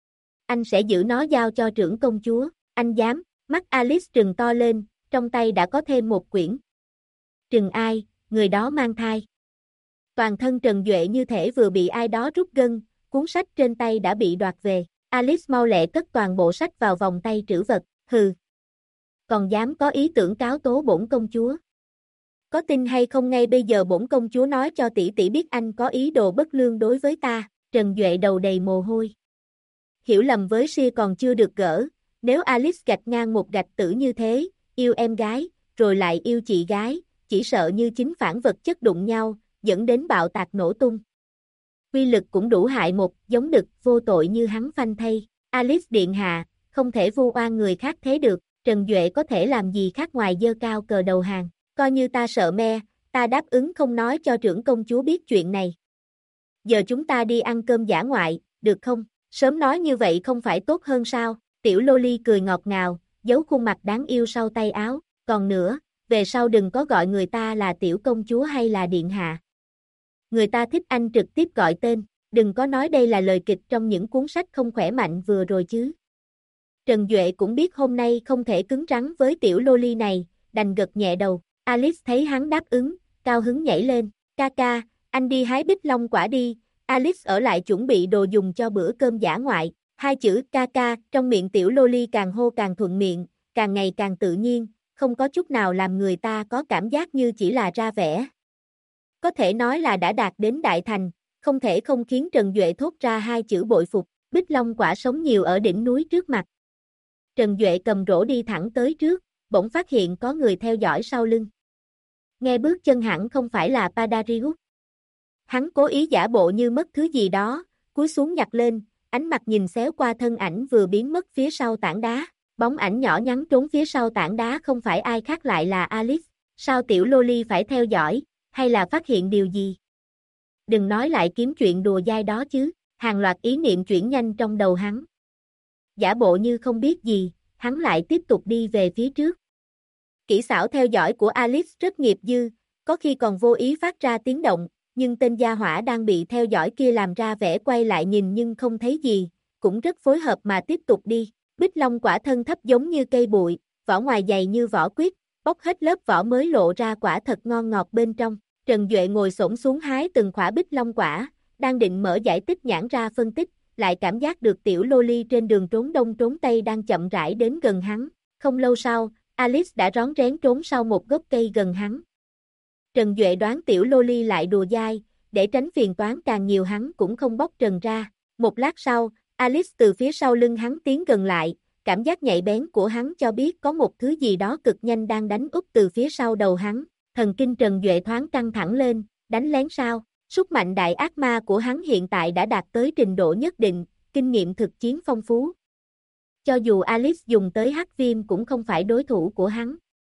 Anh sẽ giữ nó giao cho trưởng công chúa, anh dám, mắt Alice trừng to lên, trong tay đã có thêm một quyển. Trừng ai, người đó mang thai. Toàn thân Trần Duệ như thể vừa bị ai đó rút gân, cuốn sách trên tay đã bị đoạt về. Alice mau lẹ cất toàn bộ sách vào vòng tay trữ vật, hừ. Còn dám có ý tưởng cáo tố bổn công chúa. Có tin hay không ngay bây giờ bổn công chúa nói cho tỷ tỷ biết anh có ý đồ bất lương đối với ta. Trần Duệ đầu đầy mồ hôi. Hiểu lầm với Sia còn chưa được gỡ, nếu Alice gạch ngang một gạch tử như thế, yêu em gái, rồi lại yêu chị gái, chỉ sợ như chính phản vật chất đụng nhau, dẫn đến bạo tạc nổ tung. Quy lực cũng đủ hại một giống đực vô tội như hắn phanh thay. Alice điện hạ, không thể vu oan người khác thế được, Trần Duệ có thể làm gì khác ngoài giơ cao cờ đầu hàng, coi như ta sợ me, ta đáp ứng không nói cho trưởng công chúa biết chuyện này. Giờ chúng ta đi ăn cơm dã ngoại, được không? Sớm nói như vậy không phải tốt hơn sao? Tiểu Loli cười ngọt ngào, giấu khuôn mặt đáng yêu sau tay áo, còn nữa, về sau đừng có gọi người ta là tiểu công chúa hay là điện hạ. Người ta thích anh trực tiếp gọi tên, đừng có nói đây là lời kịch trong những cuốn sách không khỏe mạnh vừa rồi chứ. Trần Duệ cũng biết hôm nay không thể cứng rắn với tiểu Loli này, đành gật nhẹ đầu. Alice thấy hắn đáp ứng, cao hứng nhảy lên, ca, anh đi hái bích long quả đi. Alice ở lại chuẩn bị đồ dùng cho bữa cơm dã ngoại. Hai chữ ca trong miệng tiểu Loli càng hô càng thuận miệng, càng ngày càng tự nhiên, không có chút nào làm người ta có cảm giác như chỉ là ra vẻ. Có thể nói là đã đạt đến đại thành, không thể không khiến Trần Duệ thốt ra hai chữ bội phục. Bích long quả sống nhiều ở đỉnh núi trước mặt. Trần Duệ cầm rổ đi thẳng tới trước, bỗng phát hiện có người theo dõi sau lưng. Nghe bước chân hẳn không phải là Padarius. Hắn cố ý giả bộ như mất thứ gì đó, cúi xuống nhặt lên, ánh mặt nhìn xéo qua thân ảnh vừa biến mất phía sau tảng đá. Bóng ảnh nhỏ nhắn trốn phía sau tảng đá không phải ai khác lại là Alice. Sao tiểu Loli phải theo dõi, hay là phát hiện điều gì? Đừng nói lại kiếm chuyện đùa dai đó chứ, hàng loạt ý niệm chuyển nhanh trong đầu hắn. Giả bộ như không biết gì, hắn lại tiếp tục đi về phía trước. Kỹ xảo theo dõi của Alice rất nghiệp dư, có khi còn vô ý phát ra tiếng động, nhưng tên gia hỏa đang bị theo dõi kia làm ra vẻ quay lại nhìn nhưng không thấy gì, cũng rất phối hợp mà tiếp tục đi. Bích long quả thân thấp giống như cây bụi, vỏ ngoài dày như vỏ quýt, bóc hết lớp vỏ mới lộ ra quả thật ngon ngọt bên trong. Trần Duệ ngồi xổm xuống hái từng quả bích long quả, đang định mở giải tích nhãn ra phân tích, lại cảm giác được tiểu Loli trên đường trốn đông trốn tây đang chậm rãi đến gần hắn. Không lâu sau, Alice đã rón rén trốn sau một gốc cây gần hắn. Trần Duệ đoán tiểu Loli lại đùa dai, để tránh phiền toán càng nhiều hắn cũng không bóc trần ra. Một lát sau, Alice từ phía sau lưng hắn tiến gần lại, cảm giác nhạy bén của hắn cho biết có một thứ gì đó cực nhanh đang đánh úp từ phía sau đầu hắn. Thần kinh Trần Duệ thoáng căng thẳng lên, đánh lén sao? Sức mạnh đại ác ma của hắn hiện tại đã đạt tới trình độ nhất định, kinh nghiệm thực chiến phong phú. Cho dù Alice dùng tới hắc viêm cũng không phải đối thủ của hắn.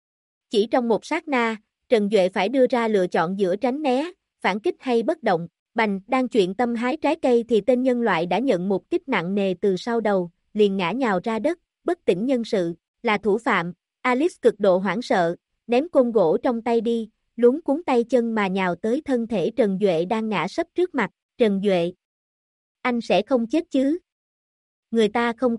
Chỉ trong một sát na, Trần Duệ phải đưa ra lựa chọn giữa tránh né, phản kích hay bất động. Bành, đang chuyện tâm hái trái cây thì tên nhân loại đã nhận một kích nặng nề từ sau đầu, liền ngã nhào ra đất, bất tỉnh nhân sự, là thủ phạm. Alice cực độ hoảng sợ, ném côn gỗ trong tay đi, luống cuống tay chân mà nhào tới thân thể Trần Duệ đang ngã sấp trước mặt. Trần Duệ, anh sẽ không chết chứ? Người ta không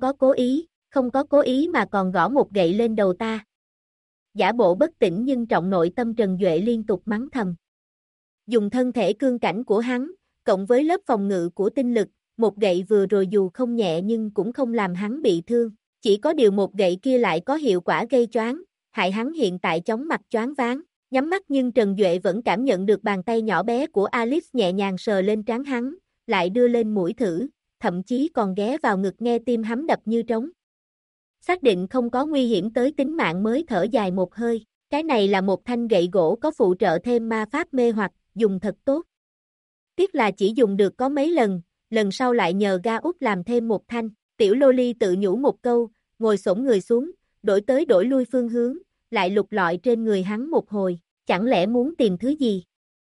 có cố ý mà còn gõ một gậy lên đầu ta. Giả bộ bất tỉnh nhưng trọng nội tâm Trần Duệ liên tục mắng thầm. Dùng thân thể cương cảnh của hắn, cộng với lớp phòng ngự của tinh lực, một gậy vừa rồi dù không nhẹ nhưng cũng không làm hắn bị thương. Chỉ có điều một gậy kia lại có hiệu quả gây choáng, hại hắn hiện tại chóng mặt choáng váng. Nhắm mắt nhưng Trần Duệ vẫn cảm nhận được bàn tay nhỏ bé của Alice nhẹ nhàng sờ lên trán hắn, lại đưa lên mũi thử, thậm chí còn ghé vào ngực nghe tim hắn đập như trống. Xác định không có nguy hiểm tới tính mạng mới thở dài một hơi, cái này là một thanh gậy gỗ có phụ trợ thêm ma pháp mê hoặc, dùng thật tốt. Tiếc là chỉ dùng được có mấy lần sau lại nhờ ga út làm thêm một thanh. Tiểu Loli tự nhủ một câu, ngồi xổm người xuống, đổi tới đổi lui phương hướng, lại lục lọi trên người hắn một hồi, chẳng lẽ muốn tìm thứ gì?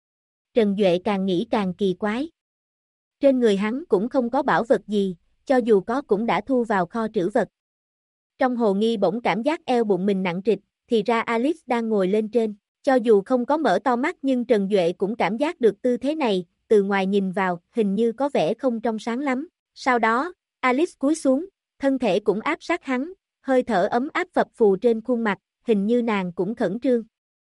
Trần Duệ càng nghĩ càng kỳ quái. Trên người hắn cũng không có bảo vật gì, cho dù có cũng đã thu vào kho trữ vật. Trong hồ nghi bỗng cảm giác eo bụng mình nặng trịch, thì ra Alice đang ngồi lên trên. Cho dù không có mở to mắt nhưng Trần Duệ cũng cảm giác được tư thế này, từ ngoài nhìn vào, hình như có vẻ không trong sáng lắm. Sau đó, Alice cúi xuống, thân thể cũng áp sát hắn, hơi thở ấm áp phập phù trên khuôn mặt, hình như nàng cũng khẩn trương.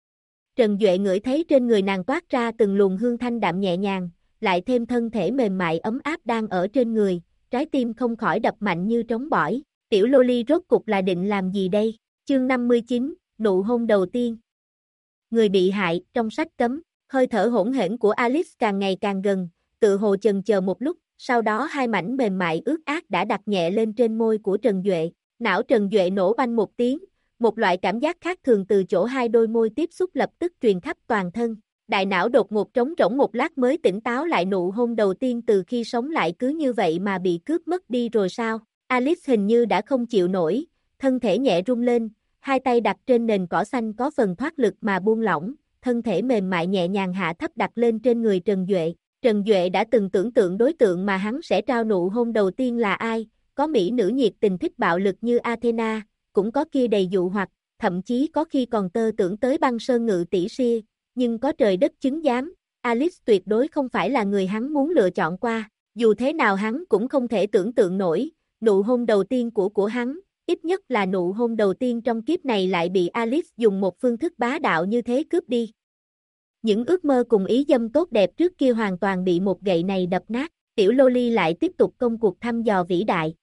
Trần Duệ ngửi thấy trên người nàng toát ra từng luồng hương thanh đạm nhẹ nhàng, lại thêm thân thể mềm mại ấm áp đang ở trên người, trái tim không khỏi đập mạnh như trống bỏi. Tiểu Loli rốt cục là định làm gì đây? Chương 59, nụ hôn đầu tiên. Người bị hại, trong sách cấm, hơi thở hỗn hển của Alice càng ngày càng gần, tự hồ chần chờ một lúc, sau đó hai mảnh mềm mại ướt át đã đặt nhẹ lên trên môi của Trần Duệ. Não Trần Duệ nổ banh một tiếng, một loại cảm giác khác thường từ chỗ hai đôi môi tiếp xúc lập tức truyền khắp toàn thân. Đại não đột ngột trống rỗng một lát mới tỉnh táo lại, nụ hôn đầu tiên từ khi sống lại cứ như vậy mà bị cướp mất đi rồi sao? Alice hình như đã không chịu nổi, thân thể nhẹ rung lên, hai tay đặt trên nền cỏ xanh có phần thoát lực mà buông lỏng, thân thể mềm mại nhẹ nhàng hạ thấp đặt lên trên người Trần Duệ. Trần Duệ đã từng tưởng tượng đối tượng mà hắn sẽ trao nụ hôn đầu tiên là ai, có mỹ nữ nhiệt tình thích bạo lực như Athena, cũng có kia đầy dụ hoặc, thậm chí có khi còn tơ tưởng tới băng sơn ngự tỷ Sia, nhưng có trời đất chứng giám, Alice tuyệt đối không phải là người hắn muốn lựa chọn qua, dù thế nào hắn cũng không thể tưởng tượng nổi, nụ hôn đầu tiên của hắn, ít nhất là nụ hôn đầu tiên trong kiếp này lại bị Alice dùng một phương thức bá đạo như thế cướp đi. Những ước mơ cùng ý dâm tốt đẹp trước kia hoàn toàn bị một gậy này đập nát, Tiểu Loli lại tiếp tục công cuộc thăm dò vĩ đại.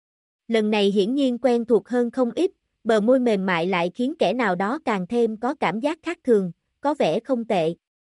Lần này hiển nhiên quen thuộc hơn không ít, bờ môi mềm mại lại khiến kẻ nào đó càng thêm có cảm giác khác thường, có vẻ không tệ.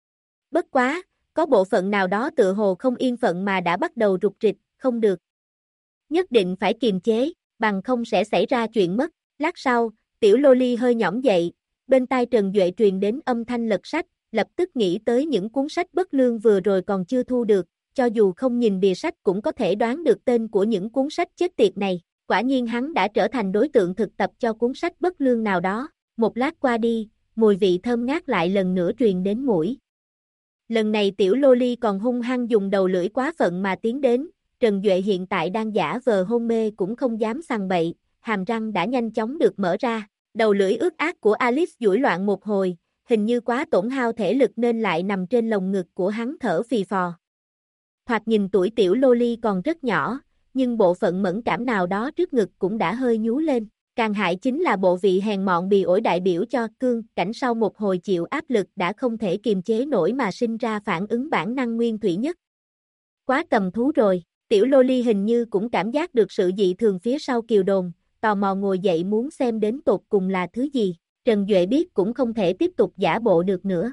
Bất quá, có bộ phận nào đó tựa hồ không yên phận mà đã bắt đầu rục rịch, không được. Nhất định phải kiềm chế, bằng không sẽ xảy ra chuyện mất. Lát sau, Tiểu Loli hơi nhõm dậy, bên tai Trần Duệ truyền đến âm thanh lật sách, lập tức nghĩ tới những cuốn sách bất lương vừa rồi còn chưa thu được, cho dù không nhìn bìa sách cũng có thể đoán được tên của những cuốn sách chết tiệt này. Quả nhiên hắn đã trở thành đối tượng thực tập cho cuốn sách bất lương nào đó. Một lát qua đi, mùi vị thơm ngát lại lần nữa truyền đến mũi. Lần này Tiểu Loli còn hung hăng dùng đầu lưỡi quá phận mà tiến đến, Trần Duệ hiện tại đang giả vờ hôn mê cũng không dám sằng bậy, hàm răng đã nhanh chóng được mở ra. Đầu lưỡi ướt át của Alice duỗi loạn một hồi, hình như quá tổn hao thể lực nên lại nằm trên lồng ngực của hắn thở phì phò. Thoạt nhìn tuổi Tiểu Loli còn rất nhỏ, nhưng bộ phận mẫn cảm nào đó trước ngực cũng đã hơi nhú lên. Càng hại chính là bộ vị hèn mọn bì ổi đại biểu cho cương cảnh sau một hồi chịu áp lực đã không thể kiềm chế nổi mà sinh ra phản ứng bản năng nguyên thủy nhất. Quá cầm thú rồi, Tiểu Loli hình như cũng cảm giác được sự dị thường phía sau kiều đồn, tò mò ngồi dậy muốn xem đến tột cùng là thứ gì. Trần Duệ biết cũng không thể tiếp tục giả bộ được nữa.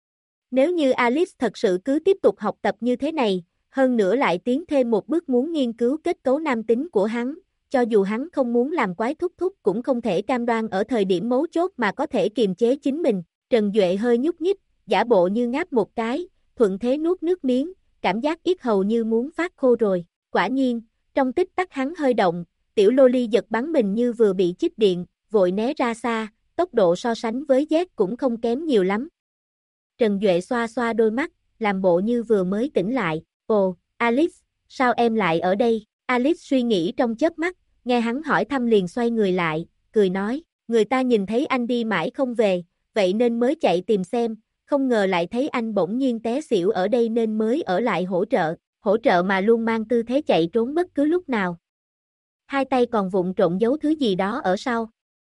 Nếu như Alice thật sự cứ tiếp tục học tập như thế này, hơn nữa lại tiến thêm một bước muốn nghiên cứu kết cấu nam tính của hắn, cho dù hắn không muốn làm quái thúc thúc cũng không thể cam đoan ở thời điểm mấu chốt mà có thể kiềm chế chính mình. Trần Duệ hơi nhúc nhích, giả bộ như ngáp một cái, thuận thế nuốt nước miếng, cảm giác yết hầu như muốn phát khô rồi. Quả nhiên, trong tích tắc hắn hơi động, Tiểu Loli giật bắn mình như vừa bị chích điện, vội né ra xa, tốc độ so sánh với Z cũng không kém nhiều lắm. Trần Duệ xoa xoa đôi mắt, làm bộ như vừa mới tỉnh lại. Ồ, Alice, sao em lại ở đây? Alice suy nghĩ trong chớp mắt, nghe hắn hỏi thăm liền xoay người lại, cười nói, người ta nhìn thấy anh đi mãi không về, vậy nên mới chạy tìm xem, không ngờ lại thấy anh bỗng nhiên té xỉu ở đây nên mới ở lại hỗ trợ mà luôn mang tư thế chạy trốn bất cứ lúc nào. Hai tay còn vụng trộn giấu thứ gì đó ở sau.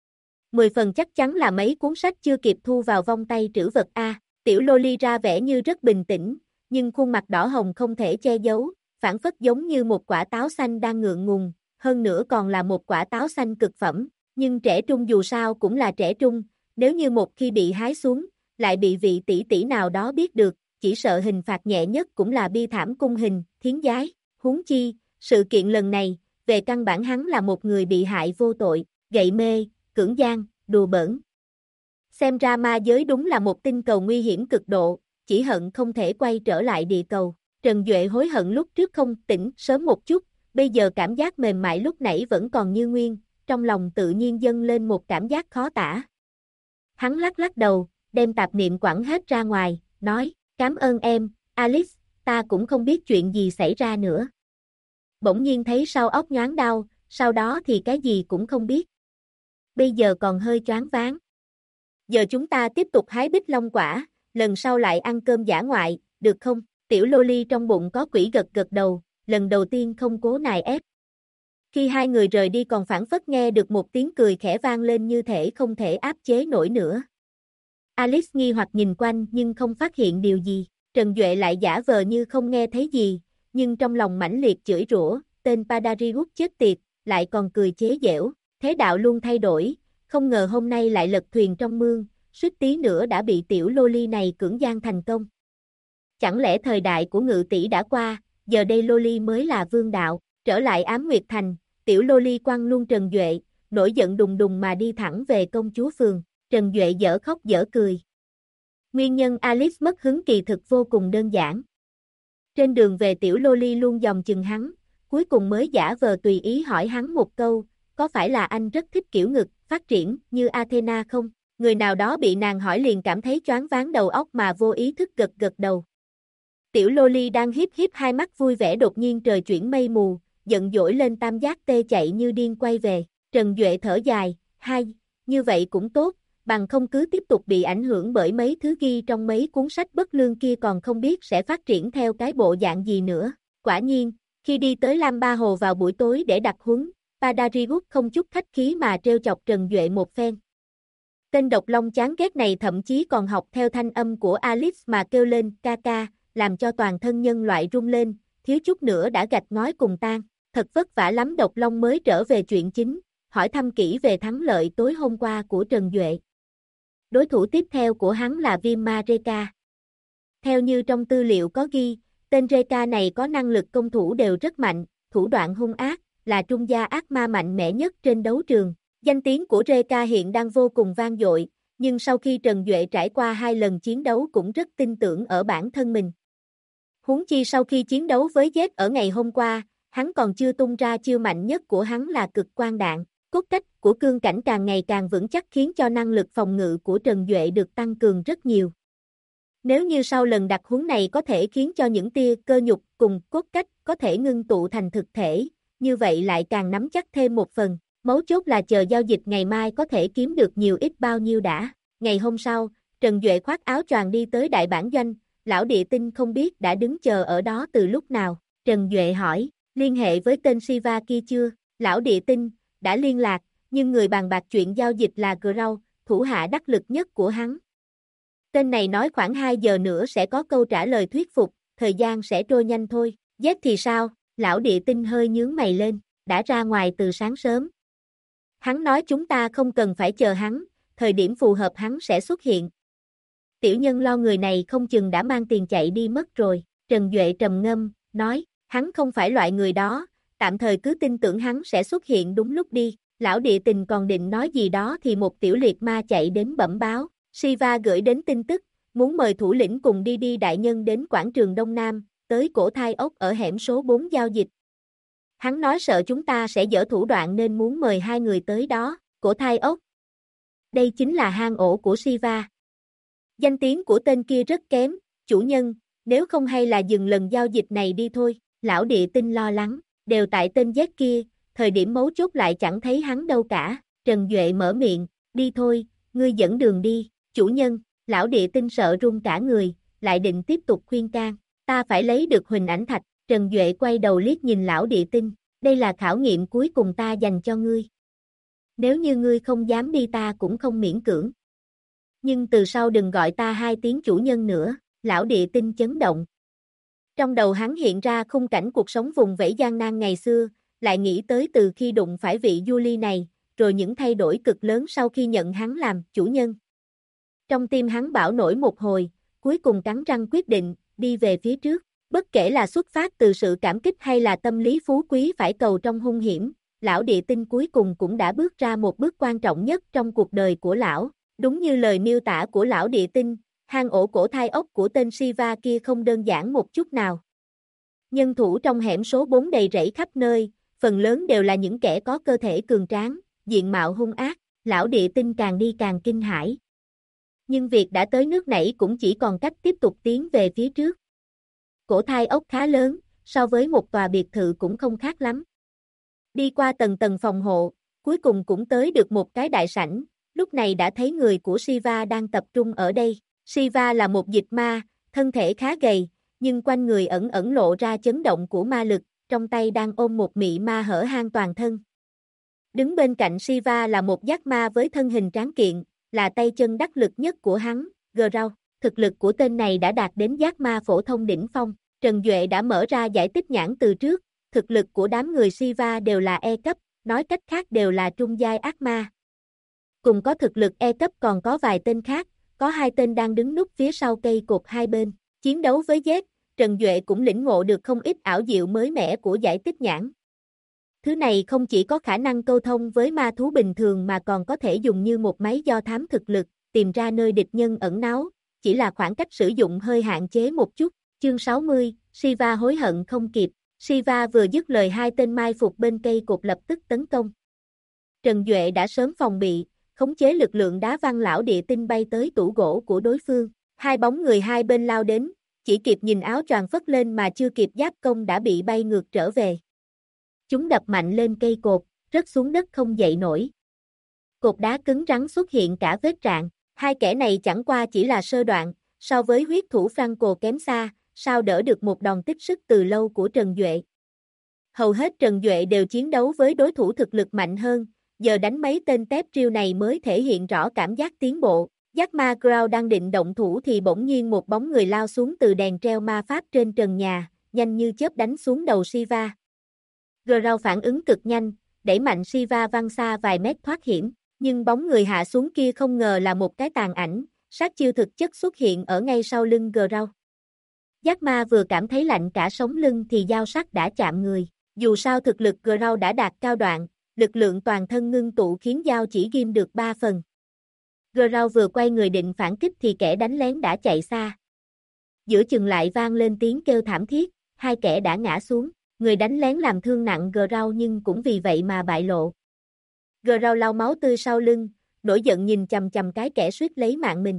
10 phần chắc chắn là mấy cuốn sách chưa kịp thu vào vòng tay trữ vật a. Tiểu Loli ra vẻ như rất bình tĩnh, nhưng khuôn mặt đỏ hồng không thể che giấu, phảng phất giống như một quả táo xanh đang ngượng ngùng, hơn nữa còn là một quả táo xanh cực phẩm, nhưng trẻ trung dù sao cũng là trẻ trung, nếu như một khi bị hái xuống, lại bị vị tỷ tỷ nào đó biết được, chỉ sợ hình phạt nhẹ nhất cũng là bi thảm cung hình, thiến giái, huống chi, sự kiện lần này, về căn bản hắn là một người bị hại vô tội, gậy mê, cưỡng gian, đùa bỡn. Xem ra ma giới đúng là một tinh cầu nguy hiểm cực độ, chỉ hận không thể quay trở lại địa cầu. Trần Duệ hối hận lúc trước không tỉnh sớm một chút, bây giờ cảm giác mềm mại lúc nãy vẫn còn như nguyên, trong lòng tự nhiên dâng lên một cảm giác khó tả. Hắn lắc lắc đầu, đem tạp niệm quẳng hết ra ngoài, nói, cảm ơn em, Alice, ta cũng không biết chuyện gì xảy ra nữa. Bỗng nhiên thấy sau óc nhoáng đau, sau đó thì cái gì cũng không biết. Bây giờ còn hơi choáng váng. Giờ chúng ta tiếp tục hái bích long quả, lần sau lại ăn cơm dã ngoại, được không? Tiểu Loli trong bụng có quỷ gật gật đầu, lần đầu tiên không cố nài ép. Khi hai người rời đi còn phảng phất nghe được một tiếng cười khẽ vang lên như thể không thể áp chế nổi nữa. Alice nghi hoặc nhìn quanh nhưng không phát hiện điều gì, Trần Duệ lại giả vờ như không nghe thấy gì, nhưng trong lòng mãnh liệt chửi rủa, tên Padarius chết tiệt, lại còn cười chế giễu, thế đạo luôn thay đổi, không ngờ hôm nay lại lật thuyền trong mương, suýt tí nữa đã bị tiểu Loli này cưỡng gian thành công. Chẳng lẽ thời đại của Ngự tỷ đã qua, giờ đây Loli mới là vương đạo, trở lại Ám Nguyệt Thành, tiểu Loli quăng luôn Trần Duệ, nổi giận đùng đùng mà đi thẳng về công chúa phường, Trần Duệ dở khóc dở cười. Nguyên nhân Alice mất hứng kỳ thực vô cùng đơn giản. Trên đường về tiểu Loli luôn dòm chừng hắn, cuối cùng mới giả vờ tùy ý hỏi hắn một câu, có phải là anh rất thích kiểu ngực, phát triển như Athena không? Người nào đó bị nàng hỏi liền cảm thấy choáng váng đầu óc mà vô ý thức gật gật đầu. Tiểu Loli đang híp híp hai mắt vui vẻ đột nhiên trời chuyển mây mù, giận dỗi lên tam giác tê chạy như điên quay về, Trần Duệ thở dài, hai, như vậy cũng tốt, bằng không cứ tiếp tục bị ảnh hưởng bởi mấy thứ ghi trong mấy cuốn sách bất lương kia còn không biết sẽ phát triển theo cái bộ dạng gì nữa. Quả nhiên, khi đi tới Lam Ba Hồ vào buổi tối để đặt huấn, Padarius không chút khách khí mà trêu chọc Trần Duệ một phen. Tên độc long chán ghét này thậm chí còn học theo thanh âm của Alice mà kêu lên ca ca, làm cho toàn thân nhân loại rung lên, thiếu chút nữa đã gạch ngói cùng tan. Thật vất vả lắm độc long mới trở về chuyện chính, hỏi thăm kỹ về thắng lợi tối hôm qua của Trần Duệ. Đối thủ tiếp theo của hắn là Viêm Ma Reka. Theo như trong tư liệu có ghi, tên Reka này có năng lực công thủ đều rất mạnh, thủ đoạn hung ác, là trung gia ác ma mạnh mẽ nhất trên đấu trường. Danh tiếng của Reka hiện đang vô cùng vang dội, nhưng sau khi Trần Duệ trải qua 2 lần chiến đấu cũng rất tin tưởng ở bản thân mình. Huống chi sau khi chiến đấu với Z ở ngày hôm qua, hắn còn chưa tung ra chiêu mạnh nhất của hắn là cực quang đạn. Cốt cách của cương cảnh càng ngày càng vững chắc khiến cho năng lực phòng ngự của Trần Duệ được tăng cường rất nhiều. Nếu như sau lần đặt huấn này có thể khiến cho những tia cơ nhục cùng cốt cách có thể ngưng tụ thành thực thể, như vậy lại càng nắm chắc thêm một phần. Mấu chốt là chờ giao dịch ngày mai có thể kiếm được nhiều ít bao nhiêu đã. Ngày hôm sau, Trần Duệ khoác áo choàng đi tới đại bản doanh, lão địa tinh không biết đã đứng chờ ở đó từ lúc nào. Trần Duệ hỏi, liên hệ với tên Siva kia chưa? Lão địa tinh, đã liên lạc, nhưng người bàn bạc chuyện giao dịch là Crow, thủ hạ đắc lực nhất của hắn. Tên này nói khoảng 2 giờ nữa sẽ có câu trả lời thuyết phục, thời gian sẽ trôi nhanh thôi. Z thì sao? Lão địa tinh hơi nhướng mày lên, đã ra ngoài từ sáng sớm. Hắn nói chúng ta không cần phải chờ hắn, thời điểm phù hợp hắn sẽ xuất hiện. Tiểu nhân lo người này không chừng đã mang tiền chạy đi mất rồi. Trần Duệ trầm ngâm, nói, hắn không phải loại người đó, tạm thời cứ tin tưởng hắn sẽ xuất hiện đúng lúc đi. Lão địa tình còn định nói gì đó thì một tiểu liệt ma chạy đến bẩm báo, Siva gửi đến tin tức, muốn mời thủ lĩnh cùng đi đại nhân đến quảng trường Đông Nam, tới cổ thai ốc ở hẻm số 4 giao dịch. Hắn nói sợ chúng ta sẽ dở thủ đoạn nên muốn mời 2 người tới đó, cổ thai ốc. Đây chính là hang ổ của Siva. Danh tiếng của tên kia rất kém, chủ nhân, nếu không hay là dừng lần giao dịch này đi thôi. Lão địa tinh lo lắng, đều tại tên Z kia, thời điểm mấu chốt lại chẳng thấy hắn đâu cả. Trần Duệ mở miệng, đi thôi, ngươi dẫn đường đi, chủ nhân. Lão địa tinh sợ run cả người, lại định tiếp tục khuyên can. Ta phải lấy được Huỳnh Ảnh Thạch. Trần Duệ quay đầu liếc nhìn lão địa tinh. Đây là khảo nghiệm cuối cùng ta dành cho ngươi. Nếu như ngươi không dám đi ta cũng không miễn cưỡng. Nhưng từ sau đừng gọi ta 2 tiếng chủ nhân nữa. Lão địa tinh chấn động. Trong đầu hắn hiện ra khung cảnh cuộc sống vùng vẫy gian nan ngày xưa, lại nghĩ tới từ khi đụng phải vị Julie này, rồi những thay đổi cực lớn sau khi nhận hắn làm chủ nhân. Trong tim hắn bão nổi một hồi, cuối cùng cắn răng quyết định, đi về phía trước. Bất kể là xuất phát từ sự cảm kích hay là tâm lý phú quý phải cầu trong hung hiểm, lão địa tinh cuối cùng cũng đã bước ra một bước quan trọng nhất trong cuộc đời của lão. Đúng như lời miêu tả của lão địa tinh, hang ổ cổ thai ốc của tên Shiva kia không đơn giản một chút nào. Nhân thủ trong hẻm số 4 đầy rẫy khắp nơi, phần lớn đều là những kẻ có cơ thể cường tráng, diện mạo hung ác, lão địa tinh càng đi càng kinh hãi. Nhưng việc đã tới nước nãy cũng chỉ còn cách tiếp tục tiến về phía trước. Cổ thai ốc khá lớn, so với một tòa biệt thự cũng không khác lắm. Đi qua tầng tầng phòng hộ, cuối cùng cũng tới được một cái đại sảnh, lúc này đã thấy người của Shiva đang tập trung ở đây. Shiva là một dịch ma, thân thể khá gầy, nhưng quanh người ẩn ẩn lộ ra chấn động của ma lực, trong tay đang ôm một mị ma hở hang toàn thân. Đứng bên cạnh Shiva là một giác ma với thân hình tráng kiện, là tay chân đắc lực nhất của hắn, Grau. Thực lực của tên này đã đạt đến giác ma phổ thông đỉnh phong. Trần Duệ đã mở ra giải tích nhãn từ trước, thực lực của đám người Shiva đều là E cấp, nói cách khác đều là trung giai ác ma. Cùng có thực lực E cấp còn có vài tên khác, có 2 tên đang đứng núp phía sau cây cột hai bên. Chiến đấu với Z, Trần Duệ cũng lĩnh ngộ được không ít ảo diệu mới mẻ của giải tích nhãn. Thứ này không chỉ có khả năng câu thông với ma thú bình thường mà còn có thể dùng như một máy do thám thực lực, tìm ra nơi địch nhân ẩn náu, chỉ là khoảng cách sử dụng hơi hạn chế một chút. Chương 60, Shiva hối hận không kịp. Shiva vừa dứt lời 2 tên mai phục bên cây cột lập tức tấn công. Trần Duệ đã sớm phòng bị, khống chế lực lượng đá văng lão địa tinh bay tới tủ gỗ của đối phương. 2 bóng người hai bên lao đến, chỉ kịp nhìn áo choàng phất lên mà chưa kịp giáp công đã bị bay ngược trở về. Chúng đập mạnh lên cây cột, rớt xuống đất không dậy nổi. Cột đá cứng rắn xuất hiện cả vết rạn. 2 kẻ này chẳng qua chỉ là sơ đoạn, so với huyết thủ Franco kém xa, sao đỡ được một đòn tích sức từ lâu của Trần Duệ. Hầu hết Trần Duệ đều chiến đấu với đối thủ thực lực mạnh hơn, giờ đánh mấy tên tép triêu này mới thể hiện rõ cảm giác tiến bộ. Giác ma Grau đang định động thủ thì bỗng nhiên một bóng người lao xuống từ đèn treo ma pháp trên trần nhà, nhanh như chớp đánh xuống đầu Shiva. Grau phản ứng cực nhanh, đẩy mạnh Shiva văng xa vài mét thoát hiểm, nhưng bóng người hạ xuống kia không ngờ là một cái tàn ảnh, sát chiêu thực chất xuất hiện ở ngay sau lưng Grau. Giác ma vừa cảm thấy lạnh cả sống lưng thì dao sắc đã chạm người, dù sao thực lực Grau đã đạt cao đoạn, lực lượng toàn thân ngưng tụ khiến dao chỉ ghim được 3 phần. Grau vừa quay người định phản kích thì kẻ đánh lén đã chạy xa. Giữa chừng lại vang lên tiếng kêu thảm thiết, 2 kẻ đã ngã xuống, người đánh lén làm thương nặng Grau nhưng cũng vì vậy mà bại lộ. Grau lau máu tươi sau lưng, nổi giận nhìn chằm chằm cái kẻ suýt lấy mạng mình.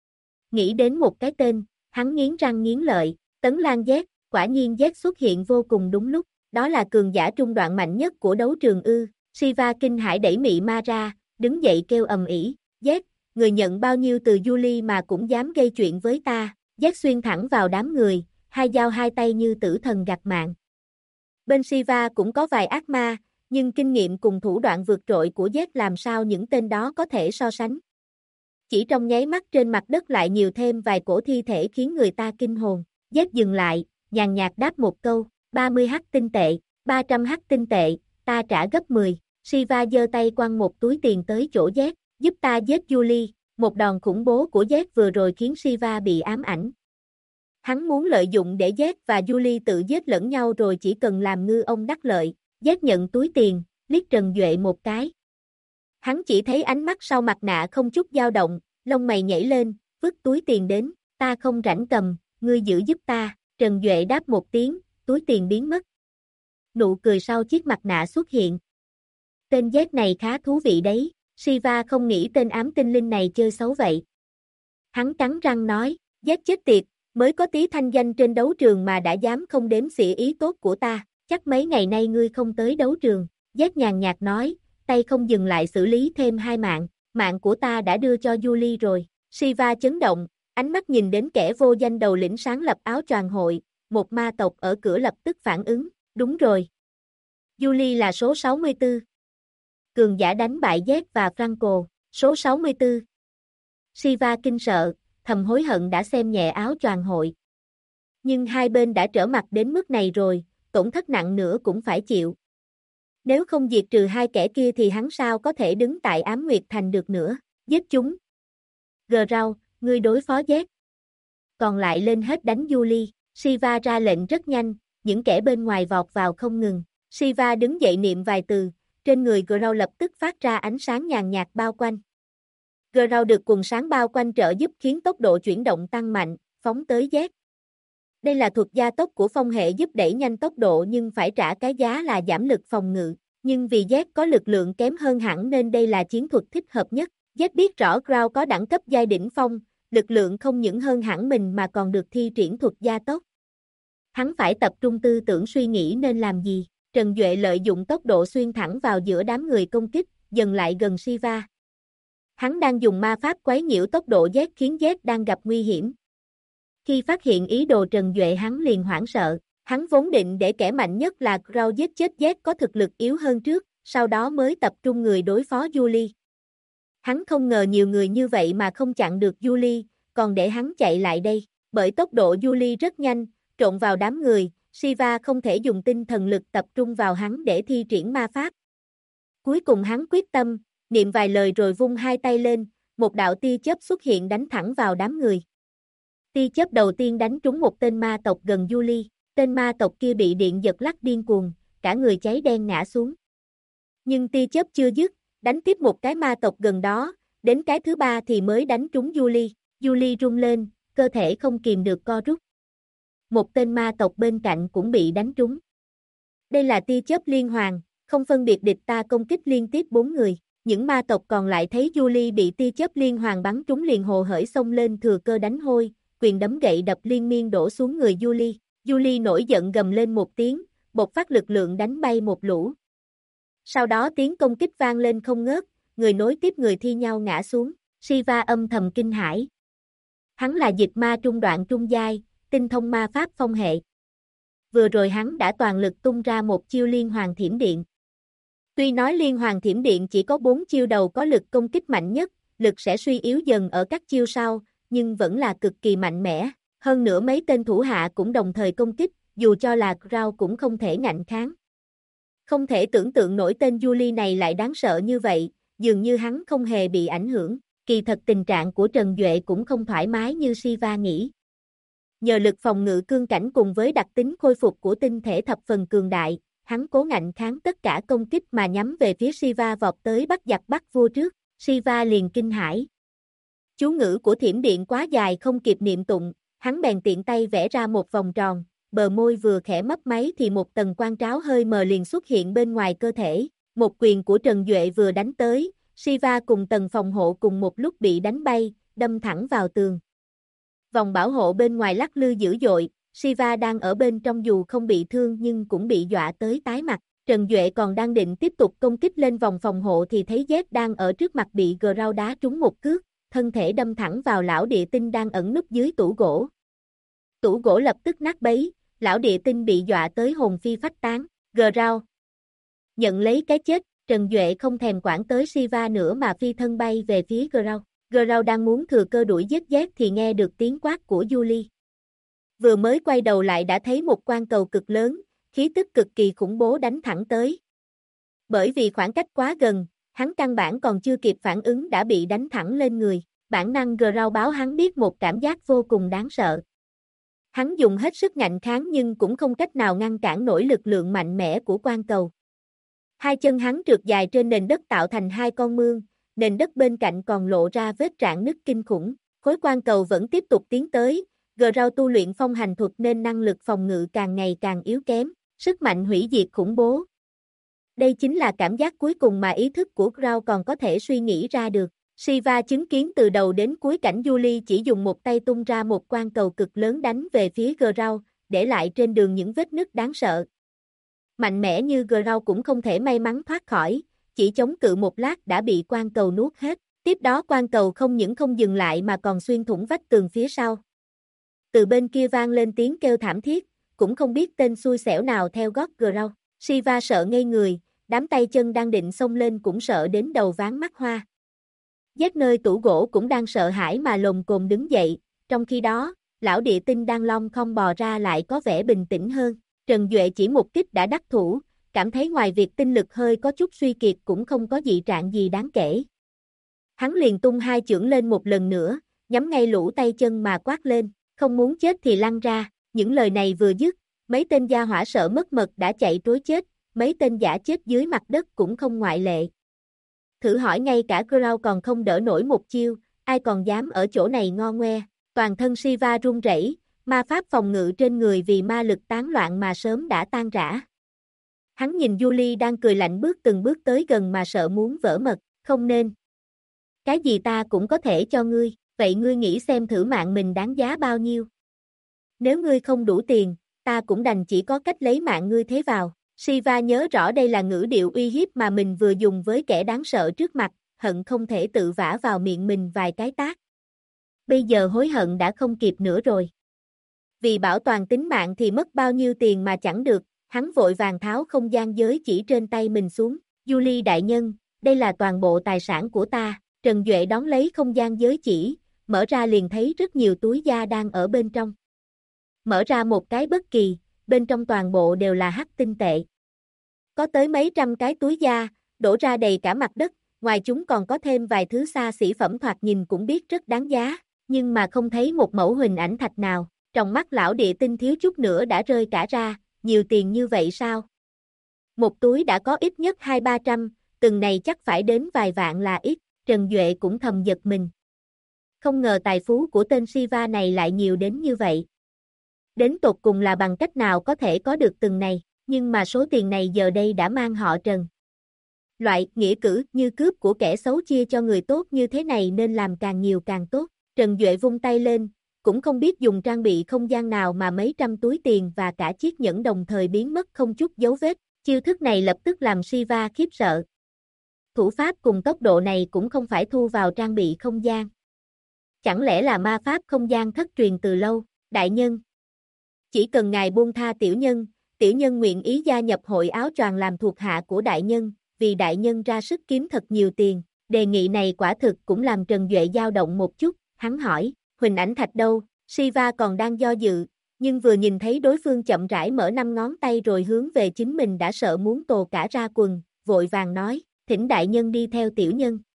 Nghĩ đến một cái tên, hắn nghiến răng nghiến lợi, Tấn Lan Z, quả nhiên Z xuất hiện vô cùng đúng lúc, đó là cường giả trung đoạn mạnh nhất của đấu trường ư. Shiva kinh hãi đẩy mị ma ra, đứng dậy kêu ầm ĩ, Z, người nhận bao nhiêu từ Julie mà cũng dám gây chuyện với ta. Z xuyên thẳng vào đám người, 2 dao 2 tay như tử thần gặt mạng. Bên Shiva cũng có vài ác ma, nhưng kinh nghiệm cùng thủ đoạn vượt trội của Z làm sao những tên đó có thể so sánh. Chỉ trong nháy mắt trên mặt đất lại nhiều thêm vài cổ thi thể khiến người ta kinh hồn. Z dừng lại, nhàn nhạt đáp một câu, 30 hắc tinh tệ, 300 hắc tinh tệ, ta trả gấp 10. Shiva giơ tay quăng một túi tiền tới chỗ Z, giúp ta giết Julie. Một đòn khủng bố của Z vừa rồi khiến Shiva bị ám ảnh. Hắn muốn lợi dụng để Z và Julie tự giết lẫn nhau rồi chỉ cần làm ngư ông đắc lợi. Z nhận túi tiền, liếc Trần Duệ một cái. Hắn chỉ thấy ánh mắt sau mặt nạ không chút dao động, lông mày nhảy lên, vứt túi tiền đến, ta không rảnh cầm, ngươi giữ giúp ta. Trần Duệ đáp một tiếng, túi tiền biến mất. Nụ cười sau chiếc mặt nạ xuất hiện. Tên Z này khá thú vị đấy, Shiva không nghĩ tên ám tinh linh này chơi xấu vậy. Hắn cắn răng nói, Z chết tiệt, mới có tí thanh danh trên đấu trường mà đã dám không đếm xỉa ý tốt của ta, chắc mấy ngày nay ngươi không tới đấu trường. Z nhàn nhạt nói, tay không dừng lại xử lý thêm 2 mạng, mạng của ta đã đưa cho Julie rồi. Shiva chấn động, ánh mắt nhìn đến kẻ vô danh đầu lĩnh sáng lập áo choàng hội, một ma tộc ở cửa lập tức phản ứng, đúng rồi. Julie là số 64. Cường giả đánh bại Z và Franco, số 64. Shiva kinh sợ, thầm hối hận đã xem nhẹ áo choàng hội. Nhưng hai bên đã trở mặt đến mức này rồi, tổn thất nặng nữa cũng phải chịu. Nếu không diệt trừ hai kẻ kia thì hắn sao có thể đứng tại Ám Nguyệt Thành được nữa, giết chúng. Grau, ngươi đối phó Z. Còn lại lên hết đánh Julie, Shiva ra lệnh rất nhanh, những kẻ bên ngoài vọt vào không ngừng. Shiva đứng dậy niệm vài từ, trên người Grau lập tức phát ra ánh sáng nhàn nhạt bao quanh. Grau được quần sáng bao quanh trợ giúp khiến tốc độ chuyển động tăng mạnh, phóng tới Z. Đây là thuật gia tốc của phong hệ giúp đẩy nhanh tốc độ nhưng phải trả cái giá là giảm lực phòng ngự. Nhưng vì Z có lực lượng kém hơn hẳn nên đây là chiến thuật thích hợp nhất. Z biết rõ Grau có đẳng cấp giai đỉnh phong, lực lượng không những hơn hẳn mình mà còn được thi triển thuật gia tốc. Hắn phải tập trung tư tưởng suy nghĩ nên làm gì. Trần Duệ lợi dụng tốc độ xuyên thẳng vào giữa đám người công kích, dần lại gần Shiva. Hắn đang dùng ma pháp quấy nhiễu tốc độ Z khiến Z đang gặp nguy hiểm. Khi phát hiện ý đồ Trần Duệ hắn liền hoảng sợ, hắn vốn định để kẻ mạnh nhất là Grau giết chết Z có thực lực yếu hơn trước, sau đó mới tập trung người đối phó Julie. Hắn không ngờ nhiều người như vậy mà không chặn được Julie, còn để hắn chạy lại đây, bởi tốc độ Julie rất nhanh, trộn vào đám người, Shiva không thể dùng tinh thần lực tập trung vào hắn để thi triển ma pháp. Cuối cùng hắn quyết tâm, niệm vài lời rồi vung hai tay lên, một đạo tia chớp xuất hiện đánh thẳng vào đám người. Tia chớp đầu tiên đánh trúng một tên ma tộc gần Julie, tên ma tộc kia bị điện giật lắc điên cuồng, cả người cháy đen ngã xuống. Nhưng tia chớp chưa dứt, đánh tiếp một cái ma tộc gần đó, đến cái thứ ba thì mới đánh trúng Julie. Julie rung lên, cơ thể không kìm được co rút. Một tên ma tộc bên cạnh cũng bị đánh trúng. Đây là tia chớp liên hoàn, không phân biệt địch ta công kích liên tiếp 4 người. Những ma tộc còn lại thấy Julie bị tia chớp liên hoàn bắn trúng liền hồ hởi xông lên thừa cơ đánh hôi, quyền đấm gậy đập liên miên đổ xuống người Julie. Julie nổi giận gầm lên một tiếng, bộc phát lực lượng đánh bay một lũ. Sau đó tiếng công kích vang lên không ngớt, người nối tiếp người thi nhau ngã xuống. Shiva âm thầm kinh hãi. Hắn là dịch ma trung đoạn trung giai, tinh thông ma pháp phong hệ. Vừa rồi hắn đã toàn lực tung ra một chiêu liên hoàn thiểm điện. Tuy nói liên hoàn thiểm điện chỉ có 4 chiêu đầu có lực công kích mạnh nhất, lực sẽ suy yếu dần ở các chiêu sau, nhưng vẫn là cực kỳ mạnh mẽ. Hơn nữa mấy tên thủ hạ cũng đồng thời công kích, dù cho là Grau cũng không thể ngạnh kháng. Không thể tưởng tượng nổi tên Julie này lại đáng sợ như vậy, dường như hắn không hề bị ảnh hưởng. Kỳ thật tình trạng của Trần Duệ cũng không thoải mái như Shiva nghĩ. Nhờ lực phòng ngự cương cảnh cùng với đặc tính khôi phục của tinh thể thập phần cường đại, hắn cố ngạnh kháng tất cả công kích mà nhắm về phía Shiva vọt tới bắt giặc bắt vua trước. Shiva liền kinh hãi. Chú ngữ của thiểm điện quá dài không kịp niệm tụng, hắn bèn tiện tay vẽ ra một vòng tròn, bờ môi vừa khẽ mấp máy thì một tầng quang tráo hơi mờ liền xuất hiện bên ngoài cơ thể. Một quyền của Trần Duệ vừa đánh tới, Shiva cùng tầng phòng hộ cùng một lúc bị đánh bay, đâm thẳng vào tường. Vòng bảo hộ bên ngoài lắc lư dữ dội, Shiva đang ở bên trong dù không bị thương nhưng cũng bị dọa tới tái mặt. Trần Duệ còn đang định tiếp tục công kích lên vòng phòng hộ thì thấy Z đang ở trước mặt bị Grau đá trúng một cước, thân thể đâm thẳng vào lão địa tinh đang ẩn núp dưới tủ gỗ. Tủ gỗ lập tức nát bấy, lão địa tinh bị dọa tới hồn phi phách tán. Grau nhận lấy cái chết, Trần Duệ không thèm quản tới Shiva nữa mà phi thân bay về phía Grau. Grau đang muốn thừa cơ đuổi giết Z thì nghe được tiếng quát của Julie. Vừa mới quay đầu lại đã thấy một quang cầu cực lớn, khí tức cực kỳ khủng bố đánh thẳng tới. Bởi vì khoảng cách quá gần, hắn căn bản còn chưa kịp phản ứng đã bị đánh thẳng lên người. Bản năng Grau báo hắn biết một cảm giác vô cùng đáng sợ. Hắn dùng hết sức ngạnh kháng nhưng cũng không cách nào ngăn cản nổi lực lượng mạnh mẽ của quang cầu. Hai chân hắn trượt dài trên nền đất tạo thành hai con mương, nền đất bên cạnh còn lộ ra vết rạn nứt kinh khủng. Khối quang cầu vẫn tiếp tục tiến tới, Grau tu luyện phong hành thuật nên năng lực phòng ngự càng ngày càng yếu kém, sức mạnh hủy diệt khủng bố. Đây chính là cảm giác cuối cùng mà ý thức của Grau còn có thể suy nghĩ ra được. Shiva chứng kiến từ đầu đến cuối cảnh Julie chỉ dùng một tay tung ra một quang cầu cực lớn đánh về phía Grau, để lại trên đường những vết nứt đáng sợ. Mạnh mẽ như Grau cũng không thể may mắn thoát khỏi, chỉ chống cự một lát đã bị quang cầu nuốt hết. Tiếp đó quan cầu không những không dừng lại mà còn xuyên thủng vách tường phía sau. Từ bên kia vang lên tiếng kêu thảm thiết, cũng không biết tên xui xẻo nào theo gót Grow. Shiva sợ ngây người, đám tay chân đang định xông lên cũng sợ đến đầu váng mắt hoa. Giác nơi tủ gỗ cũng đang sợ hãi mà lồm cồm đứng dậy, trong khi đó, lão địa tinh đang lom khom bò ra lại có vẻ bình tĩnh hơn. Trần Duệ chỉ một kích đã đắc thủ, cảm thấy ngoài việc tinh lực hơi có chút suy kiệt cũng không có dị trạng gì đáng kể. Hắn liền tung hai chưởng lên một lần nữa, nhắm ngay lũ tay chân mà quát lên, không muốn chết thì lăn ra. Những lời này vừa dứt, mấy tên gia hỏa sợ mất mật đã chạy trối chết, mấy tên giả chết dưới mặt đất cũng không ngoại lệ. Thử hỏi ngay cả Crow còn không đỡ nổi một chiêu, ai còn dám ở chỗ này ngo ngoe. Toàn thân Shiva run rẩy, ma pháp phòng ngự trên người vì ma lực tán loạn mà sớm đã tan rã. Hắn nhìn Julie đang cười lạnh bước từng bước tới gần mà sợ muốn vỡ mật, không nên. Cái gì ta cũng có thể cho ngươi, vậy ngươi nghĩ xem thử mạng mình đáng giá bao nhiêu. Nếu ngươi không đủ tiền, ta cũng đành chỉ có cách lấy mạng ngươi thế vào. Shiva nhớ rõ đây là ngữ điệu uy hiếp mà mình vừa dùng với kẻ đáng sợ trước mặt, hận không thể tự vả vào miệng mình vài cái tát. Bây giờ hối hận đã không kịp nữa rồi. Vì bảo toàn tính mạng thì mất bao nhiêu tiền mà chẳng được, hắn vội vàng tháo không gian giới chỉ trên tay mình xuống. Julie đại nhân, đây là toàn bộ tài sản của ta. Trần Duệ đón lấy không gian giới chỉ, mở ra liền thấy rất nhiều túi da đang ở bên trong. Mở ra một cái bất kỳ, bên trong toàn bộ đều là hắc tinh tệ. Có tới mấy trăm cái túi da, đổ ra đầy cả mặt đất, ngoài chúng còn có thêm vài thứ xa xỉ phẩm thoạt nhìn cũng biết rất đáng giá, nhưng mà không thấy một mẩu hình ảnh thạch nào. Trong mắt lão địa tinh thiếu chút nữa đã rơi cả ra, nhiều tiền như vậy sao? Một túi đã có ít nhất 200-300, từng này chắc phải đến vài vạn là ít, Trần Duệ cũng thầm giật mình. Không ngờ tài phú của tên Shiva này lại nhiều đến như vậy. Đến tột cùng là bằng cách nào có thể có được từng này, nhưng mà số tiền này giờ đây đã mang họ Trần. Loại nghĩa cử như cướp của kẻ xấu chia cho người tốt như thế này nên làm càng nhiều càng tốt. Trần Duệ vung tay lên, cũng không biết dùng trang bị không gian nào mà mấy trăm túi tiền và cả chiếc nhẫn đồng thời biến mất không chút dấu vết. Chiêu thức này lập tức làm Shiva khiếp sợ. Thủ pháp cùng tốc độ này cũng không phải thu vào trang bị không gian. Chẳng lẽ là ma pháp không gian thất truyền từ lâu, đại nhân? Chỉ cần ngài buông tha tiểu nhân nguyện ý gia nhập hội áo choàng làm thuộc hạ của đại nhân, vì đại nhân ra sức kiếm thật nhiều tiền. Đề nghị này quả thực cũng làm Trần Duệ dao động một chút, hắn hỏi, huỳnh ảnh thạch đâu? Shiva còn đang do dự, nhưng vừa nhìn thấy đối phương chậm rãi mở 5 ngón tay rồi hướng về chính mình đã sợ muốn tồ cả ra quần, vội vàng nói, thỉnh đại nhân đi theo tiểu nhân.